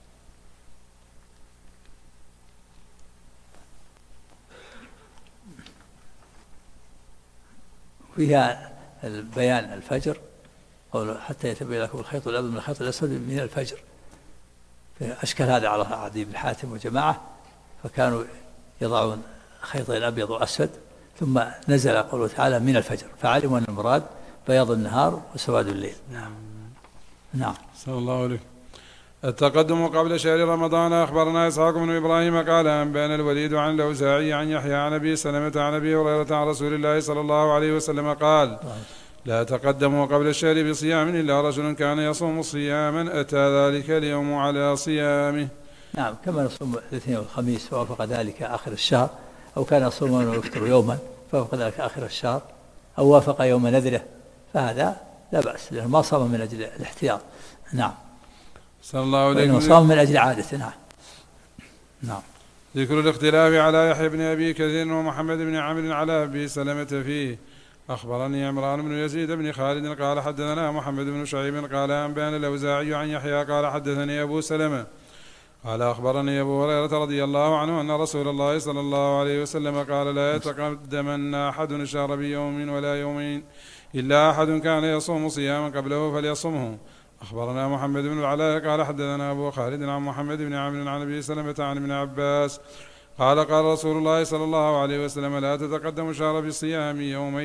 Speaker 1: فيها البيان الفجر قوله حتى يتبين لكم الخيط الأبيض من الخيط الأسود من الفجر. أشكل هذا على عدي بن حاتم وجماعة، فكانوا يضعون خيطين أبيض وأسود، ثم نزل قوله تعالى من الفجر، فعلموا أن المراد بياض النهار وسواد الليل. نعم.
Speaker 2: صلى الله عليه. التقدم قبل شهر رمضان. أخبرنا إسحاق بن إبراهيم قال أنبأنا الوليد عن الأوزاعي عن يحيى عن أبي سلمة عن أبي هريرة عن رسول الله صلى الله عليه وسلم قال لا تقدموا قبل الشهر بصيام إلا رجل كان يصوم صياما أتى ذلك اليوم على صيامه.
Speaker 1: نعم، كما نصوم الاثنين والخميس فوافق ذلك آخر الشهر، أو كان يصوم ويفطر يوما فوافق ذلك آخر الشهر، أو وافق يوم نذره، فهذا لا بأس لأنه ما صام من أجل الاحتياط. نعم.
Speaker 2: صلى الله عليه وسلم.
Speaker 1: صام من أجل عادته. نعم.
Speaker 2: ذكر الاختلاف على يحيى بن أبي كثير ومحمد بن عمرو على أبي سلمة فيه. أخبرني عمران بن يزيد بن خالد قال حدثنا محمد بن شعيب قال أنبأنا الأوزاعي عن يحيى قال حدثني أبو سلمة قال أخبرني أبو هريرة رضي الله عنه أن رسول الله صلى الله عليه وسلم قال لا يتقدمن أحد الشهر بيوم ولا يومين إلا أحد كان يصوم صياما قبله فليصمه. أخبرنا محمد بن العلاء قال حدثنا أبو خالد عن محمد بن عمرو عن أبي سلمة عن ابن عباس قال قال رسول الله صلى الله عليه وسلم لا تتقدم الشهر بصيام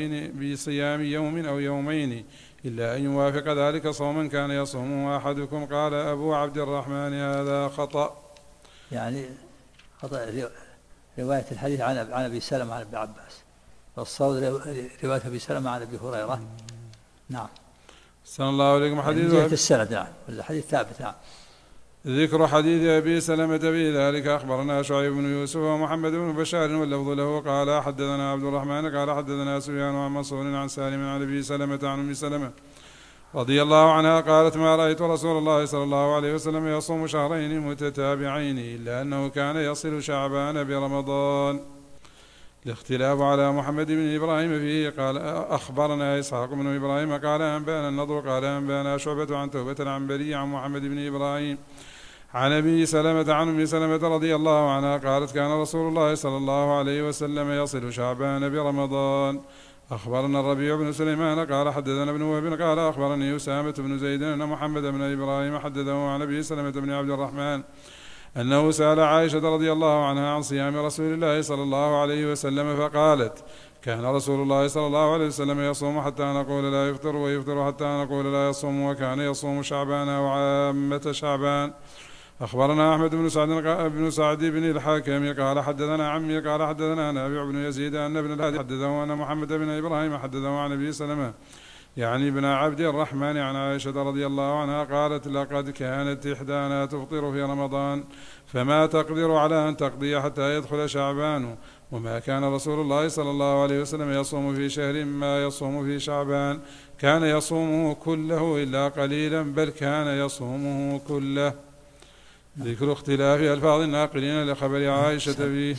Speaker 2: يوم أو يومين إلا أن يوافق ذلك صوما كان يصومه أحدكم. قال أبو عبد الرحمن هذا خطأ،
Speaker 1: يعني خطأ رواية الحديث عن أبي سلمة عن ابن عباس، والصواب رواية أبي سلمة عن أبي هريرة. نعم.
Speaker 2: صلى الله عليكم. حديث
Speaker 1: يعني السند. نعم، والحديث ثابت. نعم.
Speaker 2: ذكر حديث أبي سلمة في ذلك. أخبرنا شعيب بن يوسف ومحمد بن بشار واللفظ له قال حدثنا عبد الرحمن قال حدثنا سفيان عن منصور عن سالم عن أبي سلمة عن أم سلمة رضي الله عنها قالت ما رأيت رسول الله صلى الله عليه وسلم يصوم شهرين متتابعين إلا أنه كان يصل شعبان برمضان. الاختلاف على محمد بن إبراهيم فيه. قال أخبرنا إسحاق بن إبراهيم قال أنبأنا النضر قال أنبأنا شعبة عن توبة العنبري عن محمد بن إبراهيم عن أبي سلمة عن أم سلمة رضي الله عنها قالت كان رسول الله صلى الله عليه وسلم يصل شعبان برمضان. أخبرنا الربيع بن سليمان قال حدثنا ابن وهب قال أخبرني أسامة بن زيد أن محمد بن إبراهيم حدثه عن أبي سلمة بن عبد الرحمن أنه سأل عائشة رضي الله عنها عن صيام رسول الله صلى الله عليه وسلم فقالت كان رسول الله صلى الله عليه وسلم يصوم حتى نقول لا يفطر ويفطر حتى نقول لا يصوم وكان يصوم شعبان وعامة شعبان. أخبرنا أحمد بن سعد بن الحاكم قال حدثنا عمي قال حدثنا نافع بن يزيد أن ابن الهادي حدثه أن محمد بن إبراهيم حدثه عن أبي سلمة يعني ابن عبد الرحمن عن عائشة رضي الله عنها قالت لقد كانت إحدانا تفطر في رمضان فما تقدر على أن تقضي حتى يدخل شعبان وما كان رسول الله صلى الله عليه وسلم يصوم في شهر ما يصوم في شعبان كان يصومه كله إلا قليلا بل كان يصومه كله. ذكر اختلاف ألفاظ الناقلين لخبر عائشة فيه.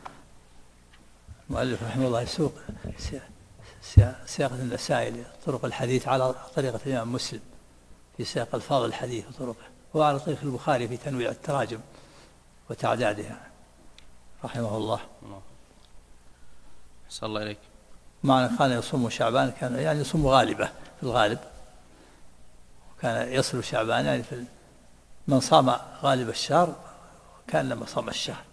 Speaker 1: المؤلف رحمه الله يسوق سياق النسائي طرق الحديث على طريقة الإمام مسلم في سياق ألفاظ الحديث وطرقه، وعلى طريق البخاري في تنويع التراجم وتعدادها رحمه الله.
Speaker 3: صلى الله عليك.
Speaker 1: معنى كان يصوم شعبان كان يعني يصوم غالبة في الغالب، وكان يصل شعبان يعني في من صام غالب الشهر كان لما صام الشهر.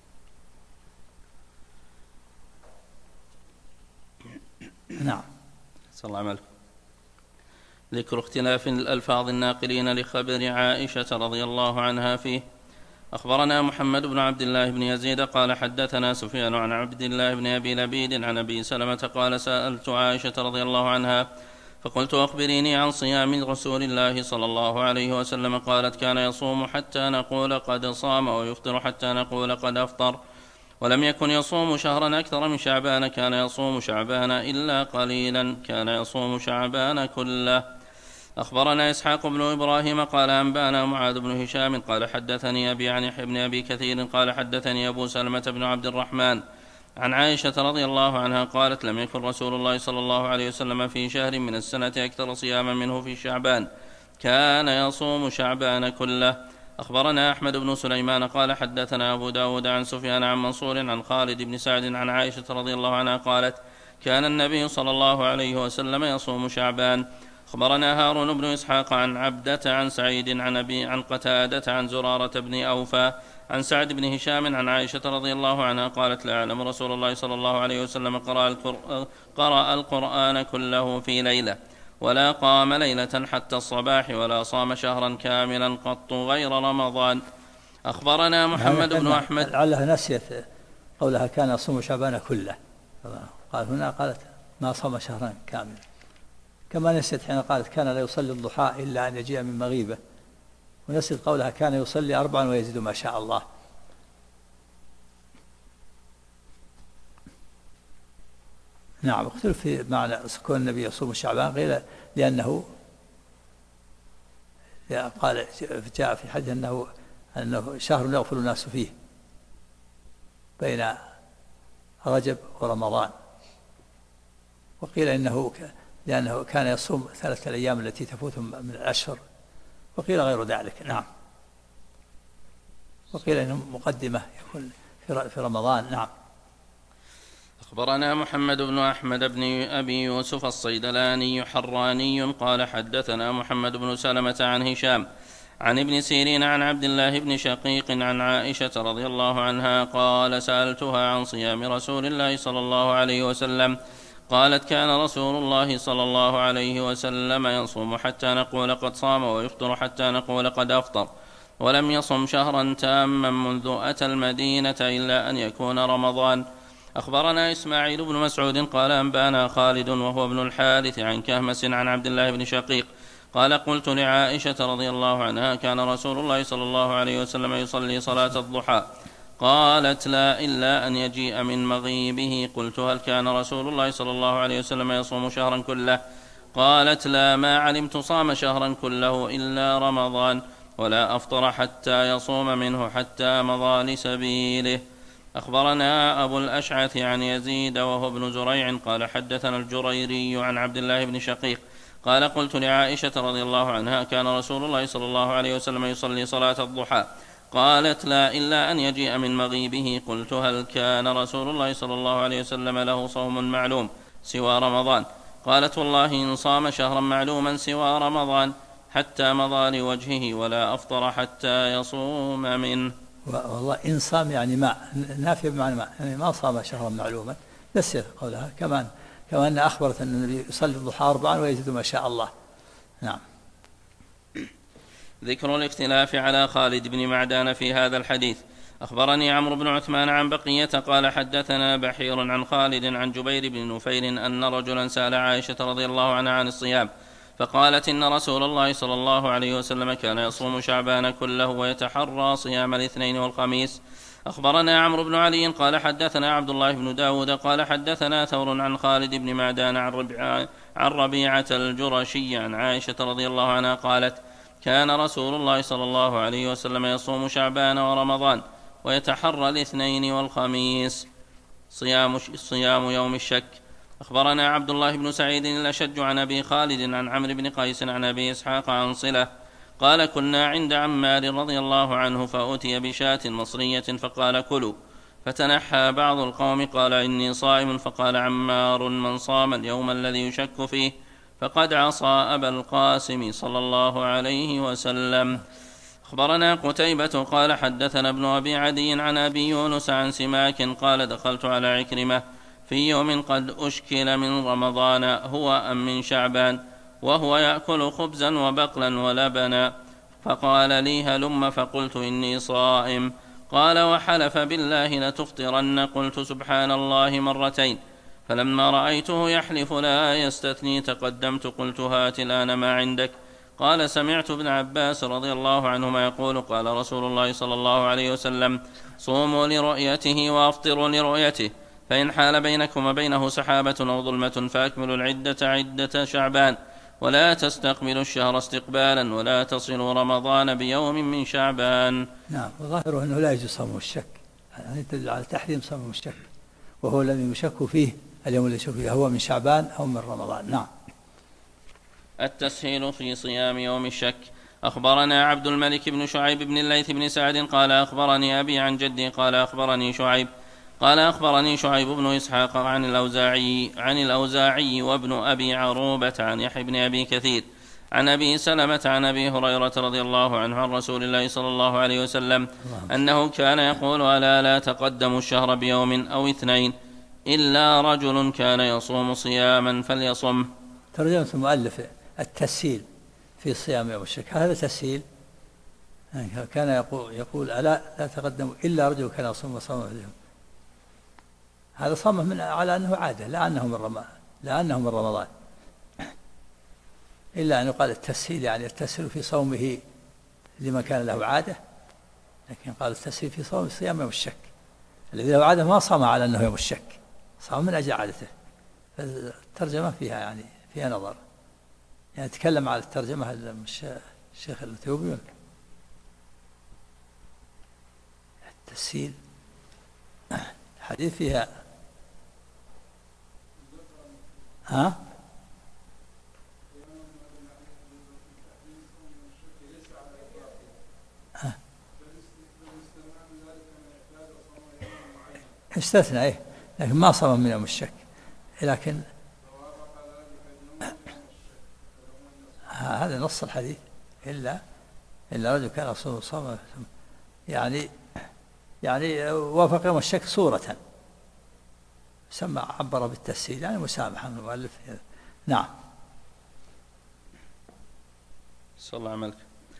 Speaker 1: نعم.
Speaker 3: صلى الله عليه. ذكر اختلاف الألفاظ الناقلين لخبر عائشة رضي الله عنها فيه. أخبرنا محمد بن عبد الله بن يزيد قال حدثنا سفيان عن عبد الله بن أبي لبيد عن أبي سلمة قال سألت عائشة رضي الله عنها فقلت أخبريني عن صيام رسول الله صلى الله عليه وسلم قالت كان يصوم حتى نقول قد صام ويفطر حتى نقول قد أفطر ولم يكن يصوم شهرا أكثر من شعبان كان يصوم شعبان إلا قليلا كان يصوم شعبان كله. أخبرنا إسحاق بن إبراهيم قال أنبأنا معاذ بن هشام قال حدثني أبي عن يحيى بن أبي كثير قال حدثني أبو سلمة بن عبد الرحمن عن عائشة رضي الله عنها قالت لم يكن رسول الله صلى الله عليه وسلم في شهر من السنة أكثر صياما منه في شعبان كان يصوم شعبان كله. أخبرنا أحمد بن سليمان قال حدثنا أبو داود عن سفيان عن منصور عن خالد بن سعد عن عائشة رضي الله عنها قالت كان النبي صلى الله عليه وسلم يصوم شعبان. أخبرنا هارون بن إسحاق عن عبدة عن سعيد عن أبي عن قتادة عن زرارة بن أوفى عن سعد بن هشام عن عائشة رضي الله عنها قالت لا أعلم رسول الله صلى الله عليه وسلم قرأ القرآن كله في ليلة ولا قام ليلة حتى الصباح ولا صام شهرا كاملا قط غير رمضان. أخبرنا محمد بن أحمد
Speaker 1: لعلها نسيت قولها كان يصوم شعبان كله، قال هنا قالت ما صام شهرا كاملا، كما نسيت حين قالت كان لا يصلي الضحى إلا أن يجيء من مغيبة، ونسيت قولها كان يصلي 4 ويزيد ما شاء الله. نعم. اختلف في معنى كون النبي يصوم شعبان قيل لأنه قال جاء في حديث أنه شهر يغفل الناس فيه، بين رجب ورمضان، وقيل إنه لأنه كان يصوم 3 الأيام التي تفوت من الأشهر، وقيل غير ذلك. نعم. وقيل إنه مقدمة يكون في رمضان. نعم.
Speaker 3: أخبرنا محمد بن أحمد بن أبي يوسف الصيدلاني حراني قال حدثنا محمد بن سلمة عن هشام عن ابن سيرين عن عبد الله بن شقيق عن عائشة رضي الله عنها قال سألتها عن صيام رسول الله صلى الله عليه وسلم قالت كان رسول الله صلى الله عليه وسلم يصوم حتى نقول قد صام ويفطر حتى نقول قد أفطر، ولم يصم شهرا تاما منذ أتى المدينة إلا أن يكون رمضان. أخبرنا إسماعيل بن مسعود قال أنبانا خالد وهو ابن الحارث عن كهمس عن عبد الله بن شقيق قال قلت لعائشة رضي الله عنها كان رسول الله صلى الله عليه وسلم يصلي صلاة الضحى؟ قالت لا إلا أن يجيء من مغيبه. قلت هل كان رسول الله صلى الله عليه وسلم يصوم شهرا كله؟ قالت لا ما علمت صام شهرا كله إلا رمضان، ولا أفطر حتى يصوم منه حتى مضى لسبيله. أخبرنا أبو الأشعث عن يزيد وهو ابن زريع قال حدثنا الجريري عن عبد الله بن شقيق قال قلت لعائشة رضي الله عنها كان رسول الله صلى الله عليه وسلم يصلي صلاة الضحى؟ قالت لا إلا أن يجيء من مغيبه. قلت هل كان رسول الله صلى الله عليه وسلم له صوم معلوم سوى رمضان؟ قالت والله إن صام شهرا معلوما سوى رمضان حتى مضى لوجهه ولا أفطر حتى يصوم منه.
Speaker 1: والله إن صام يعني ما نافية بمعنى ما، يعني ما صام شهرا معلوما، بس قولها كمان أن أخبرت أن النبي يصلي الضحى 4 ويزيد ما شاء الله. نعم.
Speaker 3: ذكر الاختلاف على خالد بن معدان في هذا الحديث. أخبرني عمرو بن عثمان عن بقية قال حدثنا بحير عن خالد عن جبير بن نفير أن رجلا سأل عائشة رضي الله عنها عن الصيام فقالت إن رسول الله صلى الله عليه وسلم كان يصوم شعبان كله ويتحرى صيام الاثنين والخميس. أخبرنا عمرو بن علي قال حدثنا عبد الله بن داود قال حدثنا ثور عن خالد بن معدان عن ربيعة الجرشي عن عائشة رضي الله عنها قالت كان رسول الله صلى الله عليه وسلم يصوم شعبان ورمضان ويتحرى الاثنين والخميس صيام يوم الشك. أخبرنا عبد الله بن سعيد الأشج عن أبي خالد عن عمرو بن قيس عن أبي إسحاق عن صلة قال كنا عند عمار رضي الله عنه فأتي بشاة مصرية فقال كلوا، فتنحى بعض القوم قال إني صائم، فقال عمار من صام اليوم الذي يشك فيه فقد عصى أبا القاسم صلى الله عليه وسلم. أخبرنا قتيبة قال حدثنا ابن أبي عدي عن أبي يونس عن سماك قال دخلت على عكرمة في يوم قد أشكل من رمضان هو أم من شعبان وهو يأكل خبزا وبقلا ولبنا، فقال لي هلم، فقلت إني صائم. قال وحلف بالله لتفطرن، قلت سبحان الله مرتين، فلما رأيته يحلف لا يستثني تقدمت قلت هات الآن ما عندك. قال سمعت ابن عباس رضي الله عنهما يقول قال رسول الله صلى الله عليه وسلم صوموا لرؤيته وافطروا لرؤيته، فإن حال بينكم وبينه سحابة أو ظلمة فأكملوا العدة عدة شعبان، ولا تستقبلوا الشهر استقبالا، ولا تصلوا رمضان بيوم من شعبان.
Speaker 1: نعم. وظاهره أنه لا يجوز صوم الشك، يعني تدل على تحريم صوم الشك، وهو الذي يشك فيه اليوم الذي يشك فيه هو من شعبان أو من رمضان. نعم.
Speaker 3: التسهيل في صيام يوم الشك. أخبرنا عبد الملك بن شعيب بن الليث بن سعد قال أخبرني أبي عن جدي قال أخبرني شعيب قال أخبرني شعيب بن إسحاق عن الأوزاعي وابن أبي عروبة عن يحيى بن أبي كثير عن أبي سلمة عن أبي هريرة رضي الله عنه عن رسول الله صلى الله عليه وسلم أنه كان يقول ألا لا تقدموا الشهر بيوم أو 2 إلا رجل كان يصوم صياما فليصم.
Speaker 1: ترجمة المؤلف التسهيل في صيام يوم الشك، هذا تسهيل. كان يقول ألا لا تقدموا إلا رجل كان يصوم صوم اليوم، هذا صامه من على أنه عادة لا أنه من رمضان، إلا أن يقال التسهيل يعني التسهيل في صومه لما كان له عادة، لكن قال التسهيل في صيام يوم الشك، الذي له عادة ما صام على أنه يوم الشك، صام من أجل عادته. فالترجمة فيها نظر، يعني تكلم على الترجمة الشيخ الأثيوبي التسهيل حديث فيها ها استثنى إيه، لكن ما صام من يوم الشك. لكن هذا نص الحديث إلا رجل كان رسول صام يعني وافق يوم الشك صورة، سمى عبر بالتسهيل يعني مسامحة من المؤلف. نعم.
Speaker 3: صلى الله عليك.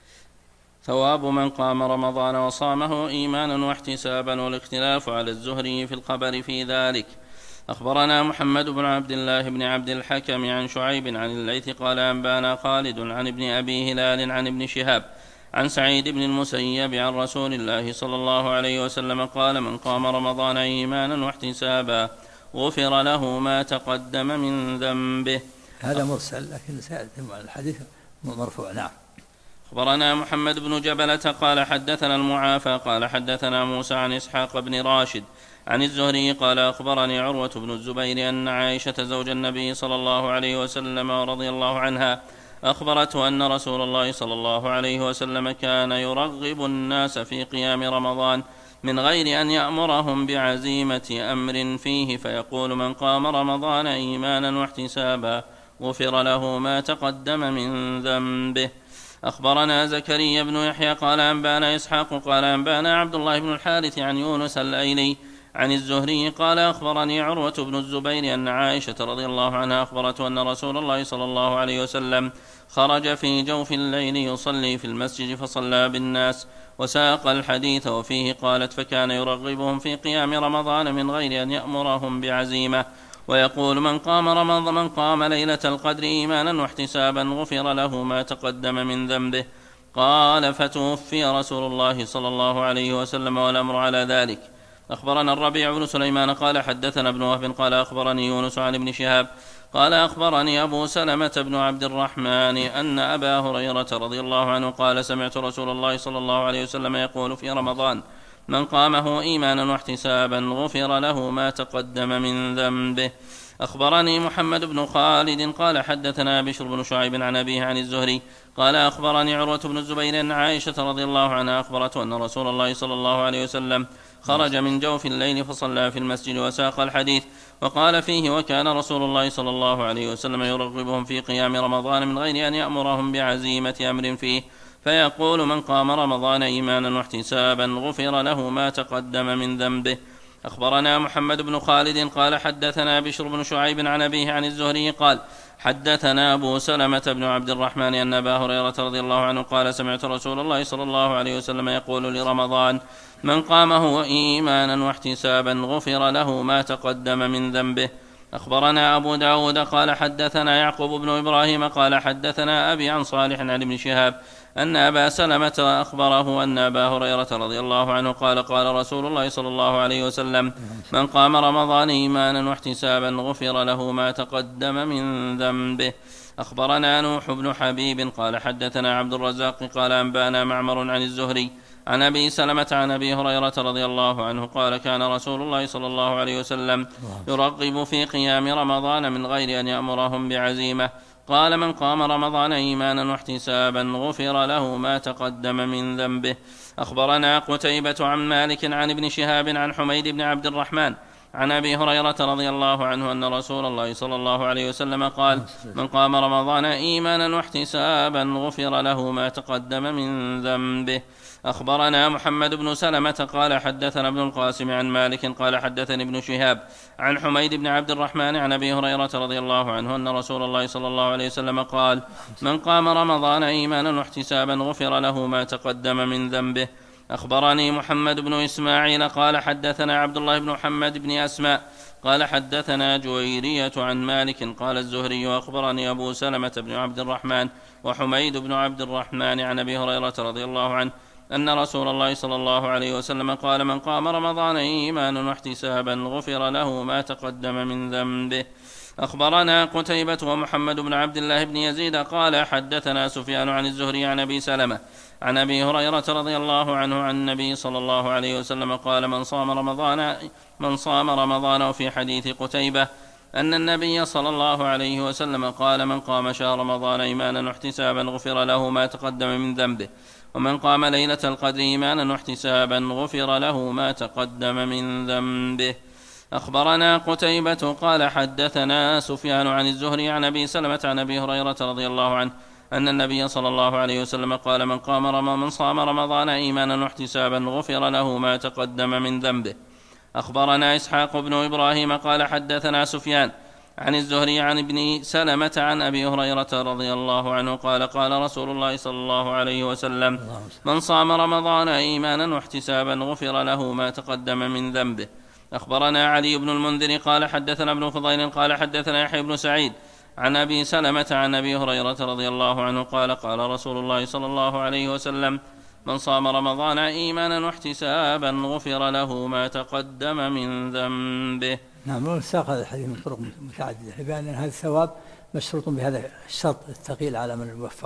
Speaker 3: ثواب من قام رمضان وصامه إيمانا واحتسابا، والاختلاف على الزهري في الخبر في ذلك. أخبرنا محمد بن عبد الله بن عبد الحكم عن شعيب عن الليث قال أنبانا خالد عن ابن أبي هلال عن ابن شهاب عن سعيد بن المسيب عن رسول الله صلى الله عليه وسلم قال: من قام رمضان إيمانا واحتسابا غفر له ما تقدم من ذنبه.
Speaker 1: هذا مرسل لكن الحديث مرفوع. نعم.
Speaker 3: أخبرنا محمد بن جبلة قال حدثنا المعافى قال حدثنا موسى عن إسحاق بن راشد عن الزهري قال أخبرني عروة بن الزبير أن عائشة زوج النبي صلى الله عليه وسلم رضي الله عنها أخبرته أن رسول الله صلى الله عليه وسلم كان يرغب الناس في قيام رمضان من غير أن يأمرهم بعزيمة أمر فيه، فيقول: من قام رمضان إيمانا واحتسابا غفر له ما تقدم من ذنبه. أخبرنا زكريا بن يحيى قال أنبانا إسحاق قال أنبانا عبد الله بن الحارث عن يونس الأيلي عن الزهري قال أخبرني عروة بن الزبير أن عائشة رضي الله عنها أخبرته أن رسول الله صلى الله عليه وسلم خرج في جوف الليل يصلي في المسجد فصلى بالناس، وساق الحديث وفيه قالت: فكان يرغبهم في قيام رمضان من غير أن يأمرهم بعزيمة، ويقول: من قام ليلة القدر إيمانا واحتسابا غفر له ما تقدم من ذنبه. قال: فتوفي رسول الله صلى الله عليه وسلم والأمر على ذلك. أخبرنا الربيع بن سليمان قال حدثنا ابن وهب قال أخبرني يونس عن ابن شهاب قال أخبرني أبو سلمة بن عبد الرحمن أن أبا هريرة رضي الله عنه قال: سمعت رسول الله صلى الله عليه وسلم يقول في رمضان: من قامه إيمانا واحتسابا غفر له ما تقدم من ذنبه. أخبرني محمد بن خالد قال حدثنا بشر بن شعيب عن أبيه عن الزهري قال أخبرني عروة بن الزبير أن عائشة رضي الله عنها أخبرته أن رسول الله صلى الله عليه وسلم خرج من جوف الليل فصلى في المسجد وساق الحديث، وقال فيه: وكان رسول الله صلى الله عليه وسلم يرغبهم في قيام رمضان من غير أن يأمرهم بعزيمة أمر فيه، فيقول: من قام رمضان إيمانا واحتسابا غفر له ما تقدم من ذنبه. أخبرنا محمد بن خالد قال حدثنا بشر بن شعيب عن أبيه عن الزهري قال حدثنا أبو سلمة بن عبد الرحمن أن أبا هريرة رضي الله عنه قال: سمعت رسول الله صلى الله عليه وسلم يقول لرمضان: من قامه إيمانا واحتسابا غفر له ما تقدم من ذنبه. أخبرنا أبو داود قال حدثنا يعقوب بن إبراهيم قال حدثنا أبي عن صالح عن ابن شهاب أن أبا سلمة أخبره أن أبا هريرة رضي الله عنه قال: قال رسول الله صلى الله عليه وسلم: من قام رمضان إيمانا واحتسابا غفر له ما تقدم من ذنبه. أخبرنا نوح بن حبيب قال حدثنا عبد الرزاق قال أنبانا معمر عن الزهري عن أبي سلمة عن أبي هريرة رضي الله عنه قال: كان رسول الله صلى الله عليه وسلم يرغب في قيام رمضان من غير أن يأمرهم بعزيمة. قال: من قام رمضان إيمانا واحتسابا غفر له ما تقدم من ذنبه. أخبرنا قتيبة عن مالك عن ابن شهاب عن حميد بن عبد الرحمن عن أبي هريرة رضي الله عنه أن رسول الله صلى الله عليه وسلم قال: من قام رمضان إيمانا واحتسابا غفر له ما تقدم من ذنبه. أخبرنا محمد بن سلمة قال حدثنا ابن القاسم عن مالك قال حدثني ابن شهاب عن حميد بن عبد الرحمن عن أبي هريرة رضي الله عنه أن رسول الله صلى الله عليه وسلم قال: من قام رمضان إيمانا واحتسابا غفر له ما تقدم من ذنبه. أخبرني محمد بن إسماعيل قال حدثنا عبد الله بن محمد بن أسماء قال حدثنا جويرية عن مالك قال الزهري: أخبرني أبو سلمة بن عبد الرحمن وحميد بن عبد الرحمن عن أبي هريرة رضي الله عنه أن رسول الله صلى الله عليه وسلم قال: من قام رمضان إيمانا واحتسابا غفر له ما تقدم من ذنبه. أخبرنا قتيبة ومحمد بن عبد الله بن يزيد قال حدثنا سفيان عن الزهري عن أبي سلمة عن أبي هريرة رضي الله عنه عن النبي صلى الله عليه وسلم قال من صام رمضان وفي حديث قتيبة أن النبي صلى الله عليه وسلم قال من قام شهر رمضان إيمانا واحتسابا غفر له ما تقدم من ذنبه ومن قام ليلة القدر إيمانا واحتسابا غفر له ما تقدم من ذنبه. أخبرنا قتيبة قال حدثنا سفيان عن الزهري عن أبي سلمة عن أبي هريرة رضي الله عنه أن النبي صلى الله عليه وسلم قال من صام رمضان إيمانا واحتسابا غفر له ما تقدم من ذنبه. أخبرنا إسحاق بن إبراهيم قال حدثنا سفيان عن الزهري عن ابن سلمة عن أبي هريرة رضي الله عنه قال قال رسول الله صلى الله عليه وسلم من صام رمضان إيمانا واحتسابا غفر له ما تقدم من ذنبه. أخبرنا علي بن المنذر قال حدثنا ابن فضيل قال حدثنا يحيى بن سعيد عن أبي سلمة عن أبي هريرة رضي الله عنه قال قال رسول الله صلى الله عليه وسلم من صام رمضان إيمانا واحتسابا غفر له ما تقدم من ذنبه.
Speaker 1: نعم. ساق هذا الحديث من طرق متعددة لبيان أن هذا الثواب مشروط بهذا الشرط الثقيل على من الموفق،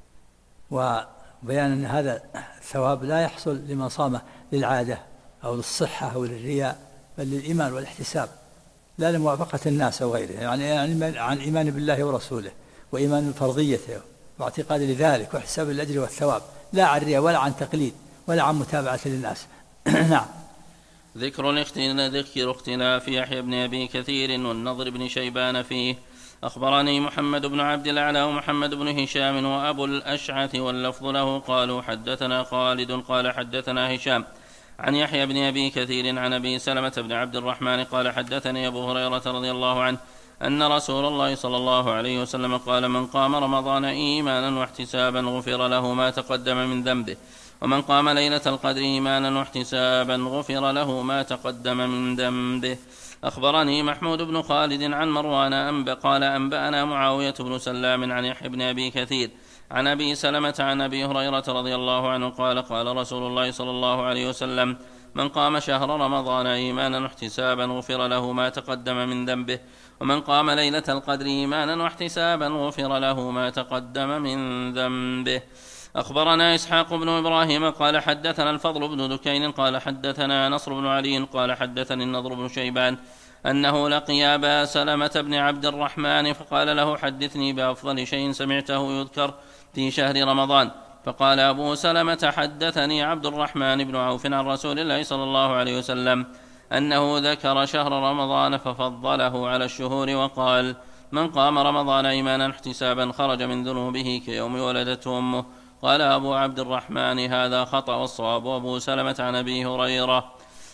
Speaker 1: وبيان أن هذا الثواب لا يحصل لمن صام للعادة أو للصحة أو للرياء، بل للإيمان والاحتساب لا لموافقة الناس أو غيره، يعني عن إيمان بالله ورسوله وإيمان بفرضيته واعتقاد لذلك واحتساب الأجر والثواب، لا عن رياء ولا عن تقليد ولا عن متابعة للناس. نعم.
Speaker 3: ذكر اختلاف يحيى بن أبي كثير والنضر بن شيبان فيه. أخبرني محمد بن عبد الأعلى ومحمد بن هشام وأبو الأشعث واللفظ له قالوا حدثنا خالد قال حدثنا هشام عن يحيى بن أبي كثير عن أبي سلمة بن عبد الرحمن قال حدثني أبو هريرة رضي الله عنه أن رسول الله صلى الله عليه وسلم قال من قام رمضان إيمانا واحتسابا غفر له ما تقدم من ذنبه ومن قام ليلة القدر إيمانا واحتسابا غفر له ما تقدم من ذنبه. أخبرني محمود بن خالد عن مروان قال أنبأنا معاوية بن سلام عن يحيى بن أبي كثير عن أبي سلمة عن أبي هريرة رضي الله عنه قال قال رسول الله صلى الله عليه وسلم من قام شهر رمضان إيمانا واحتسابا غفر له ما تقدم من ذنبه ومن قام ليلة القدر إيمانا واحتسابا غفر له ما تقدم من ذنبه. أخبرنا إسحاق بن إبراهيم قال حدثنا الفضل بن دكين قال حدثنا نصر بن علي قال حدثني النضر بن شيبان أنه لقي أبا سلمة بن عبد الرحمن فقال له حدثني بأفضل شيء سمعته يذكر في شهر رمضان. فقال أبو سلمة حدثني عبد الرحمن بن عوف عن رسول الله صلى الله عليه وسلم أنه ذكر شهر رمضان ففضله على الشهور وقال من قام رمضان إيمانا احتسابا خرج من ذنوبه كيوم ولدته أمه. قال أبو عبد الرحمن هذا خطأ والصواب أبو سلمة عن أبي هريرة.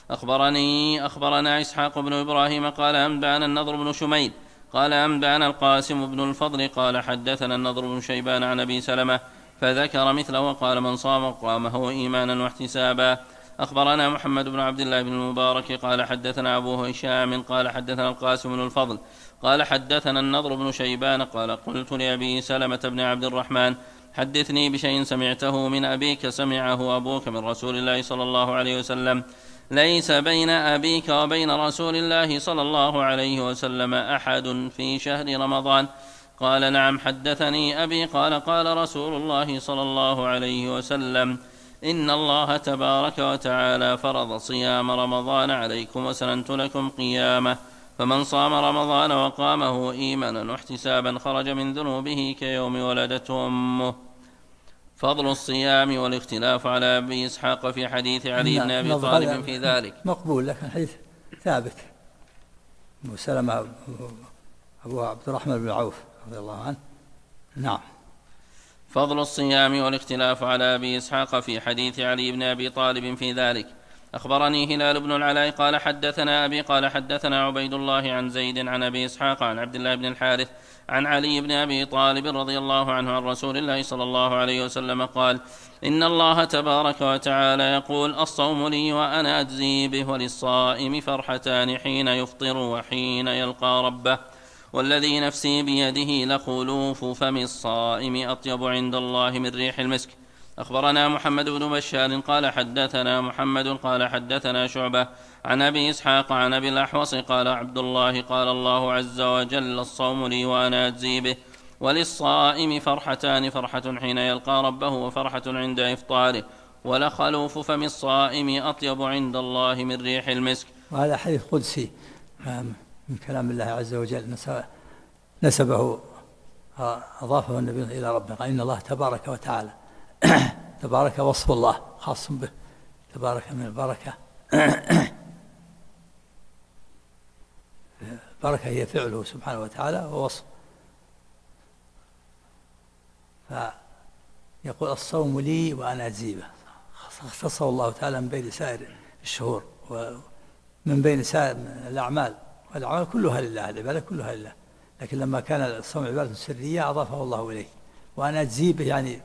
Speaker 3: أخبرنا إسحاق بن إبراهيم قال أنبأنا النضر بن شميل قال أنبأنا القاسم بن الفضل قال حدثنا النضر بن شيبان عن أبي سلمة فذكر مثله وقال من صام قامه إيمانا واحتسابا. أخبرنا محمد بن عبد الله بن المبارك قال حدثنا أبو هشام قال حدثنا القاسم بن الفضل قال حدثنا النضر بن شيبان قال قلت لأبي سلمة بن عبد الرحمن حدثني بشيء سمعته من أبيك سمعه أبوك من رسول الله صلى الله عليه وسلم ليس بين أبيك وبين رسول الله صلى الله عليه وسلم أحد في شهر رمضان. قال نعم حدثني أبي قال قال رسول الله صلى الله عليه وسلم إن الله تبارك وتعالى فرض صيام رمضان عليكم وسننت لكم قيامه فمن صام رمضان وقامه إيمانا واحتسابا خرج من ذنوبه كيوم ولدته أمه. فضل الصيام والاختلاف على أبي إسحاق في حديث علي بن أبي طالب في ذلك
Speaker 1: مقبول، لكن حديث ثابت. أبو سلمة أبو عبد الرحمن بن عوف رضي الله عنه. نعم.
Speaker 3: فضل الصيام والاختلاف على أبي إسحاق في حديث علي بن أبي طالب في ذلك. أخبرني هلال بن العلاء قال حدثنا أبي قال حدثنا عبيد الله عن زيد عن أبي إسحاق عن عبد الله بن الحارث عن علي بن أبي طالب رضي الله عنه عن رسول الله صلى الله عليه وسلم قال إن الله تبارك وتعالى يقول الصوم لي وأنا أجزي به وللصائم فرحتان حين يفطر وحين يلقى ربه والذي نفسي بيده لخلوف فم الصائم أطيب عند الله من ريح المسك أخبرنا محمد بن بشار قال حدثنا محمد قال حدثنا شعبة عن أبي إسحاق عن أبي الأحوص قال عبد الله قال الله عز وجل الصوم لي وأنا أجزي به وللصائم فرحتان فرحة حين يلقى ربه وفرحة عند إفطاره ولخلوف فم الصائم أطيب عند الله من ريح المسك.
Speaker 1: وهذا حديث قدسي من كلام الله عز وجل نسبه أضافه النبي إلى ربه قال إن الله تبارك وتعالى تبارك وصف الله خاص به تبارك من البركة البركة هي فعله سبحانه وتعالى ووصف فيقول الصوم لي وأنا أجزي به اختصه الله تعالى من بين سائر الشهور ومن بين سائر الأعمال والأعمال كلها لله العبادة كلها لله لكن لما كان الصوم عبادة سرية أضافه الله إليه وأنا أجزي به يعني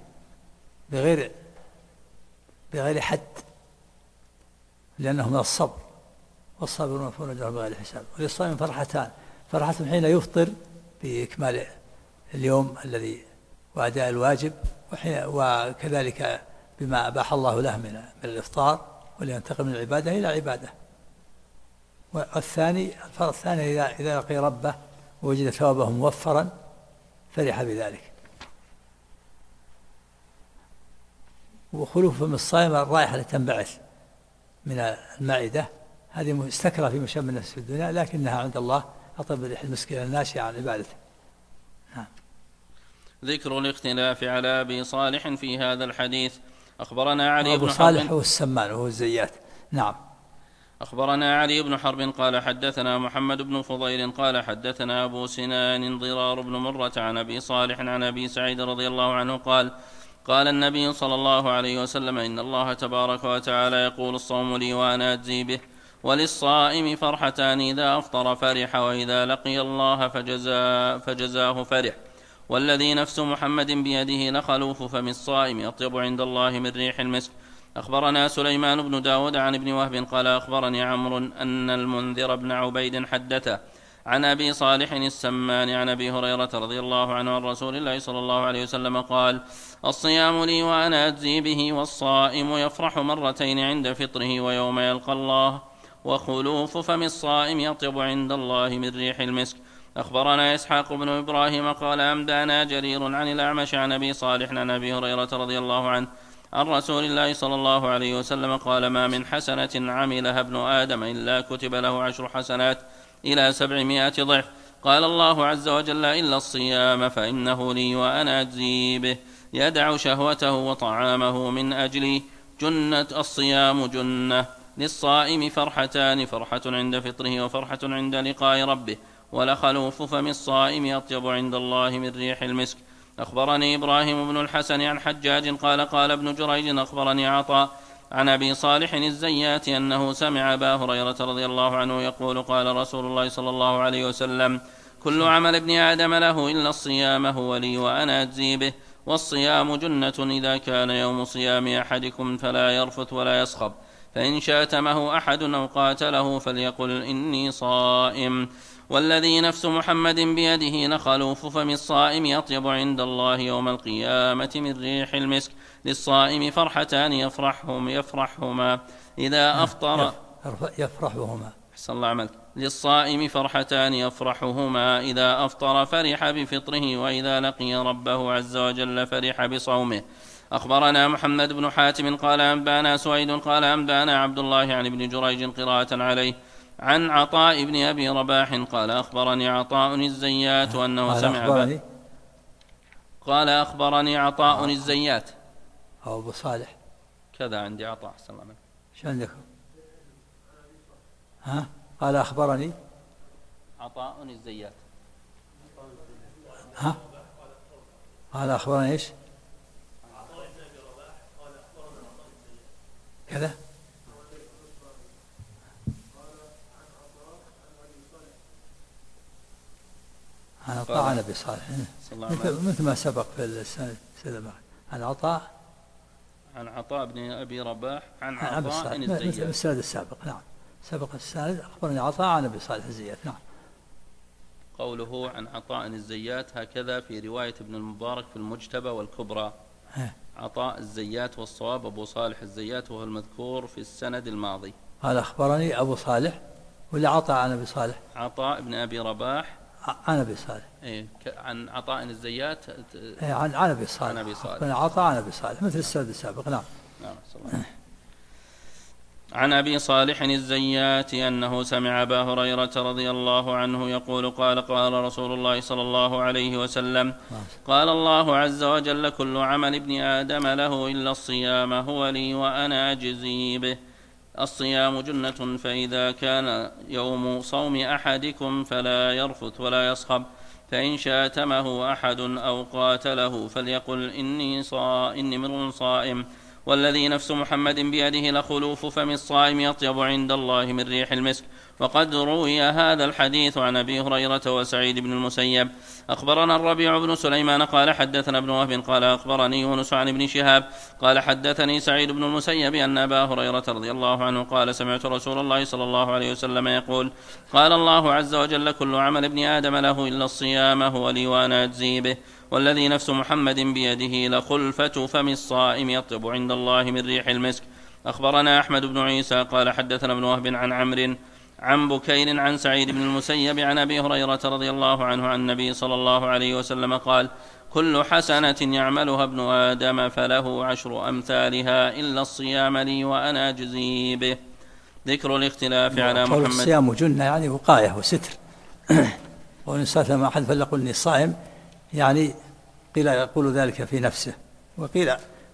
Speaker 1: بغير حد لأنه من الصبر والصابرون يوفون أجرهم بغير حساب. وللصائم فرحتان فرحة حين يفطر بإكمال اليوم الذي وأداء الواجب وكذلك بما أباح الله له من الإفطار ولينتقل من العبادة إلى عبادة. والثاني الفرح الثاني إذا لقي ربه ووجد ثوابه موفرا فرح بذلك. وخلوف فم الصائم الرائحة التي تنبعث من المعدة هذه مستكرة في مشم النفس في الدنيا لكنها عند الله أطيب ريح المسك الناشئة عن عبادته.
Speaker 3: ذكر الاختلاف على أبي صالح في هذا الحديث. أخبرنا علي
Speaker 1: أبو
Speaker 3: بن
Speaker 1: صالح
Speaker 3: حرب
Speaker 1: هو السمان وهو الزيات. نعم.
Speaker 3: أخبرنا علي بن حرب قال حدثنا محمد بن فضيل قال حدثنا أبو سنان ضرار بن مرة عن أبي صالح عن أبي سعيد رضي الله عنه قال قال النبي صلى الله عليه وسلم إن الله تبارك وتعالى يقول الصوم لي وأنا أجزي به وللصائم فرحتان إذا أفطر فرح وإذا لقي الله فجزاه فرح والذي نفس محمد بيده لخلوف فم الصائم أطيب عند الله من ريح المسك. أخبرنا سليمان بن داود عن ابن وهب قال أخبرني عمرو أن المنذر بن عبيد حدثه عن أبي صالح السمان عن أبي هريرة رضي الله عنه عن رسول الله صلى الله عليه وسلم قال الصيام لي وأنا أجزي به والصائم يفرح مرتين عند فطره ويوم يلقى الله وخلوف فم الصائم يطيب عند الله من ريح المسك. أخبرنا إسحاق بن إبراهيم قال أنبأنا جرير عن الأعمش عن أبي صالح عن أبي هريرة رضي الله عنه عن رسول الله صلى الله عليه وسلم قال ما من حسنة عملها ابن آدم إلا كتب له 10 حسنات إلى 700 ضعف. قال الله عز وجل إلا الصيام فإنه لي وأنا أجزي به يدع شهوته وطعامه من أجلي جنة الصيام جنة للصائم فرحتان فرحة عند فطره وفرحة عند لقاء ربه ولخلوف فم الصائم أطيب عند الله من ريح المسك. أخبرني إبراهيم بن الحسن عن حجاج قال قال ابن جريج أخبرني عطاء عن أبي صالح الزيات أنه سمع أبا هريرة رضي الله عنه يقول قال رسول الله صلى الله عليه وسلم كل عمل ابن آدم له إلا الصيام هو لي وأنا أجزي به والصيام جنة إذا كان يوم صيام أحدكم فلا يرفث ولا يصخب فإن شاتمه أحد أو قاتله فليقل إني صائم والذي نفس محمد بيده لخلوف فم الصائم أطيب عند الله يوم القيامة من ريح المسك للصائم فرحتان يفرحهما إذا أفطر
Speaker 1: يفرحهما
Speaker 3: أحسن الله عملك للصائم فرحتان يفرحهما إذا أفطر فرح بفطره وإذا لقي ربه عز وجل فرح بصومه. أخبرنا محمد بن حاتم قال أنبانا سويد قال أنبانا عبد الله عن ابن جريج قراءة عليه عن عطاء بن أبي رباح قال أخبرني عطاء الزيات أنه سمع قال أخبرني عطاء الزيات
Speaker 1: أو أبو صالح
Speaker 3: كذا عندي عطاء السلام عليكم
Speaker 1: شو عندكم قال أخبرني
Speaker 3: عطاء الزيات
Speaker 1: قال أخبرني إيش كذا عن عطاء عن أبي صالح مثل ما سبق في السنة عن عطاء
Speaker 3: بن أبي رباح عن
Speaker 1: عطاء الزيات مثل السند السابق. نعم سبق السند أخبرني عطاء عن أبي صالح الزيات. نعم
Speaker 3: قوله عن عطاء الزيات هكذا في رواية ابن المبارك في المجتبى والكبرى عطاء الزيات، والصواب أبو صالح الزيات، وهو المذكور في السند الماضي.
Speaker 1: قال أخبرني أبو صالح ولا عطاء عن أبي صالح؟
Speaker 3: عطاء بن أبي رباح
Speaker 1: عن أبي صالح.
Speaker 3: عن عطاء الزيات.
Speaker 1: عن أبي صالح.
Speaker 3: عن أبي صالح.
Speaker 1: عطاء عن أبي صالح مثل السند السابق. نعم.
Speaker 3: عن أبي صالح الزيات أنه سمع أبا هريرة رضي الله عنه يقول قال رسول الله صلى الله عليه وسلم قال الله عز وجل كل عمل ابن آدم له إلا الصيام هو لي وأنا أجزي به. الصيام جنة، فإذا كان يوم صوم أحدكم فلا يرفث ولا يصخب، فإن شاتمه أحد أو قاتله فليقل إني امرؤ صائم، والذي نفس محمد بيده لخلوف فم الصائم يطيب عند الله من ريح المسك. وقد روي هذا الحديث عن أبي هريرة وسعيد بن المسيب. أخبرنا الربيع بن سليمان قال حدثنا ابن وهب قال أخبرني يونس عن ابن شهاب قال حدثني سعيد بن المسيب أن أبا هريرة رضي الله عنه قال سمعت رسول الله صلى الله عليه وسلم يقول قال الله عز وجل كل عمل ابن آدم له إلا الصيام هو لي وأنا أجزي به، والذي نفس محمد بيده لخلفة فم الصائم يطيب عند الله من ريح المسك. أخبرنا أحمد بن عيسى قال حدثنا ابن وهب عن عمرو عن بكير عن سعيد بن المسيب عن أبي هريرة رضي الله عنه عن النبي صلى الله عليه وسلم قال كل حسنة يعملها ابن آدم فله 10 أمثالها إلا الصيام لي وأنا أجزي به. ذكر الاختلاف على محمد.
Speaker 1: الصيام جنة يعني وقاية وستر. وإن ساتم أحد فليقل إني صائم، يعني قيل يقول ذلك في نفسه، وقيل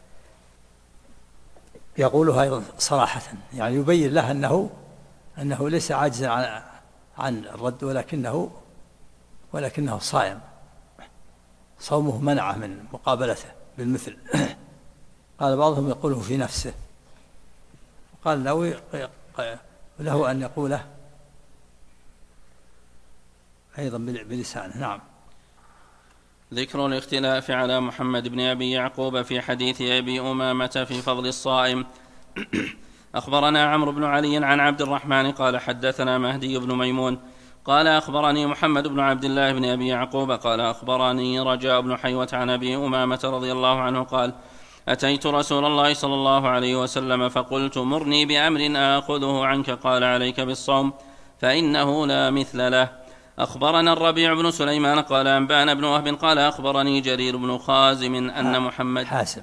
Speaker 1: يقولها أيضا صراحة، يعني يبين له أنه ليس عاجزا عن الرد ولكنه صائم، صومه منعه من مقابلته بالمثل. قال بعضهم يقوله في نفسه، وقال له أن يقوله أيضا بلسانه. نعم.
Speaker 3: ذكر الاختلاف على محمد بن أبي يعقوب في حديث أبي أمامة في فضل الصائم. أخبرنا عمرو بن علي عن عبد الرحمن قال حدثنا مهدي بن ميمون قال أخبرني محمد بن عبد الله بن أبي يعقوب قال أخبرني رجاء بن حيوة عن أبي أمامة رضي الله عنه قال أتيت رسول الله صلى الله عليه وسلم فقلت مرني بأمر آخذه عنك قال عليك بالصوم فإنه لا مثل له. أخبرنا الربيع بن سليمان قال أنبأنا ابن وهب قال أخبرني جرير بن خازم أن محمد
Speaker 1: حاسم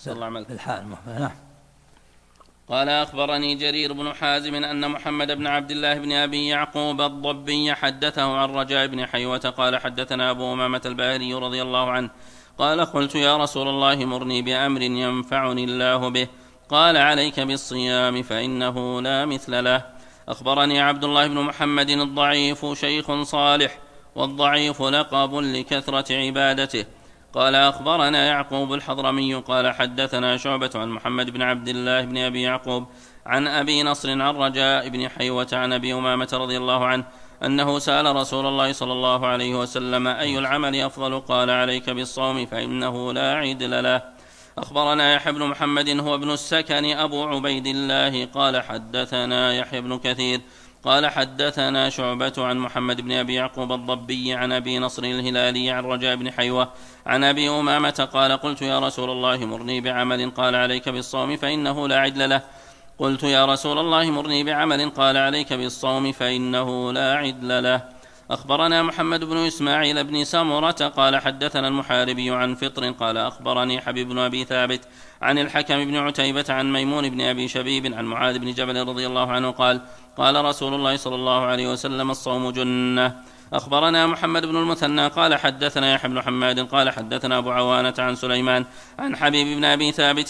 Speaker 3: قال أخبرني جرير بن حازم أن محمد بن عبد الله بن أبي يعقوب الضبي حدثه عن رجاء بن حيوة قال حدثنا أبو أمامة الباهلي رضي الله عنه قال قلت يا رسول الله مرني بأمر ينفعني الله به قال عليك بالصيام فإنه لا مثل له. أخبرني عبد الله بن محمد الضعيف شيخ صالح، والضعيف لقب لكثرة عبادته. قال أخبرنا يعقوب الحضرمي قال حدثنا شعبة عن محمد بن عبد الله بن أبي يعقوب عن أبي نصر عن رجاء بن حيوة عن أبي أمامة رضي الله عنه أنه سأل رسول الله صلى الله عليه وسلم أي العمل أفضل قال عليك بالصوم فإنه لا عدل له. أخبرنا يحيى بن محمد هو ابن السكن أبو عبيد الله قال حدثنا يحيى بن كثير قال حدثنا شعبة عن محمد بن أبي يعقوب الضبي عن أبي نصر الهلالي عن رجاء بن حيوة عن أبي أمامة قال قلت يا رسول الله مرني بعمل قال عليك بالصوم فإنه لا عدل له. قلت يا رسول الله مرني بعمل قال عليك بالصوم فإنه لا عدل له. أخبرنا محمد بن إسماعيل بن سمرة قال حدثنا المحاربي عن فطر قال أخبرني حبيب بن أبي ثابت عن الحكم بن عتيبة عن ميمون بن أبي شبيب عن معاذ بن جبل رضي الله عنه قال قال رسول الله صلى الله عليه وسلم الصوم جنة. أخبرنا محمد بن المثنى قال حدثنا يحيى بن حماد قال حدثنا أبو عوانة عن سليمان عن حبيب بن أبي ثابت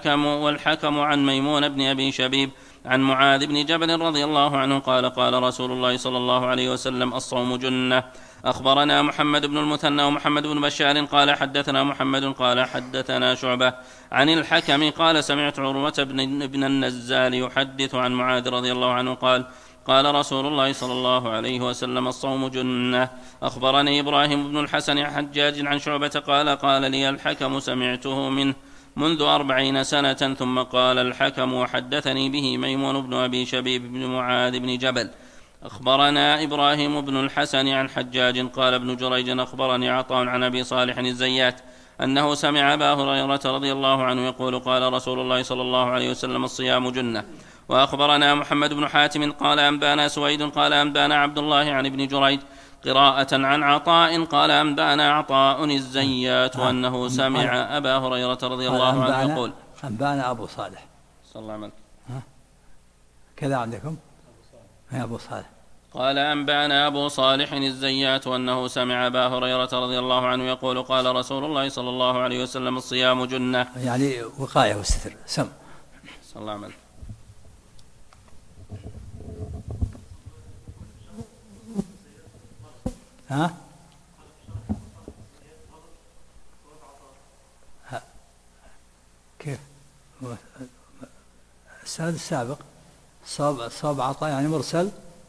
Speaker 3: والحكم عن ميمون بن أبي شبيب عن معاذ بن جبل رضي الله عنه قال قال رسول الله صلى الله عليه وسلم الصوم جنة. أخبرنا محمد بن المثنى ومحمد بن بشار قال حدثنا محمد قال حدثنا شعبة عن الحكم قال سمعت عروة بن النزال يحدث عن معاذ رضي الله عنه قال قال رسول الله صلى الله عليه وسلم الصوم جنة. أخبرني إبراهيم بن الحسن عن حجاج عن شعبة قال لي الحكم سمعته منه منذ 40 سنة ثم قال الحكم وحدثني به ميمون بن أبي شبيب بن معاذ بن جبل. أخبرنا إبراهيم بن الحسن عن حجاج قال ابن جريج أخبرني عطاء عن أبي صالح الزيات أنه سمع أبا هريرة رضي الله عنه يقول قال رسول الله صلى الله عليه وسلم الصيام جنة. وأخبرنا محمد بن حاتم قال أنبانا سويد قال أنبانا عبد الله عن ابن جريج قراءة عن عطاء قال أنبانا عطاء الزيات وأنه سمع أبا هريرة رضي الله عنه يقول
Speaker 1: أنبانا أبو صالح
Speaker 3: صلى الله عليه وسلم
Speaker 1: كذا عندكم يا أبو صالح
Speaker 3: قال أنبانا أبو صالح الزيات وأنه سمع أبا هريرة رضي الله عنه يقول قال رسول الله صلى الله عليه وسلم الصيام جنة،
Speaker 1: يعني وقاية والستر سم.
Speaker 3: صلى الله عليه وسلم.
Speaker 1: ها كيف السند السابق صواب عطاء يعني مرسل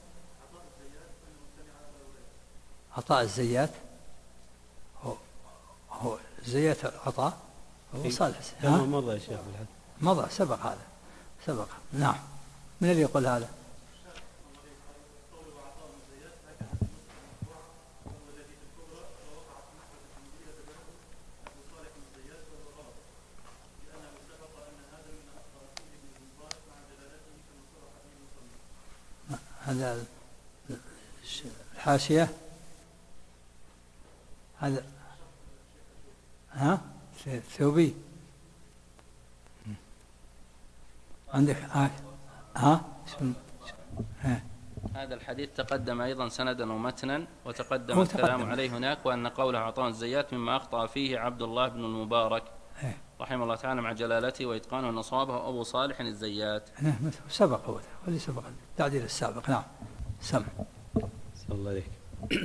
Speaker 1: عطاء الزيات هو الزيات عطاء هو صالح.
Speaker 4: مضى يا شيخ بالحد
Speaker 1: مضى سبق هذا سبق. نعم من اللي يقول هذا؟ هذا الحاشية هذا ثوبي عندك
Speaker 3: هذا الحديث تقدم أيضا سندا ومتنا وتقدم الكلام عليه هناك، وأن قوله عطاء الزيات مما أخطأ فيه عبد الله بن المبارك رحمه الله تعالى مع جلالته وإتقانه أن صوابه أبو صالح الزيات.
Speaker 1: سبق هو اللي سبق التعديل السابق. نعم سمع.
Speaker 4: صلى الله عليك.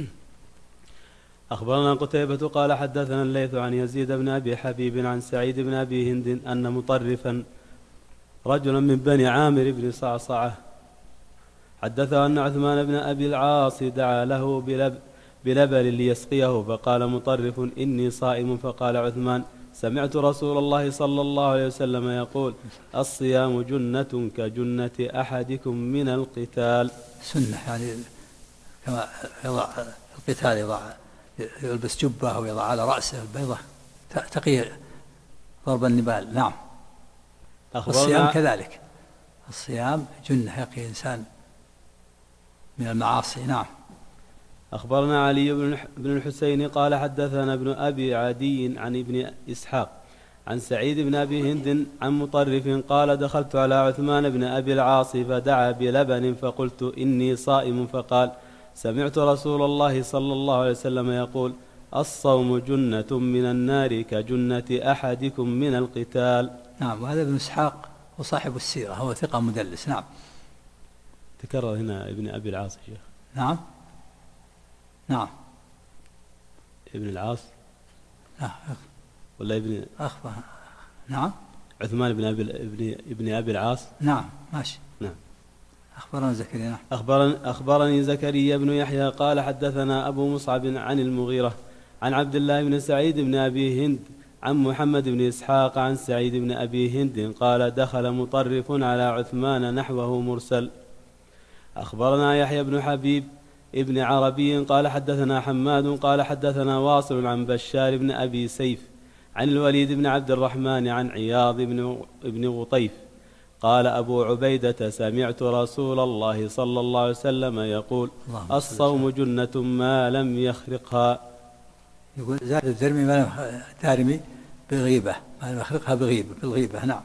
Speaker 4: أخبرنا قتيبة قال حدثنا الليث عن يزيد بن أبي حبيب عن سعيد بن أبي هند أن مطرفا رجلا من بني عامر بن صعصعة حدثه أن عثمان بن أبي العاص دعا له بلبن ليسقيه، فقال مطرف إني صائم، فقال عثمان سمعت رسول الله صلى الله عليه وسلم يقول الصيام جنة كجنة أحدكم من القتال.
Speaker 1: سنة يعني كما يضع القتال يلبس جبة أو يضع على رأسه البيضة تقي ضرب النبال. نعم. الصيام كذلك، الصيام جنة يقي إنسان من المعاصي. نعم.
Speaker 4: أخبرنا علي بن الحسين قال حدثنا ابن أبي عدي عن ابن إسحاق عن سعيد بن أبي هند عن مطرف قال دخلت على عثمان بن أبي العاص فدعا بلبن فقلت إني صائم، فقال سمعت رسول الله صلى الله عليه وسلم يقول الصوم جنة من النار كجنة أحدكم من القتال.
Speaker 1: نعم. وهذا ابن إسحاق وصاحب السيرة هو ثقة مدلس. نعم.
Speaker 4: تكرر هنا ابن أبي العاص شيخ.
Speaker 1: نعم. نعم.
Speaker 4: ابن العاص
Speaker 1: لا
Speaker 4: ولا ابن
Speaker 1: أخبر. نعم.
Speaker 4: عثمان بن أبي العاص.
Speaker 1: نعم ماشي.
Speaker 4: نعم.
Speaker 1: أخبرنا زكريا.
Speaker 4: أخبرني زكريا بن يحيى قال حدثنا أبو مصعب عن المغيرة عن عبد الله بن سعيد بن أبي هند عن محمد بن إسحاق عن سعيد بن أبي هند قال دخل مطرف على عثمان نحوه مرسل. أخبرنا يحيى بن حبيب ابن عربي قال حدثنا حماد قال حدثنا واصل عن بشار بن أبي سيف عن الوليد بن عبد الرحمن عن عياض بن غطيف قال أبو عبيدة سمعت رسول الله صلى الله عليه وسلم يقول الصوم جنة ما لم يخرقها.
Speaker 1: يقول زاد الدرمي ما لم تارمي بغيبة ما لم يخرقها بالغيبة. نعم.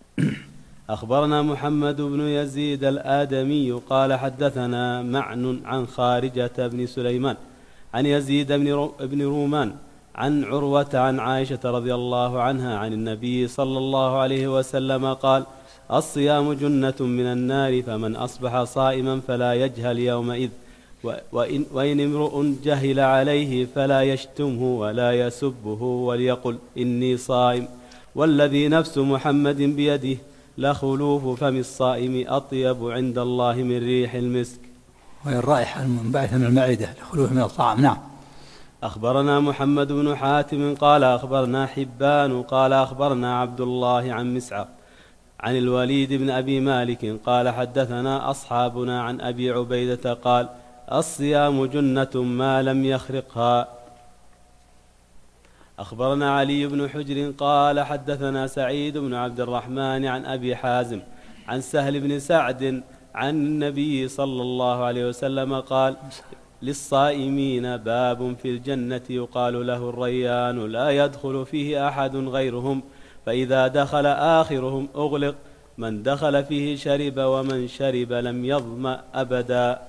Speaker 4: أخبرنا محمد بن يزيد الآدمي قال حدثنا معن عن خارجة بن سليمان عن يزيد بن رومان عن عروة عن عائشة رضي الله عنها عن النبي صلى الله عليه وسلم قال الصيام جنة من النار فمن أصبح صائما فلا يجهل يومئذ وإن امرؤ جهل عليه فلا يشتمه ولا يسبه وليقل إني صائم والذي نفس محمد بيده لخلوف فم الصائم أطيب عند الله من ريح المسك.
Speaker 1: وهي الرائحة المنبعثة من المعدة لخلوف من الطعام. نعم.
Speaker 4: أخبرنا محمد بن حاتم قال أخبرنا حبان قال أخبرنا عبد الله عن مسعر عن الوليد بن أبي مالك قال حدثنا أصحابنا عن أبي عبيدة قال الصيام جنة ما لم يخرقها. أخبرنا علي بن حجر قال حدثنا سعيد بن عبد الرحمن عن أبي حازم عن سهل بن سعد عن النبي صلى الله عليه وسلم قال للصائمين باب في الجنة يقال له الريان لا يدخل فيه أحد غيرهم، فإذا دخل آخرهم أغلق، من دخل فيه شرب ومن شرب لم يظمأ أبدا.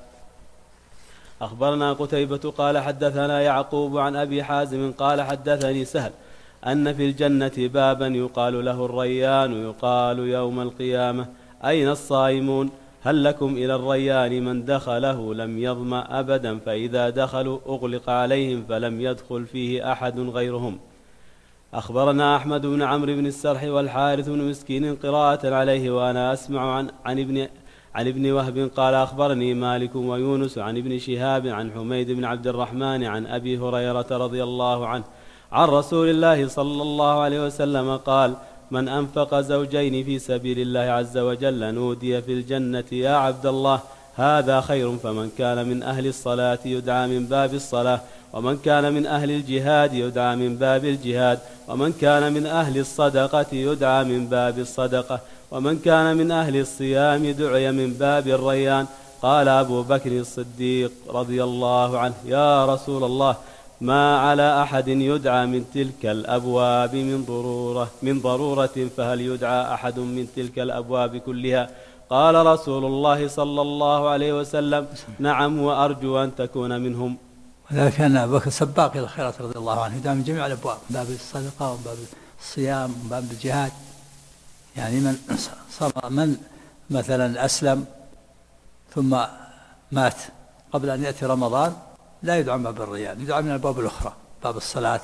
Speaker 4: أخبرنا قتيبة قال حدثنا يعقوب عن أبي حازم قال حدثني سهل أن في الجنة بابا يقال له الريان يقال يوم القيامة أين الصائمون؟ هل لكم إلى الريان من دخله لم يظمأ أبدا، فإذا دخلوا أغلق عليهم فلم يدخل فيه أحد غيرهم. أخبرنا أحمد بن عمرو بن السرح والحارث بن مسكين قراءة عليه وأنا أسمع عن ابن وهب قال أخبرني مالك ويونس عن ابن شهاب عن حميد بن عبد الرحمن عن أبي هريرة رضي الله عنه عن رسول الله صلى الله عليه وسلم قال من أنفق زوجين في سبيل الله عز وجل نودي في الجنة يا عبد الله هذا خير، فمن كان من أهل الصلاة يدعى من باب الصلاة، ومن كان من أهل الجهاد يدعى من باب الجهاد، ومن كان من أهل الصدقة يدعى من باب الصدقة، ومن كان من أهل الصيام دعي من باب الريان. قال أبو بكر الصديق رضي الله عنه يا رسول الله ما على أحد يدعى من تلك الأبواب من ضرورة فهل يدعى أحد من تلك الأبواب كلها؟ قال رسول الله صلى الله عليه وسلم نعم وأرجو أن تكون منهم.
Speaker 1: وذلك كان أبو بكر سباق إلى الخيرات رضي الله عنه، يدعى من جميع الأبواب، من باب الصدقة ومن باب الصيام ومن باب الجهاد. يعني من مثلا أسلم ثم مات قبل أن يأتي رمضان لا يدعى من باب الريان، يدعى من الأبواب الأخرى، باب الصلاة،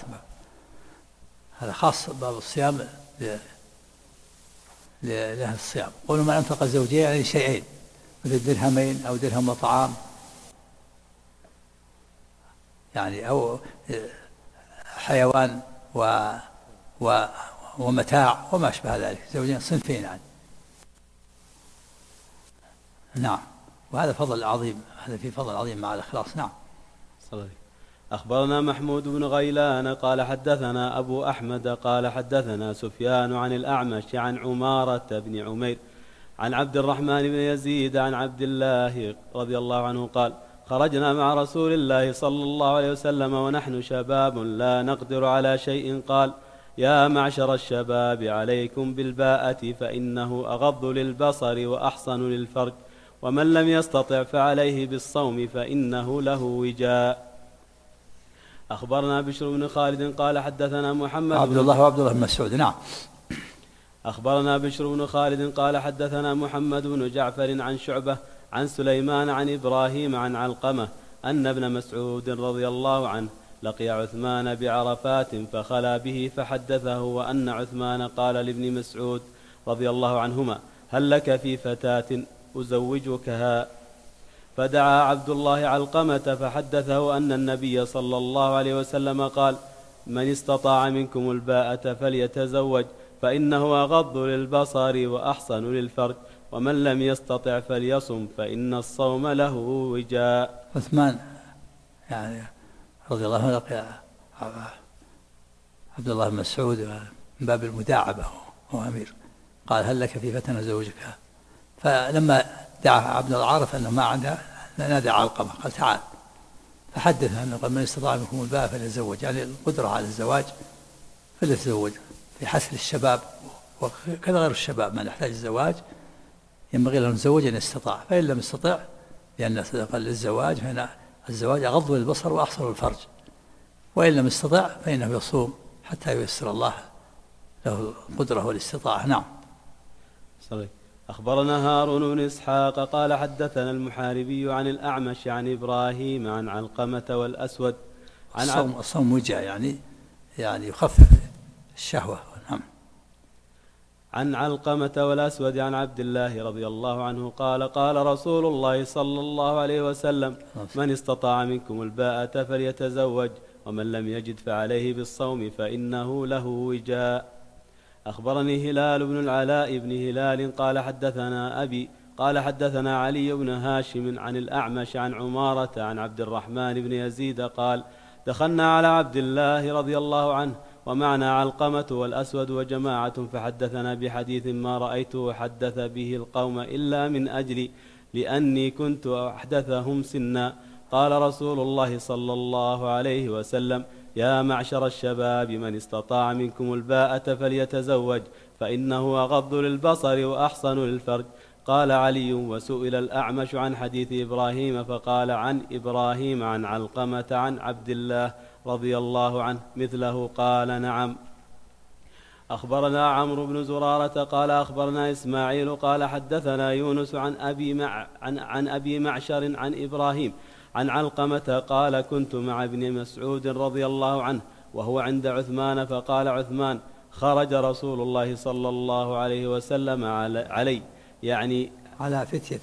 Speaker 1: هذا خاص باب الصيام لأهل الصيام. قولوا من أنفق زوجين يعني شيئين مثل درهمين أو درهم وطعام يعني، أو حيوان ومتاع وما أشبه ذلك، زوجين صنفين يعني. نعم، وهذا فضل عظيم، هذا في فضل عظيم مع الإخلاص. نعم.
Speaker 4: أخبرنا محمود بن غيلان قال حدثنا أبو أحمد قال حدثنا سفيان عن الأعمش عن عمارة بن عمير عن عبد الرحمن بن يزيد عن عبد الله رضي الله عنه قال خرجنا مع رسول الله صلى الله عليه وسلم ونحن شباب لا نقدر على شيء، قال يا معشر الشباب عليكم بالباءة فإنه أغض للبصر وأحصن للفرج، ومن لم يستطع فعليه بالصوم فإنه له وجاء. أخبرنا بشر بن خالد قال حدثنا محمد
Speaker 1: عبد الله بن مسعود. نعم.
Speaker 4: أخبرنا بشر بن خالد قال حدثنا محمد بن جعفر عن شعبة عن سليمان عن إبراهيم عن علقمة أن ابن مسعود رضي الله عنه لقي عثمان بعرفات فخلا به فحدثه، وأن عثمان قال لابن مسعود رضي الله عنهما هل لك في فتاة أزوجكها؟ فدعا عبد الله علقمة فحدثه أن النبي صلى الله عليه وسلم قال من استطاع منكم الباءة فليتزوج فإنه أغض للبصر وأحصن للفرج، ومن لم يستطع فليصم فإن الصوم له وجاء.
Speaker 1: عثمان يعني رضي الله عنه لقي عبد الله بن مسعود من باب المداعبة هو أمير، قال هل لك في فتنة زوجك؟ فلما دعا عبد الله عرف أنه ما عنده نادى علقمة قال تعال، فحدث أنه قال من استطاع منكم الباءة فليتزوج، يعني القدرة على الزواج فليتزوج في حسن الشباب، وكذا غير الشباب من يحتاج الزواج ينبغي له أن يتزوج إن استطاع، فإن لم يستطع لأن قال للزواج فإن الزواج أغض للبصر وأحصن للفرج، وإن لم يستطع فإنه يصوم حتى ييسر الله له القدرة والاستطاعة. نعم.
Speaker 4: صحيح. أخبرنا هارون بن إسحاق قال حدثنا المحاربي عن الأعمش عن إبراهيم عن علقمة والأسود عن
Speaker 1: الصوم وجع يعني يخفف الشهوة. نعم.
Speaker 4: عن علقمة والأسود عن عبد الله رضي الله عنه قال قال رسول الله صلى الله عليه وسلم من استطاع منكم الباءة فليتزوج، ومن لم يجد فعليه بالصوم فإنه له وجاء. أخبرني هلال بن العلاء بن هلال قال حدثنا أبي قال حدثنا علي بن هاشم عن الأعمش عن عمارة عن عبد الرحمن بن يزيد قال دخلنا على عبد الله رضي الله عنه ومعنى علقمة والأسود وجماعة، فحدثنا بحديث ما رأيته حدث به القوم إلا من أجلي لأني كنت أحدثهم سنا. قال رسول الله صلى الله عليه وسلم: يا معشر الشباب من استطاع منكم الباءة فليتزوج فإنه أغض للبصر وأحصن للفرج. قال علي: وسئل الأعمش عن حديث إبراهيم فقال: عن إبراهيم عن علقمة عن عبد الله رضي الله عنه مثله؟ قال: نعم. أخبرنا عمرو بن زرارة قال أخبرنا إسماعيل قال حدثنا يونس عن أبي معشر عن إبراهيم عن علقمة قال: كنت مع ابن مسعود رضي الله عنه وهو عند عثمان، فقال عثمان: خرج رسول الله صلى الله عليه وسلم علي يعني
Speaker 1: على فتية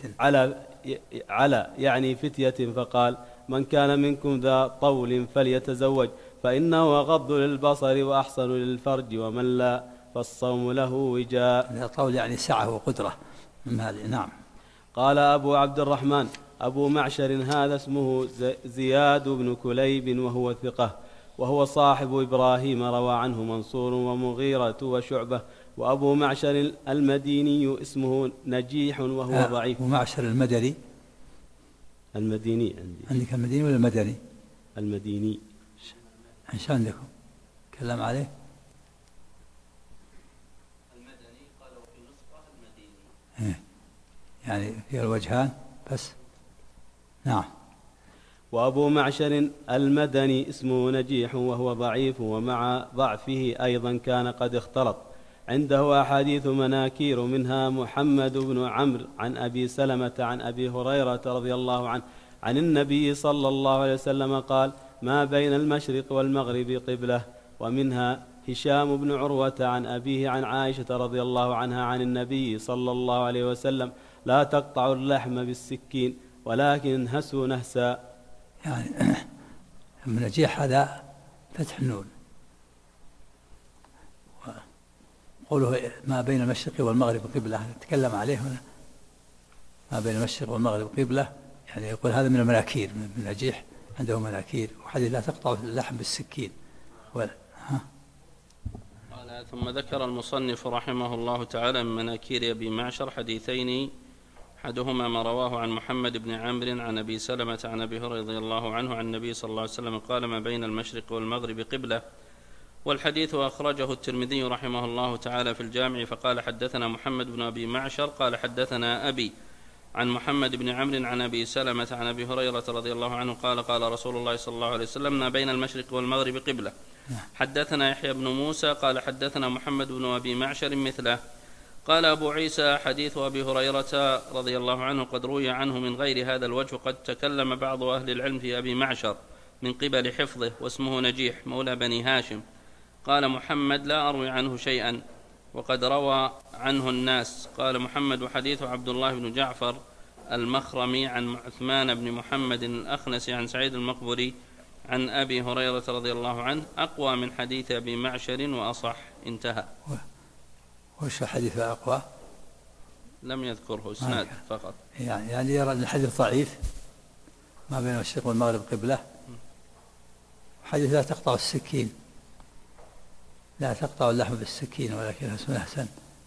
Speaker 4: يعني فتية، فقال: من كان منكم ذا طول فليتزوج فإنه أغض للبصر وأحصن للفرج، ومن لا فالصوم له وجاء.
Speaker 1: طول يعني سعة وقدرة من هذه. نعم.
Speaker 4: قال أبو عبد الرحمن: أبو معشر هذا اسمه زياد بن كليب وهو ثقة، وهو صاحب إبراهيم، روى عنه منصور ومغيرة وشعبة. وأبو معشر المديني اسمه نجيح وهو ضعيف.
Speaker 1: أبو معشر المدني
Speaker 4: المديني
Speaker 1: عندك المديني ولا المدني؟
Speaker 4: المديني.
Speaker 1: إيش عندكم؟ كلام عليه
Speaker 3: المدني قالوا في نسخة المديني.
Speaker 4: يعني
Speaker 1: في الوجهان بس. نعم.
Speaker 4: وأبو معشر المدني اسمه نجيح وهو ضعيف، ومع ضعفه أيضا كان قد اختلط عنده أحاديث مناكير، منها محمد بن عمرو عن أبي سلمة عن أبي هريرة رضي الله عنه عن النبي صلى الله عليه وسلم قال: ما بين المشرق والمغرب قبلة. ومنها هشام بن عروة عن أبيه عن عائشة رضي الله عنها عن النبي صلى الله عليه وسلم: لا تقطع اللحم بالسكين ولكن انهسوا نهسا.
Speaker 1: يعني النجيح هذا فتح النون. قوله ما بين المشرق والمغرب قبلة نتكلم عليه هنا. ما بين المشرق والمغرب قبلة يعني يقول هذا من المناكير، من النجيح عنده مناكير. وحديث لا تقطع اللحم بالسكين قال.
Speaker 3: ثم ذكر المصنف رحمه الله تعالى من مناكير أبي معشر حديثين، أحدهما ما رواه عن محمد بن عمرو عن أبي سلمة عن أبي هريرة رضي الله عنه عن النبي صلى الله عليه وسلم قال: ما بين المشرق والمغرب قبلة. والحديث أخرجه الترمذي رحمه الله تعالى في الجامع فقال: حدثنا محمد بن أبي معشر قال حدثنا أبي عن محمد بن عمرو عن أبي سلمة عن أبي هريرة رضي الله عنه قال: قال رسول الله صلى الله عليه وسلم: ما بين المشرق والمغرب قبلة. حدثنا يحيى بن موسى قال حدثنا محمد بن أبي معشر مثله. قال أبو عيسى: حديث أبي هريرة رضي الله عنه قد روي عنه من غير هذا الوجه، وقد تكلم بعض أهل العلم في أبي معشر من قبل حفظه، واسمه نجيح مولى بني هاشم. قال محمد: لا أروي عنه شيئا وقد روى عنه الناس. قال محمد: وحديث عبد الله بن جعفر المخرمي عن عثمان بن محمد الأخنسي عن سعيد المقبري عن أبي هريرة رضي الله عنه أقوى من حديث أبي معشر وأصح. انتهى.
Speaker 1: وش الحديث أقوى؟
Speaker 3: لم يذكره، اسناد فقط.
Speaker 1: يعني يرى أن الحديث ضعيف. ما بين المشرق والمغرب قبلة. حديث لا تقطع السكين، لا تقطع اللحم بالسكين ولكن أحسن.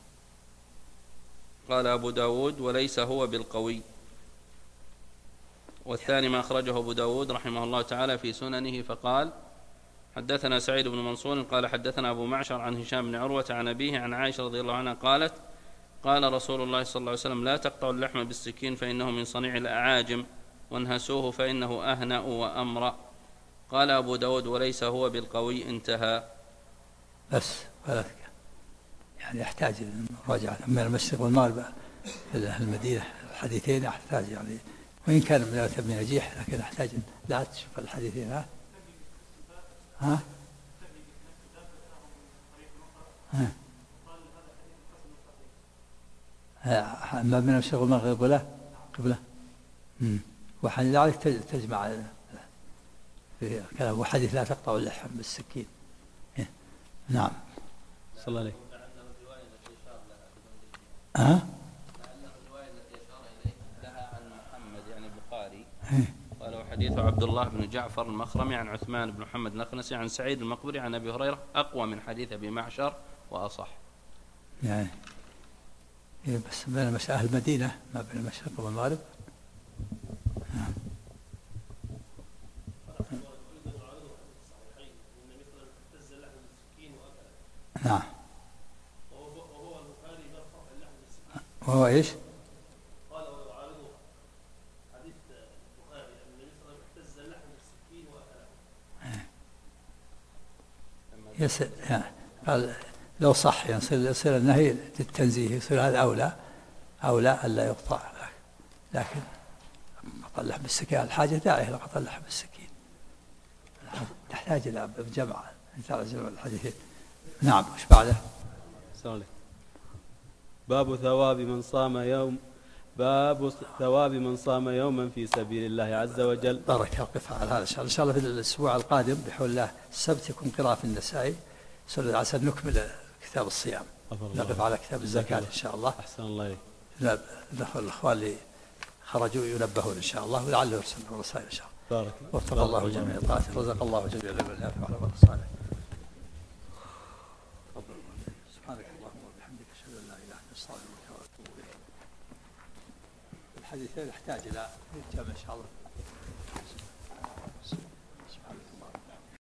Speaker 3: قال أبو داود: وليس هو بالقوي. والثاني ما أخرجه أبو داود رحمه الله تعالى في سننه فقال: حدثنا سعيد بن منصور قال حدثنا أبو معشر عن هشام بن عروة عن أبيه عن عائشة رضي الله عنها قالت: قال رسول الله صلى الله عليه وسلم: لا تقطعوا اللحم بالسكين فإنه من صنيع الأعاجم، وانهسوه فإنه أهنأ وأمرأ. قال أبو داود: وليس هو بالقوي. انتهى.
Speaker 1: بس يعني يحتاج مراجعة. أما المشرق والمغرب في المدينة الحديثين يحتاج يعني، وإن كان من ابن نجيح لكن يحتاج لا تشوف الحديثين. ها ما من المشرق والمغرب ولا قبلة. وحديث تجمع في كلام. وحديث لا تقطع اللحم بالسكين. نعم.
Speaker 4: صلى الله عليه.
Speaker 3: الرواية التي أشار لها عن محمد يعني البخاري قال: حديث عبد الله بن جعفر المخرمي عن عثمان بن محمد النخنسي عن سعيد المقبري عن أبي هريرة أقوى من حديث أبي معشر وأصح.
Speaker 1: يعني بس بين أهل المدينة ما بين المشرق والمغرب. نعم. وهو ايش؟ قال ويعارضه حديث البخاري ان النبي صلى الله عليه وسلم اهتز اللحم بالسكين واكله. يصير يعني قال لو صح يصير النهي للتنزيه، يصير هذا اولى الا يقطع، لكن قطع اللحم بالسكين الحاجه داعيه الى قطع اللحم بالسكين، تحتاج الى جمع الحديثين. نعم. وش بعده؟
Speaker 4: باب ثواب من صام يوما في سبيل الله عز وجل.
Speaker 1: بارك وقف على هذا إن شاء الله. في الأسبوع القادم بحول الله السبت يكون قراءة في النسائي، عشان نكمل كتاب الصيام، نقف على كتاب الزكاة إن شاء الله.
Speaker 4: أحسن الله إليك.
Speaker 1: الأخوان اللي خرجوا ينبهون إن شاء الله، ولعله يرسل الرسائل إن شاء الله.
Speaker 4: بارك.
Speaker 1: وفق الله جميع طاعته، رزق الله جميع النافع على العمل الصالح. سبحانك اللهم وبحمدك أشهد أن لا إله إلا أنت أستغفرك وأتوب إليك. الحديثين يحتاج إلى جمع إن شاء الله.